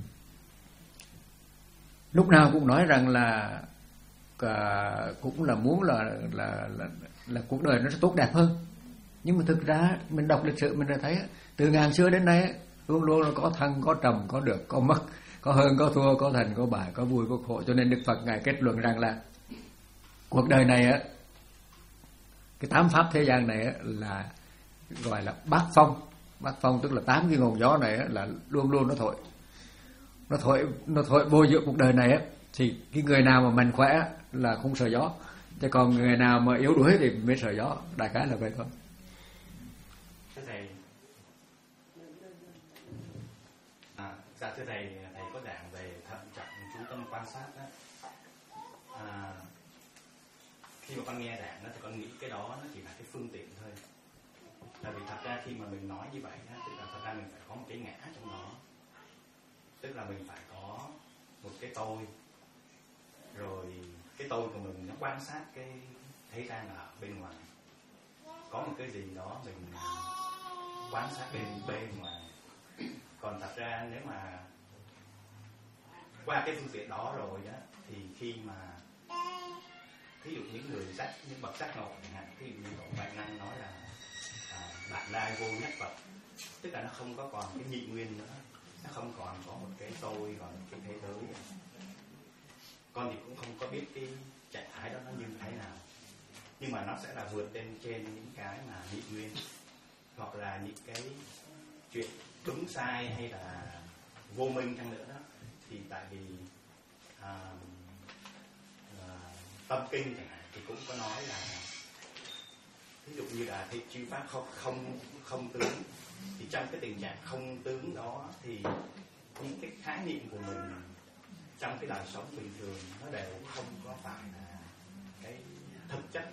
lúc nào cũng nói rằng là cả, cũng là muốn là, là là là cuộc đời nó sẽ tốt đẹp hơn. Nhưng mà thực ra mình đọc lịch sử mình đã thấy từ ngàn xưa đến nay luôn luôn là có thăng có trầm, có được có mất, có hơn có thua, có thành có bại, có vui có khổ. Cho nên Đức Phật ngài kết luận rằng là cuộc đời này á, cái tám pháp thế gian này á, là gọi là bát phong. Bát phong tức là tám cái nguồn gió này á, là luôn luôn nó thổi, nó thổi, nó thổi vô giữa cuộc đời này á, thì cái người nào mà mạnh khỏe là không sợ gió, chứ còn người nào mà yếu đuối thì mới sợ gió. Đại khái là vậy thôi. Thưa thầy, à, dạ thưa thầy, thầy có giảng về thận trọng chú tâm quan sát đó. À, khi mà con nghe giảng đó thì con nghĩ cái đó nó chỉ là cái phương tiện thôi. Tại vì thật ra khi mà mình nói như vậy đó, tức là thật ra mình phải có một cái ngã trong đó, tức là mình phải có một cái tôi, rồi cái tôi của mình nó quan sát cái thế gian ở bên ngoài, có một cái gì đó mình quan sát bên bên ngoài. Còn thật ra nếu mà qua cái phương tiện đó rồi đó, thì khi mà ví dụ những người giác, những bậc giác ngộ chẳng hạn, ví dụ như Tổ Bạch Năng nói là à, bản lai vô nhất Phật, tức là nó không có còn cái nhị nguyên nữa, nó không còn có một cái tôi, còn một cái thế giới. Con thì cũng không có biết cái trạng thái đó nó như thế nào, nhưng mà nó sẽ là vượt lên trên những cái mà nhị nguyên, hoặc là những cái chuyện đúng sai hay là vô minh chăng nữa đó. Thì tại vì à, à, tâm kinh chẳng hạn thì cũng có nói là ví dụ như là thị chư pháp không không không tướng, thì trong cái tình trạng không tướng đó thì những cái khái niệm của mình trong cái đời sống bình thường nó đều không có phải là cái thực chất.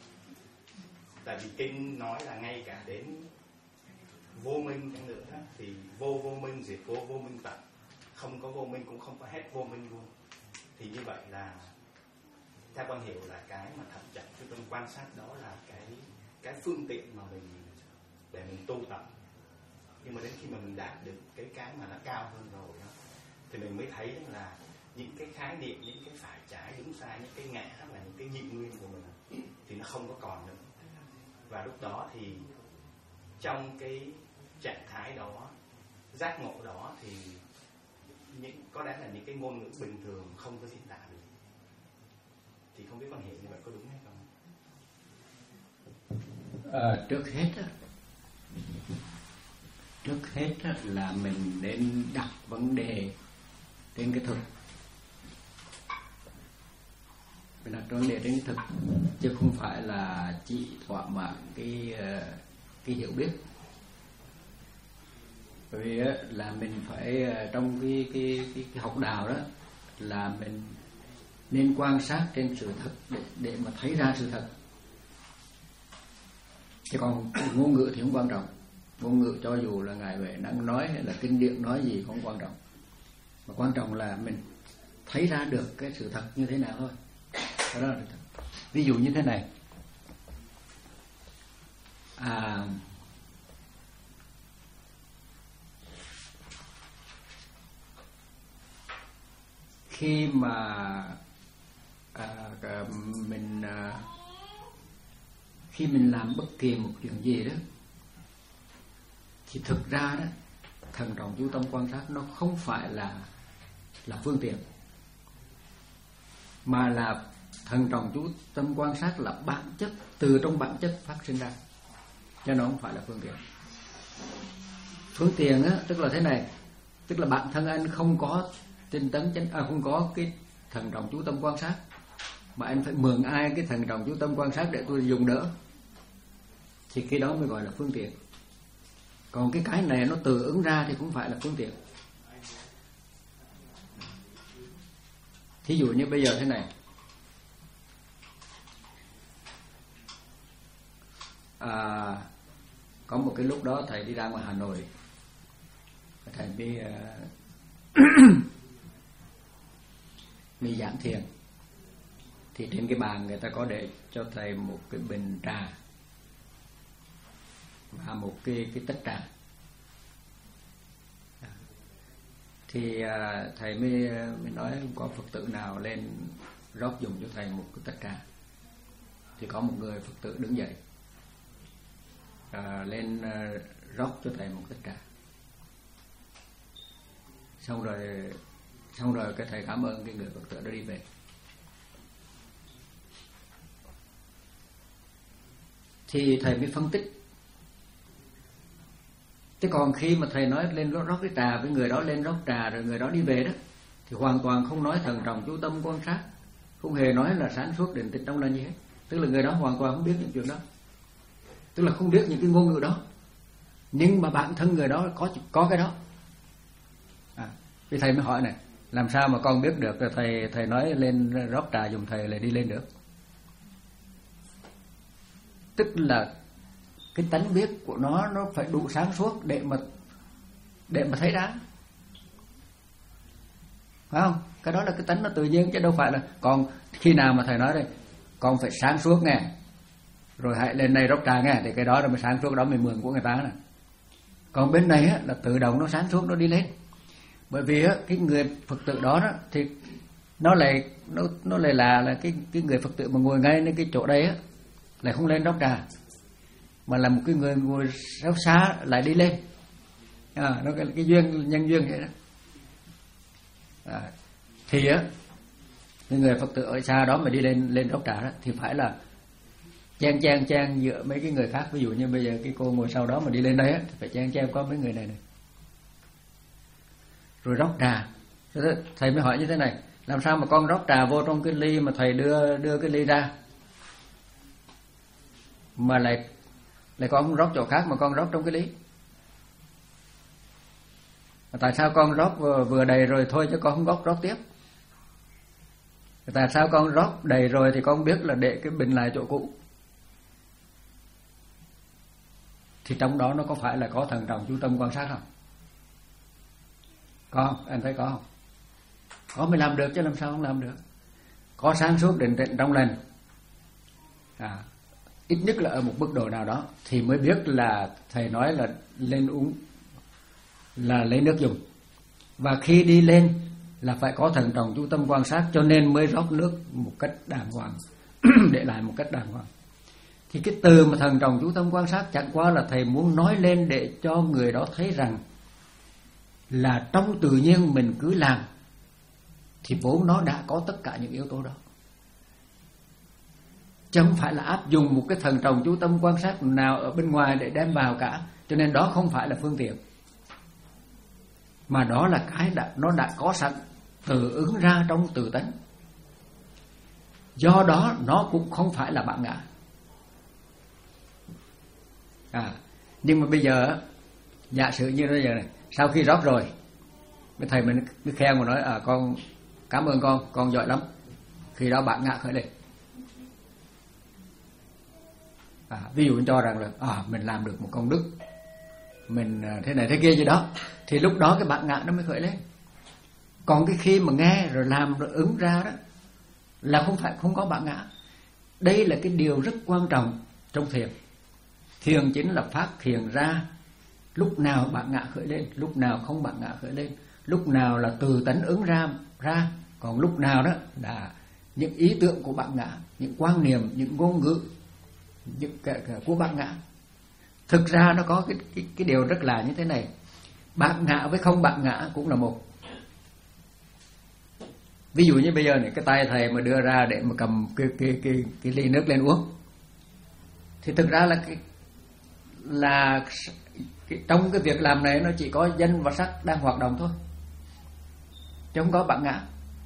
Tại vì kinh nói là ngay cả đến vô minh chẳng nữa đó, thì vô vô minh diệt vô, vô minh tận, không có vô minh cũng không có hết vô minh luôn. Thì như vậy là theo con hiểu là cái mà thận trọng cái tâm quan sát đó là cái cái phương tiện mà mình để mình tu tập. Nhưng mà đến khi mà mình đạt được cái cái mà nó cao hơn rồi đó, thì mình mới thấy là những cái khái niệm, những cái phải trái đúng sai, những cái ngã và những cái nhị nguyên của mình thì nó không có còn nữa. Và lúc đó thì trong cái trạng thái đó, giác ngộ đó, thì những có lẽ là những cái ngôn ngữ bình thường không có diễn tả được. Thì không biết con hiểu như vậy có đúng hay không? À, trước hết á, trước hết á, là mình nên đặt vấn đề trên cái thực. Mình đặt vấn đề trên cái thực, chứ không phải là chỉ thỏa mãn cái cái hiểu biết. Bởi vì á, là mình phải trong cái cái cái, cái học đạo đó là mình nên quan sát trên sự thật để, để mà thấy ra sự thật. Chứ còn ngôn ngữ thì không quan trọng. Ngôn ngữ cho dù là Ngài Huệ Năng nói hay là kinh điển nói gì không quan trọng, mà quan trọng là mình thấy ra được cái sự thật như thế nào thôi. Đó là sự thật. Ví dụ như thế này, à, khi mà à, mình à, khi mình làm bất kỳ một chuyện gì đó thì thực ra đó thần trọng chú tâm quan sát nó không phải là là phương tiện, mà là thần trọng chú tâm quan sát là bản chất, từ trong bản chất phát sinh ra, cho nó không phải là phương tiện. Phương tiện á, tức là thế này, tức là bản thân anh không có tinh tấn chánh à, không có cái thần trọng chú tâm quan sát, mà anh phải mượn ai cái thần trọng chú tâm quan sát để tôi dùng đỡ, thì cái đó mới gọi là phương tiện. Còn cái cái này nó tự ứng ra thì cũng phải là phương tiện. Thí dụ như bây giờ thế này, à, có một cái lúc đó thầy đi ra ngoài Hà Nội, thầy mới uh, mới giảng thiền, thì trên cái bàn người ta có để cho thầy một cái bình trà và một cái cái tách trà. Thì uh, thầy mới mới nói có Phật tử nào lên rót dùng cho thầy một cái tách trà. Thì có một người Phật tử đứng dậy uh, lên uh, rót cho thầy một tách trà. Xong rồi xong rồi cái thầy cảm ơn cái người Phật tử đó đi về. Thì thầy mới phân tích. Thế còn khi mà thầy nói lên rót cái trà với người đó lên rót trà rồi người đó đi về đó, thì hoàn toàn không nói thần trọng chú tâm quan sát, không hề nói là sáng suốt định tĩnh trong lành gì hết. Tức là người đó hoàn toàn không biết những chuyện đó, tức là không biết những cái ngôn ngữ đó, nhưng mà bản thân người đó có có cái đó. À, thì thầy mới hỏi này, làm sao mà con biết được? Rồi thầy thầy nói lên rót trà dùng thầy lại đi lên được. Tức là cái tánh biết của nó nó phải đủ sáng suốt để mà để mà thấy ra, phải không? Cái đó là cái tánh nó tự nhiên, chứ đâu phải là còn khi nào mà thầy nói đây con phải sáng suốt nghe, rồi hãy lên đây rót trà nghe, thì cái đó là mới sáng suốt, đó mới mượn của người ta nè. Còn bên này á, là tự động nó sáng suốt, nó đi lên. Bởi vì á, cái người Phật tử đó, đó thì nó lại nó nó lại là là cái cái người Phật tử mà ngồi ngayในcái chỗ đây á, lại không lên rót trà, mà là một cái người ngồi xéo xa lại đi lên. À, nó cái, cái duyên nhân duyên vậy đó. À, thì á cái người Phật tử ở xa đó mà đi lên lên rót trà đó thì phải là chen chen chen giữa mấy cái người khác. Ví dụ như bây giờ cái cô ngồi sau đó mà đi lên đây á, thì phải chen chen qua mấy người này này rồi rót trà. Rồi thầy mới hỏi như thế này, làm sao mà con rót trà vô trong cái ly mà thầy đưa đưa cái ly ra mà lại lại con không rót chỗ khác mà con rót trong cái ly? Tại sao con rót vừa, vừa đầy rồi thôi chứ con không rót rót tiếp? Tại sao con rót đầy rồi thì con biết là để cái bình lại chỗ cũ? Thì trong đó nó có phải là có thần trọng chú tâm quan sát không? Có, anh thấy có không? Có mới làm được, chứ làm sao không làm được? Có sáng suốt định tĩnh trong lành, à, ít nhất là ở một mức độ nào đó thì mới biết là thầy nói là lên uống là lấy nước dùng, và khi đi lên là phải có thần trọng chú tâm quan sát, cho nên mới rót nước một cách đàng hoàng để lại một cách đàng hoàng. Thì cái từ mà thần trọng chú tâm quan sát chẳng qua là thầy muốn nói lên để cho người đó thấy rằng là trong tự nhiên mình cứ làm thì vốn nó đã có tất cả những yếu tố đó, chứ không phải là áp dụng một cái thần trọng chú tâm quan sát nào ở bên ngoài để đem vào cả. Cho nên đó không phải là phương tiện, mà đó là cái đã, nó đã có sẵn, tự ứng ra trong tự tánh. Do đó nó cũng không phải là bản ngã. À, nhưng mà bây giờ giả sử như bây giờ này, sau khi rót rồi, mấy thầy mình mới khen mà nói à, con cảm ơn con, con giỏi lắm. Khi đó bản ngã khởi lên. À, ví dụ cho rằng là à, mình làm được một công đức, mình thế này thế kia gì đó, thì lúc đó cái bản ngã nó mới khởi lên. Còn cái khi mà nghe rồi làm rồi ứng ra đó là không phải không có bản ngã. Đây là cái điều rất quan trọng trong thiền. Thiền chính là phát hiện ra lúc nào bản ngã khởi lên, lúc nào không bản ngã khởi lên, lúc nào là từ tánh ứng ra ra Còn lúc nào đó là những ý tưởng của bạn ngã, những quan niệm, những ngôn ngữ, những cái, cái của bạn ngã. Thực ra nó có cái, cái, cái điều rất là như thế này. Bạn ngã với không bạn ngã cũng là một. Ví dụ như bây giờ này, cái tay thầy mà đưa ra để mà cầm cái, cái, cái, cái ly nước lên uống, thì thực ra là cái, là cái, trong cái việc làm này nó chỉ có danh và sắc đang hoạt động thôi, chứ không có bạn ngã,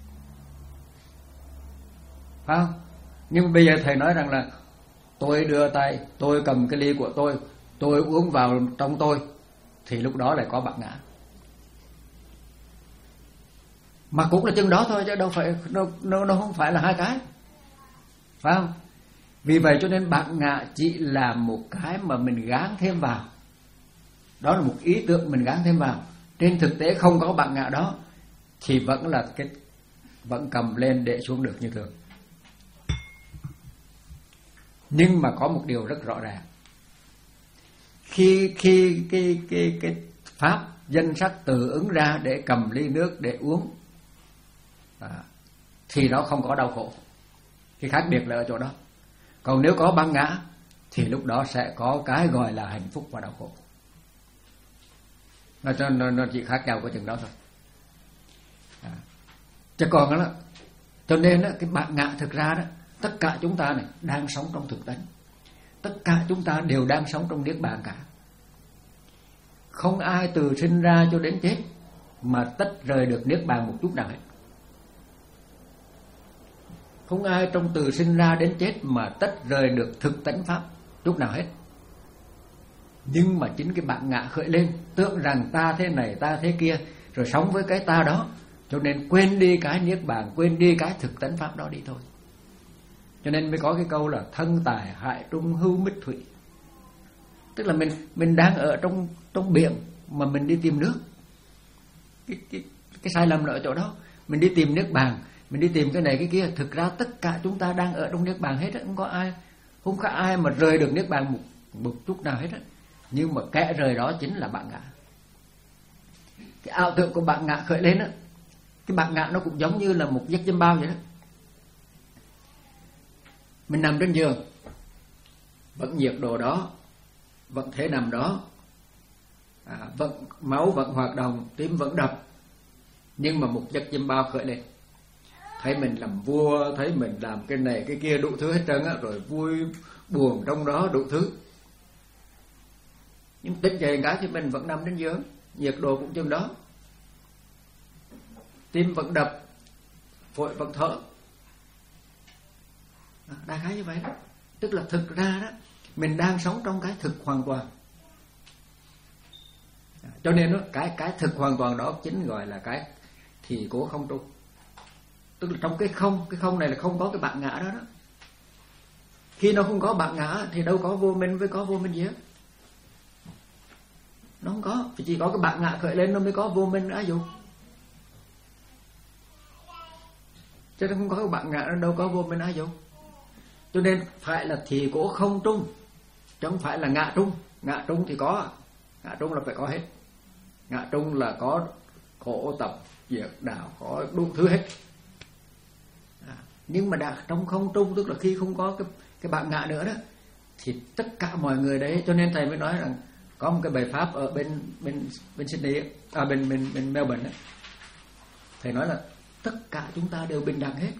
phải không? Nhưng bây giờ thầy nói rằng là tôi đưa tay, tôi cầm cái ly của tôi, tôi uống vào trong tôi, thì lúc đó lại có bạn ngã. Mà cũng là chừng đó thôi, chứ đâu phải nó, nó, nó không phải là hai cái, phải không? Vì vậy cho nên bạn ngã chỉ là một cái mà mình gán thêm vào. Đó là một ý tưởng mình gán thêm vào. Trên thực tế không có bạn ngã đó thì vẫn là cái vẫn cầm lên để xuống được như thường. Nhưng mà có một điều rất rõ ràng. Khi khi cái cái cái pháp danh sắc tự ứng ra để cầm ly nước để uống, à, thì nó không có đau khổ. Cái khác biệt là ở chỗ đó. Còn nếu có băng ngã thì lúc đó sẽ có cái gọi là hạnh phúc và đau khổ. Nó, nó, nó chỉ khác nhau có chừng đó thôi. À. Chứ còn đó, cho nên đó, cái bạn ngã thực ra đó, tất cả chúng ta này đang sống trong thực tánh. Tất cả chúng ta đều đang sống trong niết bàn cả. Không ai từ sinh ra cho đến chết mà tách rời được niết bàn một chút nào hết. Không ai trong từ sinh ra đến chết mà tách rời được thực tánh pháp chút nào hết. Nhưng mà chính cái bạn ngã khởi lên, tưởng rằng ta thế này ta thế kia, rồi sống với cái ta đó, cho nên quên đi cái niết bàn, quên đi cái thực tánh pháp đó đi thôi. Cho nên mới có cái câu là thân tài hại trung hưu mít thủy. Tức là mình mình đang ở trong trong biển mà mình đi tìm nước. Cái cái cái sai lầm là ở chỗ đó. Mình đi tìm niết bàn, mình đi tìm cái này cái kia, thực ra tất cả chúng ta đang ở trong niết bàn hết á, không có ai không có ai mà rời được niết bàn một một chút nào hết á. Nhưng mà kẻ rời đó chính là bạn ngã. Cái ảo tưởng của bạn ngã khởi lên á, cái bạn ngã nó cũng giống như là một giấc châm bao vậy đó. Mình nằm trên giường, vẫn nhiệt độ đó, vẫn thế nằm đó, à, vẫn máu vẫn hoạt động, tim vẫn đập, nhưng mà một giấc châm bao khởi lên, thấy mình làm vua, thấy mình làm cái này cái kia đủ thứ hết trơn á, rồi vui buồn trong đó đủ thứ. Nhưng tỉnh dậy cái thì mình vẫn nằm trên giường, nhiệt độ cũng chừng đó, tim vẫn đập, phổi vẫn thở. Đại khái như vậy đó. Tức là thực ra đó, mình đang sống trong cái thực hoàn toàn. Cho nên đó, cái cái thực hoàn toàn đó chính gọi là cái thì cố không trung. Tức là trong cái không, cái không này là không có cái bạn ngã đó đó. Khi nó không có bạn ngã thì đâu có vô minh với có vô minh gì hết. Nó không có, chỉ có cái bạn ngã khởi lên nó mới có vô minh ái dục. Chứ nó không có cái bạn ngã nó đâu có vô minh ái dục. Cho nên phải là thì cố không trung, chứ không phải là ngã trung. Ngã trung thì có, ngã trung là phải có hết. Ngã trung là có khổ tập, diệt đạo, có đủ thứ hết. À, nhưng mà đã trong không trung, tức là khi không có cái cái bạn ngã nữa đó, thì tất cả mọi người đấy. Cho nên thầy mới nói rằng có một cái bài pháp ở bên bên bên Sydney, à bên bên bên Melbourne đó. Thầy nói là tất cả chúng ta đều bình đẳng hết.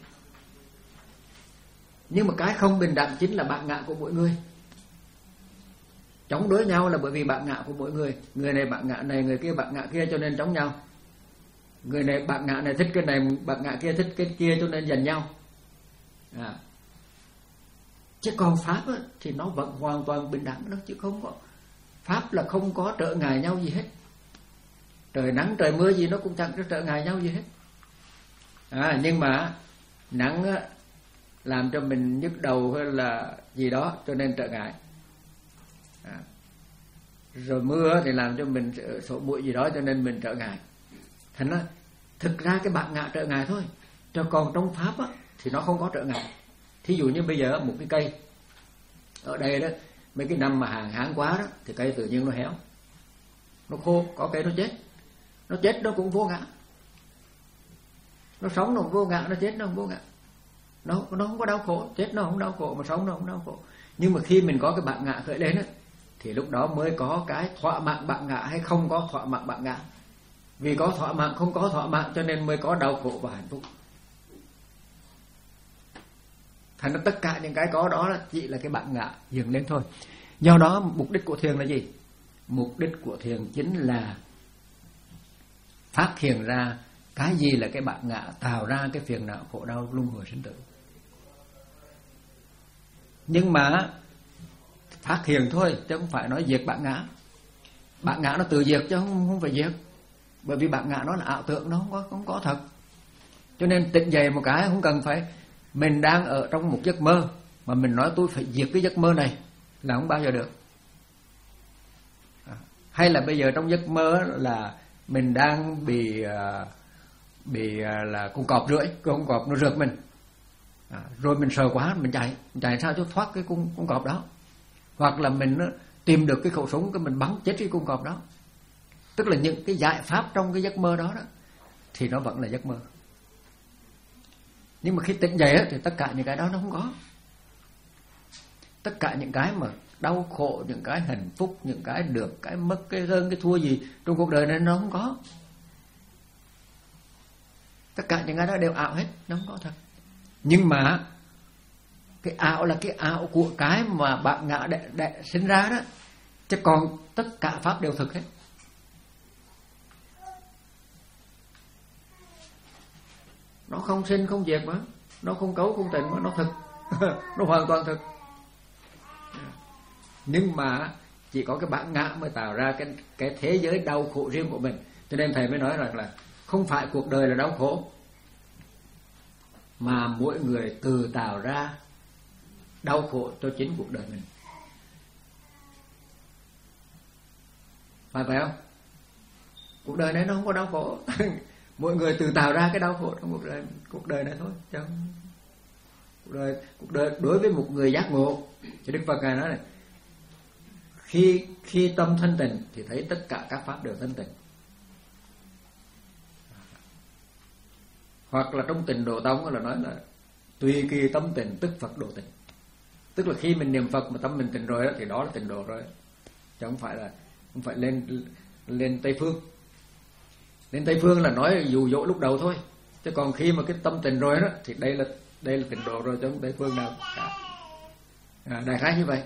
Nhưng mà cái không bình đẳng chính là bạn ngã của mỗi người. Chống đối nhau là bởi vì bạn ngã của mỗi người. Người này bạn ngã này, người kia bạn ngã kia cho nên chống nhau. Người này bạn ngã này thích cái này, bạn ngã kia thích cái kia cho nên giành nhau. À. Chứ còn pháp á, thì nó vẫn hoàn toàn bình đẳng đó, chứ không có. Pháp là không có trở ngại nhau gì hết. Trời nắng trời mưa gì nó cũng chẳng có trở ngại nhau gì hết. À, nhưng mà nắng á, làm cho mình nhức đầu hay là gì đó cho nên trở ngại. À. Rồi mưa thì làm cho mình sổ mũi gì đó cho nên mình trở ngại. Thành ra thực ra cái bạn ngã trở ngại thôi. Cho còn trong pháp á, thì nó không có trở ngại. Thí dụ như bây giờ một cái cây ở đây đó, mấy cái năm mà hạn hán quá đó thì cây tự nhiên nó héo, nó khô, có cây nó chết. Nó chết nó cũng vô ngã. Nó sống nó không vô ngã, nó chết nó không vô ngã. Nó, nó không có đau khổ, chết nó không đau khổ, mà sống nó không đau khổ. Nhưng mà khi mình có cái bạn ngã khởi lên ấy, thì lúc đó mới có cái thỏa mãn bạn ngã hay không có thỏa mãn bạn ngã. Vì có thỏa mãn không có thỏa mãn cho nên mới có đau khổ và hạnh phúc. Thành ra tất cả những cái có đó là chỉ là cái bạn ngã dừng lên thôi. Do đó mục đích của thiền là gì? Mục đích của thiền chính là phát hiện ra cái gì là cái bạn ngã tạo ra cái phiền não khổ đau luân hồi sinh tử. Nhưng mà phát hiện thôi chứ không phải nói diệt bạn ngã. Bạn ngã nó tự diệt chứ không, không phải diệt. Bởi vì bạn ngã nó là ảo tưởng, nó không có, không có thật. Cho nên tỉnh dậy một cái không cần phải mình đang ở trong một giấc mơ mà mình nói tôi phải diệt cái giấc mơ này là không bao giờ được. Hay là bây giờ trong giấc mơ là mình đang bị bị là con cọp rưỡi, con cọp nó rượt mình, à, rồi mình sợ quá mình chạy, mình chạy sao cho thoát cái con con cọp đó. Hoặc là mình tìm được cái khẩu súng cái mình bắn chết cái con cọp đó. Tức là những cái giải pháp trong cái giấc mơ đó đó thì nó vẫn là giấc mơ. Nhưng mà khi tỉnh dậy á, thì tất cả những cái đó nó không có. Tất cả những cái mà đau khổ, những cái hạnh phúc, những cái được, cái mất, cái hơn, cái thua gì trong cuộc đời này nó không có. Tất cả những cái đó đều ảo hết, nó không có thật. Nhưng mà cái ảo là cái ảo của cái mà bạn ngã để, để sinh ra đó. Chứ còn tất cả pháp đều thực hết. Nó không sinh không diệt mà, nó không cấu không tịnh mà, nó thực. Nó hoàn toàn thực. Nhưng mà chỉ có cái bản ngã mới tạo ra cái, cái thế giới đau khổ riêng của mình. Cho nên thầy mới nói rằng là không phải cuộc đời là đau khổ, mà mỗi người tự tạo ra đau khổ cho chính cuộc đời mình. Phải phải không? Cuộc đời này nó không có đau khổ. Mỗi người tự tạo ra cái đau khổ trong cuộc đời, cuộc đời này thôi. Chứ không... cuộc, đời, cuộc đời đối với một người giác ngộ, thì Đức Phật Ngài nói này, khi khi tâm thanh tịnh thì thấy tất cả các pháp đều thanh tịnh. Hoặc là trong Tịnh Độ Tông là nói là tùy kỳ tâm tịnh tức Phật độ tịnh. Tức là khi mình niệm Phật mà tâm mình tịnh rồi đó, thì đó là tịnh độ rồi. Chứ không phải là không phải lên lên Tây Phương. Lên Tây Phương là nói dụ dỗ lúc đầu thôi. Chứ còn khi mà cái tâm tịnh rồi đó thì đây là đây là tịnh độ rồi, chứ không Tây Phương nào cả. À, đại khái như vậy.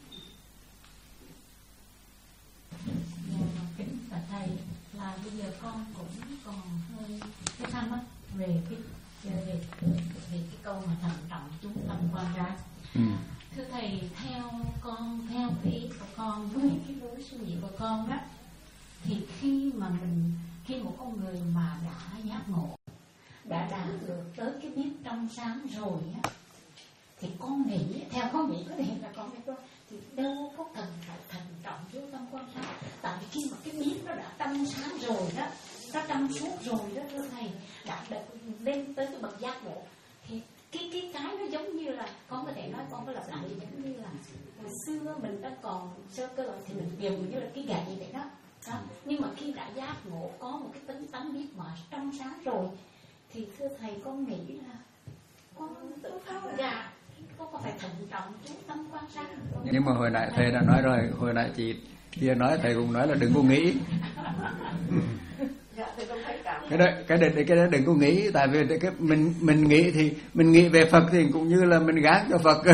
Kính và thầy, là bây giờ con cũng còn hơi cái thăm á về cái về, về, về cái câu mà thận trọng chú tâm quan sát. Ừ. Thưa thầy, theo con, theo cái ý của con với cái lối suy nghĩ của con đó, thì khi mà mình khi một con người mà đã giác ngộ, đã đạt được tới cái biết trong sáng rồi á, thì con nghĩ, theo con nghĩ có thể là con biết đó, thì đâu có cần phải thận trọng chú tâm quan sát. Tại vì khi mà cái biết nó đã trong sáng rồi đó, nó trong suốt rồi đó thưa thầy, đã được lên tới cái bậc giác ngộ, thì cái cái cái nó giống như là con có thể nói, con có lặp lại giống như là hồi xưa mình đã còn sơ cơ thì mình dùng như là cái gậy vậy đó. Đó. Nhưng mà khi đã giác ngộ có một cái tính tánh biết mà trong sáng rồi, thì thưa thầy con nghĩ là con tự tháo gà, con có phải thận trọng chú tâm quan sát. Nhưng mà hồi nãy thầy đã nói rồi, hồi nãy chị kia nói, thầy cũng nói là đừng có nghĩ. cái đó cái đó cái đó đừng có nghĩ, tại vì cái mình mình nghĩ thì mình nghĩ về Phật thì cũng như là mình gán cho Phật.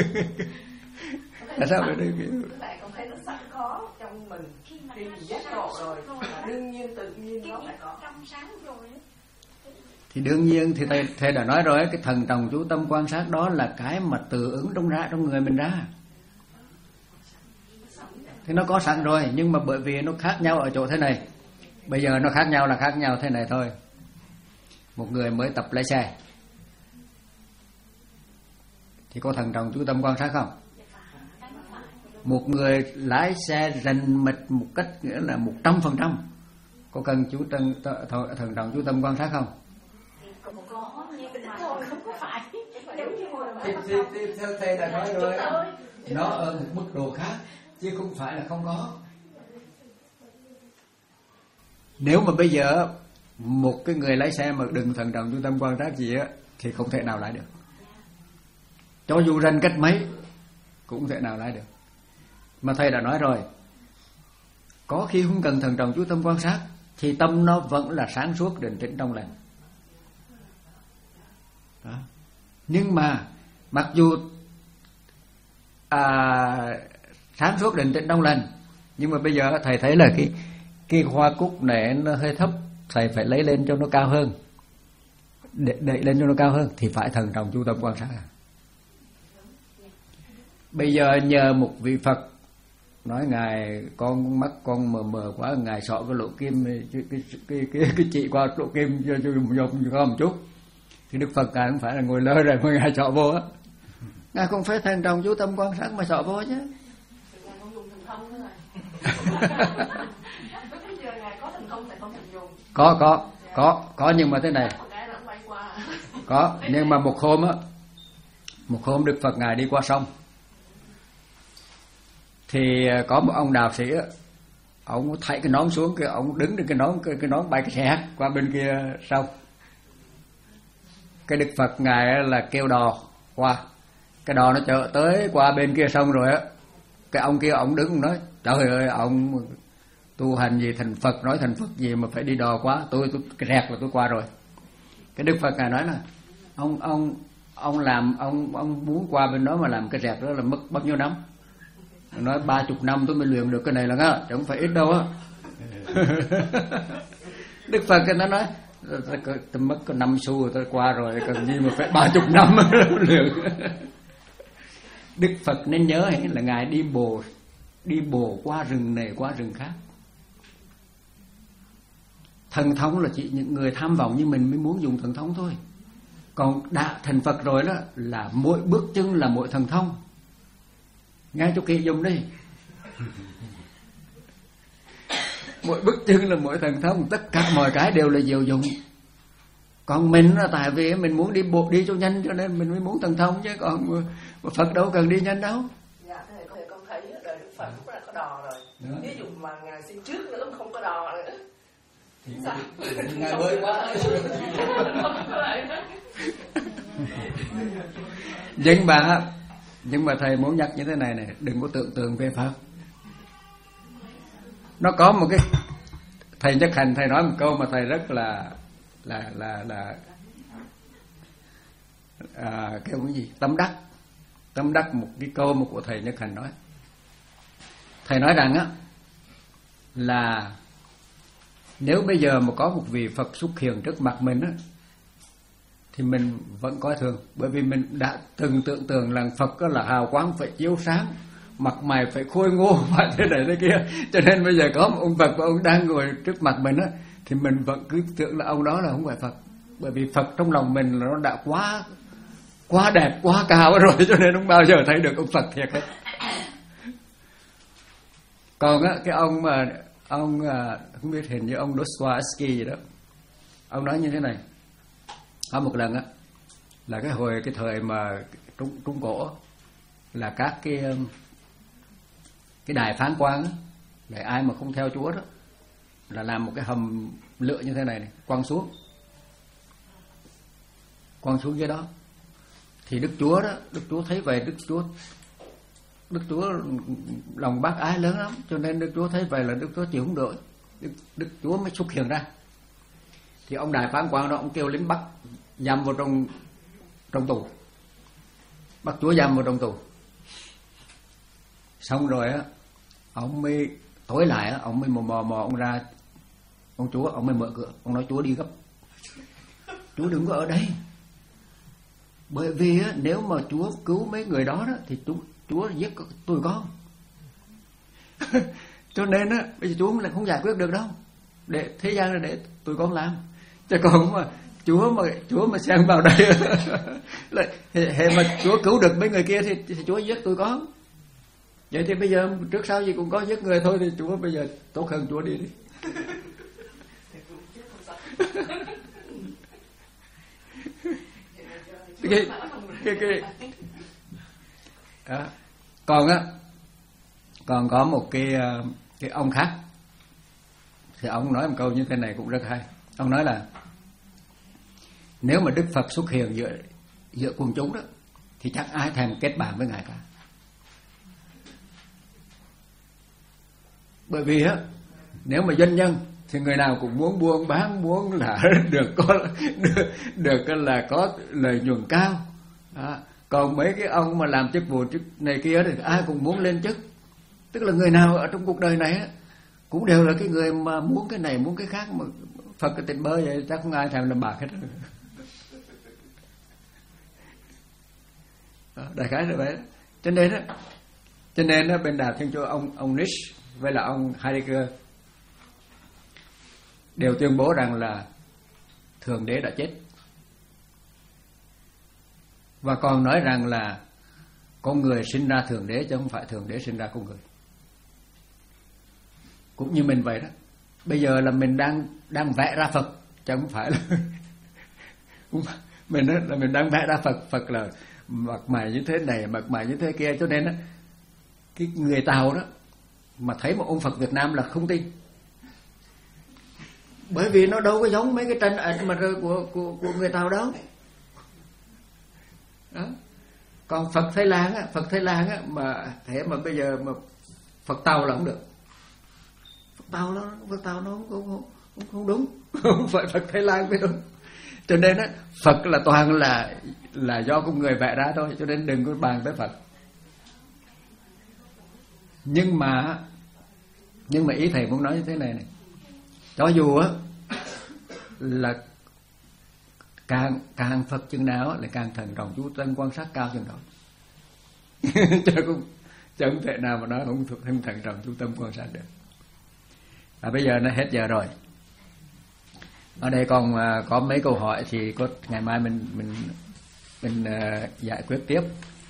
Tại sao vậy đây? Lại con thấy nó sẵn có trong mình khi mình giác ngộ rồi, đương nhiên tự nhiên nó phải có trong sáng rồi. Thì đương nhiên thì thầy, thầy đã nói rồi, cái thần trọng chú tâm quan sát đó là cái mà tự ứng trong ra trong người mình ra. Thì nó có sẵn rồi, nhưng mà bởi vì nó khác nhau ở chỗ thế này. Bây giờ nó khác nhau là khác nhau thế này thôi. Một người mới tập lái xe thì có thần trọng chú tâm quan sát không? Một người lái xe rành mạch một cách nghĩa là một trăm phần trăm có cần chú tâm thần trọng chú tâm quan sát không? Có, nhưng mà không có phải. Thì, thì, thì theo thầy đã nói rồi, nó ở một mức độ khác chứ không phải là không có. Nếu mà bây giờ một cái người lái xe mà đừng thận trọng chú tâm quan sát gì á thì không thể nào lái được. Cho dù rành cách mấy cũng không thể nào lái được. Mà thầy đã nói rồi, có khi không cần thận trọng chú tâm quan sát thì tâm nó vẫn là sáng suốt, định tĩnh trong lành. Đó. Nhưng mà mặc dù à, sáng suốt định tĩnh trong lành, nhưng mà bây giờ thầy thấy là cái cái hoa cúc này nó hơi thấp, thầy phải lấy lên cho nó cao hơn, để đẩy lên cho nó cao hơn thì phải thần trọng chú tâm quan sát. Bây giờ nhờ một vị Phật nói ngài con mắt con mờ mờ quá, ngài sọ cái lỗ kim cái cái cái cái, cái chị qua lỗ kim cho cho dùng một chút, thì Đức Phật ngài không phải là ngồi lơ rồi mà ngài sọ vô á, ngài cũng phải thần trọng chú tâm quan sát mà sọ vô chứ. có có có có nhưng mà thế này, có nhưng mà một hôm á, một hôm Đức Phật ngài đi qua sông, thì có một ông đạo sĩ á, ông thảy cái nón xuống, cái ông đứng trên cái nón, cái, cái nón bay cái xẹt qua bên kia sông. Cái Đức Phật ngài là kêu đò qua, cái đò nó chở tới qua bên kia sông rồi á, cái ông kia ông đứng nói trời ơi, ông tu hành gì thành Phật, nói thành Phật gì mà phải đi đò quá, tôi tôi cái rẹt là tôi qua rồi. Cái Đức Phật ngài nói là ông ông ông làm ông ông muốn qua bên đó mà làm cái rẹt đó là mất bao nhiêu năm? Nói ba chục năm tôi mới luyện được cái này là á, chứ không phải ít đâu á. Đức Phật nó nói tôi mất có năm xu rồi tôi qua rồi, cần gì mà phải ba chục năm luyện. Đức Phật nên nhớ là ngài đi bộ đi bộ qua rừng này qua rừng khác. Thần thông là chỉ những người tham vọng như mình mới muốn dùng thần thông thôi. Còn đã thành Phật rồi đó là mỗi bước chân là mỗi thần thông. Nghe cho kỹ dùng đi. Mỗi bước chân là mỗi thần thông, tất cả mọi cái đều là diệu dụng. Còn mình là tại vì mình muốn đi bộ đi cho nhanh cho nên mình mới muốn thần thông, chứ còn Phật đâu cần đi nhanh đâu. Dạ, thầy con, con thấy đời Đức Phật cũng là có đò rồi. Đó. Ví dụ mà ngài xin trước nữa không có đò nữa. Thì ngài bơi quá. Nhưng mà nhưng mà thầy muốn nhắc như thế này này, đừng có tưởng tượng về Phật. Nó có một cái thầy Nhất Hạnh thầy nói một câu mà thầy rất là là là là à, kêu cái gì tâm đắc tâm đắc một cái câu mà của thầy Nhất Hạnh nói. Thầy nói rằng á là nếu bây giờ mà có một vị Phật xuất hiện trước mặt mình á thì mình vẫn coi thường, bởi vì mình đã từng tưởng tượng là Phật là hào quang phải chiếu sáng, mặt mày phải khôi ngô và thế này thế kia, cho nên bây giờ có một ông Phật và ông đang ngồi trước mặt mình á thì mình vẫn cứ tưởng là ông đó là không phải Phật, bởi vì Phật trong lòng mình là nó đã quá quá đẹp quá cao rồi, cho nên không bao giờ thấy được ông Phật thiệt hết. Còn á cái ông mà ông không biết hình như ông Dostoevsky gì đó, ông nói như thế này. Có một lần á là cái hồi cái thời mà trung trung cổ là các cái cái đài phán quan á, để ai mà không theo Chúa đó là làm một cái hầm lửa như thế này này, quăng xuống quăng xuống dưới đó. Thì Đức Chúa đó, Đức Chúa thấy vậy, Đức Chúa Đức Chúa lòng bác ái lớn lắm, cho nên Đức Chúa thấy vậy là Đức Chúa chịu không nổi, Đức, Đức Chúa mới xuất hiện ra. Thì ông đại phán quan đó ông kêu lính bắt giam vào trong trong tù, bắt Chúa giam vào trong tù. Xong rồi á ông mới tối lại á, ông mới mò mò mò ông ra, ông Chúa ông mới mở cửa, ông nói Chúa đi gấp, Chúa đừng có ở đây, bởi vì á nếu mà Chúa cứu mấy người đó đó thì Chúa Chúa giết tụi con. Cho nên á bây giờ Chúa là không giải quyết được đâu, để thế gian là để tụi con làm, chứ còn mà Chúa mà Chúa mà xen vào đây là hệ mà Chúa cứu được mấy người kia thì, thì Chúa giết tụi con. Vậy thì bây giờ trước sau gì cũng có giết người thôi, thì Chúa bây giờ tốt hơn Chúa đi đi. cái cái cái à, còn á còn có một cái cái ông khác thì ông nói một câu như thế này cũng rất hay. Ông nói là nếu mà Đức Phật xuất hiện giữa giữa quần chúng đó thì chẳng ai thèm kết bạn với ngài cả. Bởi vì á, nếu mà doanh nhân thì người nào cũng muốn buôn bán, muốn là được có được, được là có lợi nhuận cao. Đó. Còn mấy cái ông mà làm chức vụ chức này kia thì ai cũng muốn lên chức. Tức là người nào ở trong cuộc đời này á, cũng đều là cái người mà muốn cái này muốn cái khác, mà Phật cái tình bơ vậy chắc không ai thèm làm bạc hết. Đó, đại khái là vậy. Cho nên á, cho nên á, bên Đạo Thiên Chúa ông ông Nietzsche với là ông Heidegger đều tuyên bố rằng là Thượng Đế đã chết, và còn nói rằng là con người sinh ra Thượng Đế chứ không phải Thượng Đế sinh ra con người. Cũng như mình vậy đó. Bây giờ là mình đang đang vẽ ra Phật chứ không phải là mình đó, là mình đang vẽ ra Phật. Phật là mặt mày như thế này, mặt mày như thế kia. Cho nên đó, cái người Tàu đó mà thấy một ông Phật Việt Nam là không tin, bởi vì nó đâu có giống mấy cái tranh ảnh mà của của của người Tàu đâu. Đó. Còn Phật Thái Lan á, Phật Thái Lan á mà thế mà bây giờ mà Phật Tàu là không được. Phật Tàu nó Phật Tàu nó không không không, không đúng, không phải Phật Thái Lan mới đúng. Cho nên á, Phật là toàn là là do con người vẽ ra thôi, cho nên đừng có bàn tới Phật. Nhưng mà nhưng mà ý thầy muốn nói như thế này này, cho dù á là càng càng Phật chừng nào là càng thận trọng chú tâm quan sát cao chừng đó. Chứ cũng chẳng thể nào mà nói không không thận trọng chú tâm quan sát được. Và bây giờ nó hết giờ rồi. Ở đây còn có mấy câu hỏi thì có ngày mai mình mình mình uh, giải quyết tiếp.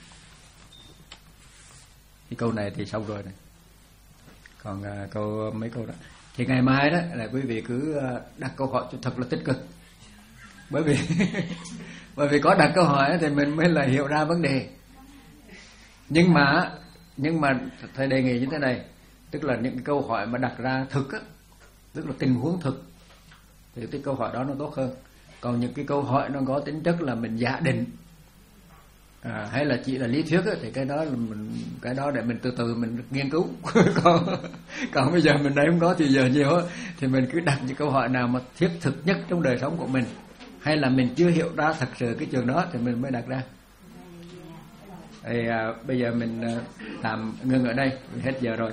Cái câu này thì xong rồi này. Còn uh, câu mấy câu đó thì ngày mai đó là quý vị cứ uh, đặt câu hỏi cho thật là tích cực. Bởi vì bởi vì có đặt câu hỏi thì mình mới là hiểu ra vấn đề. Nhưng mà nhưng mà thầy đề nghị như thế này, tức là những cái câu hỏi mà đặt ra thực á, tức là tình huống thực, thì cái câu hỏi đó nó tốt hơn. Còn những cái câu hỏi nó có tính chất là mình giả định à, hay là chỉ là lý thuyết á, thì cái đó là mình cái đó để mình từ từ mình nghiên cứu. còn còn bây giờ mình đây không có thì giờ nhiều á, thì mình cứ đặt những câu hỏi nào mà thiết thực nhất trong đời sống của mình, hay là mình chưa hiểu ra thật sự cái trường đó thì mình mới đặt ra. Thì à, bây giờ mình à, tạm ngưng ở đây, hết giờ rồi.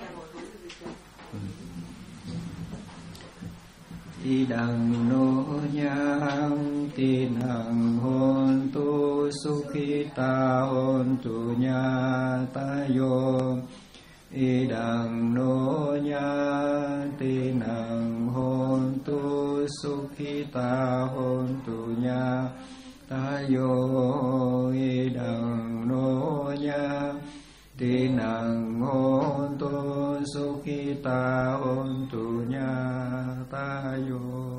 Ti đằng nô nhang tin hằng hôn tu sukhita hôn tu nha ta yo. Y đằng nô nhang tin hằng hôn tu sukhita hôn tu nha ta yo. Y đằng nô nhang tin hằng hôn tu sukhita hôn tu nha ta yo.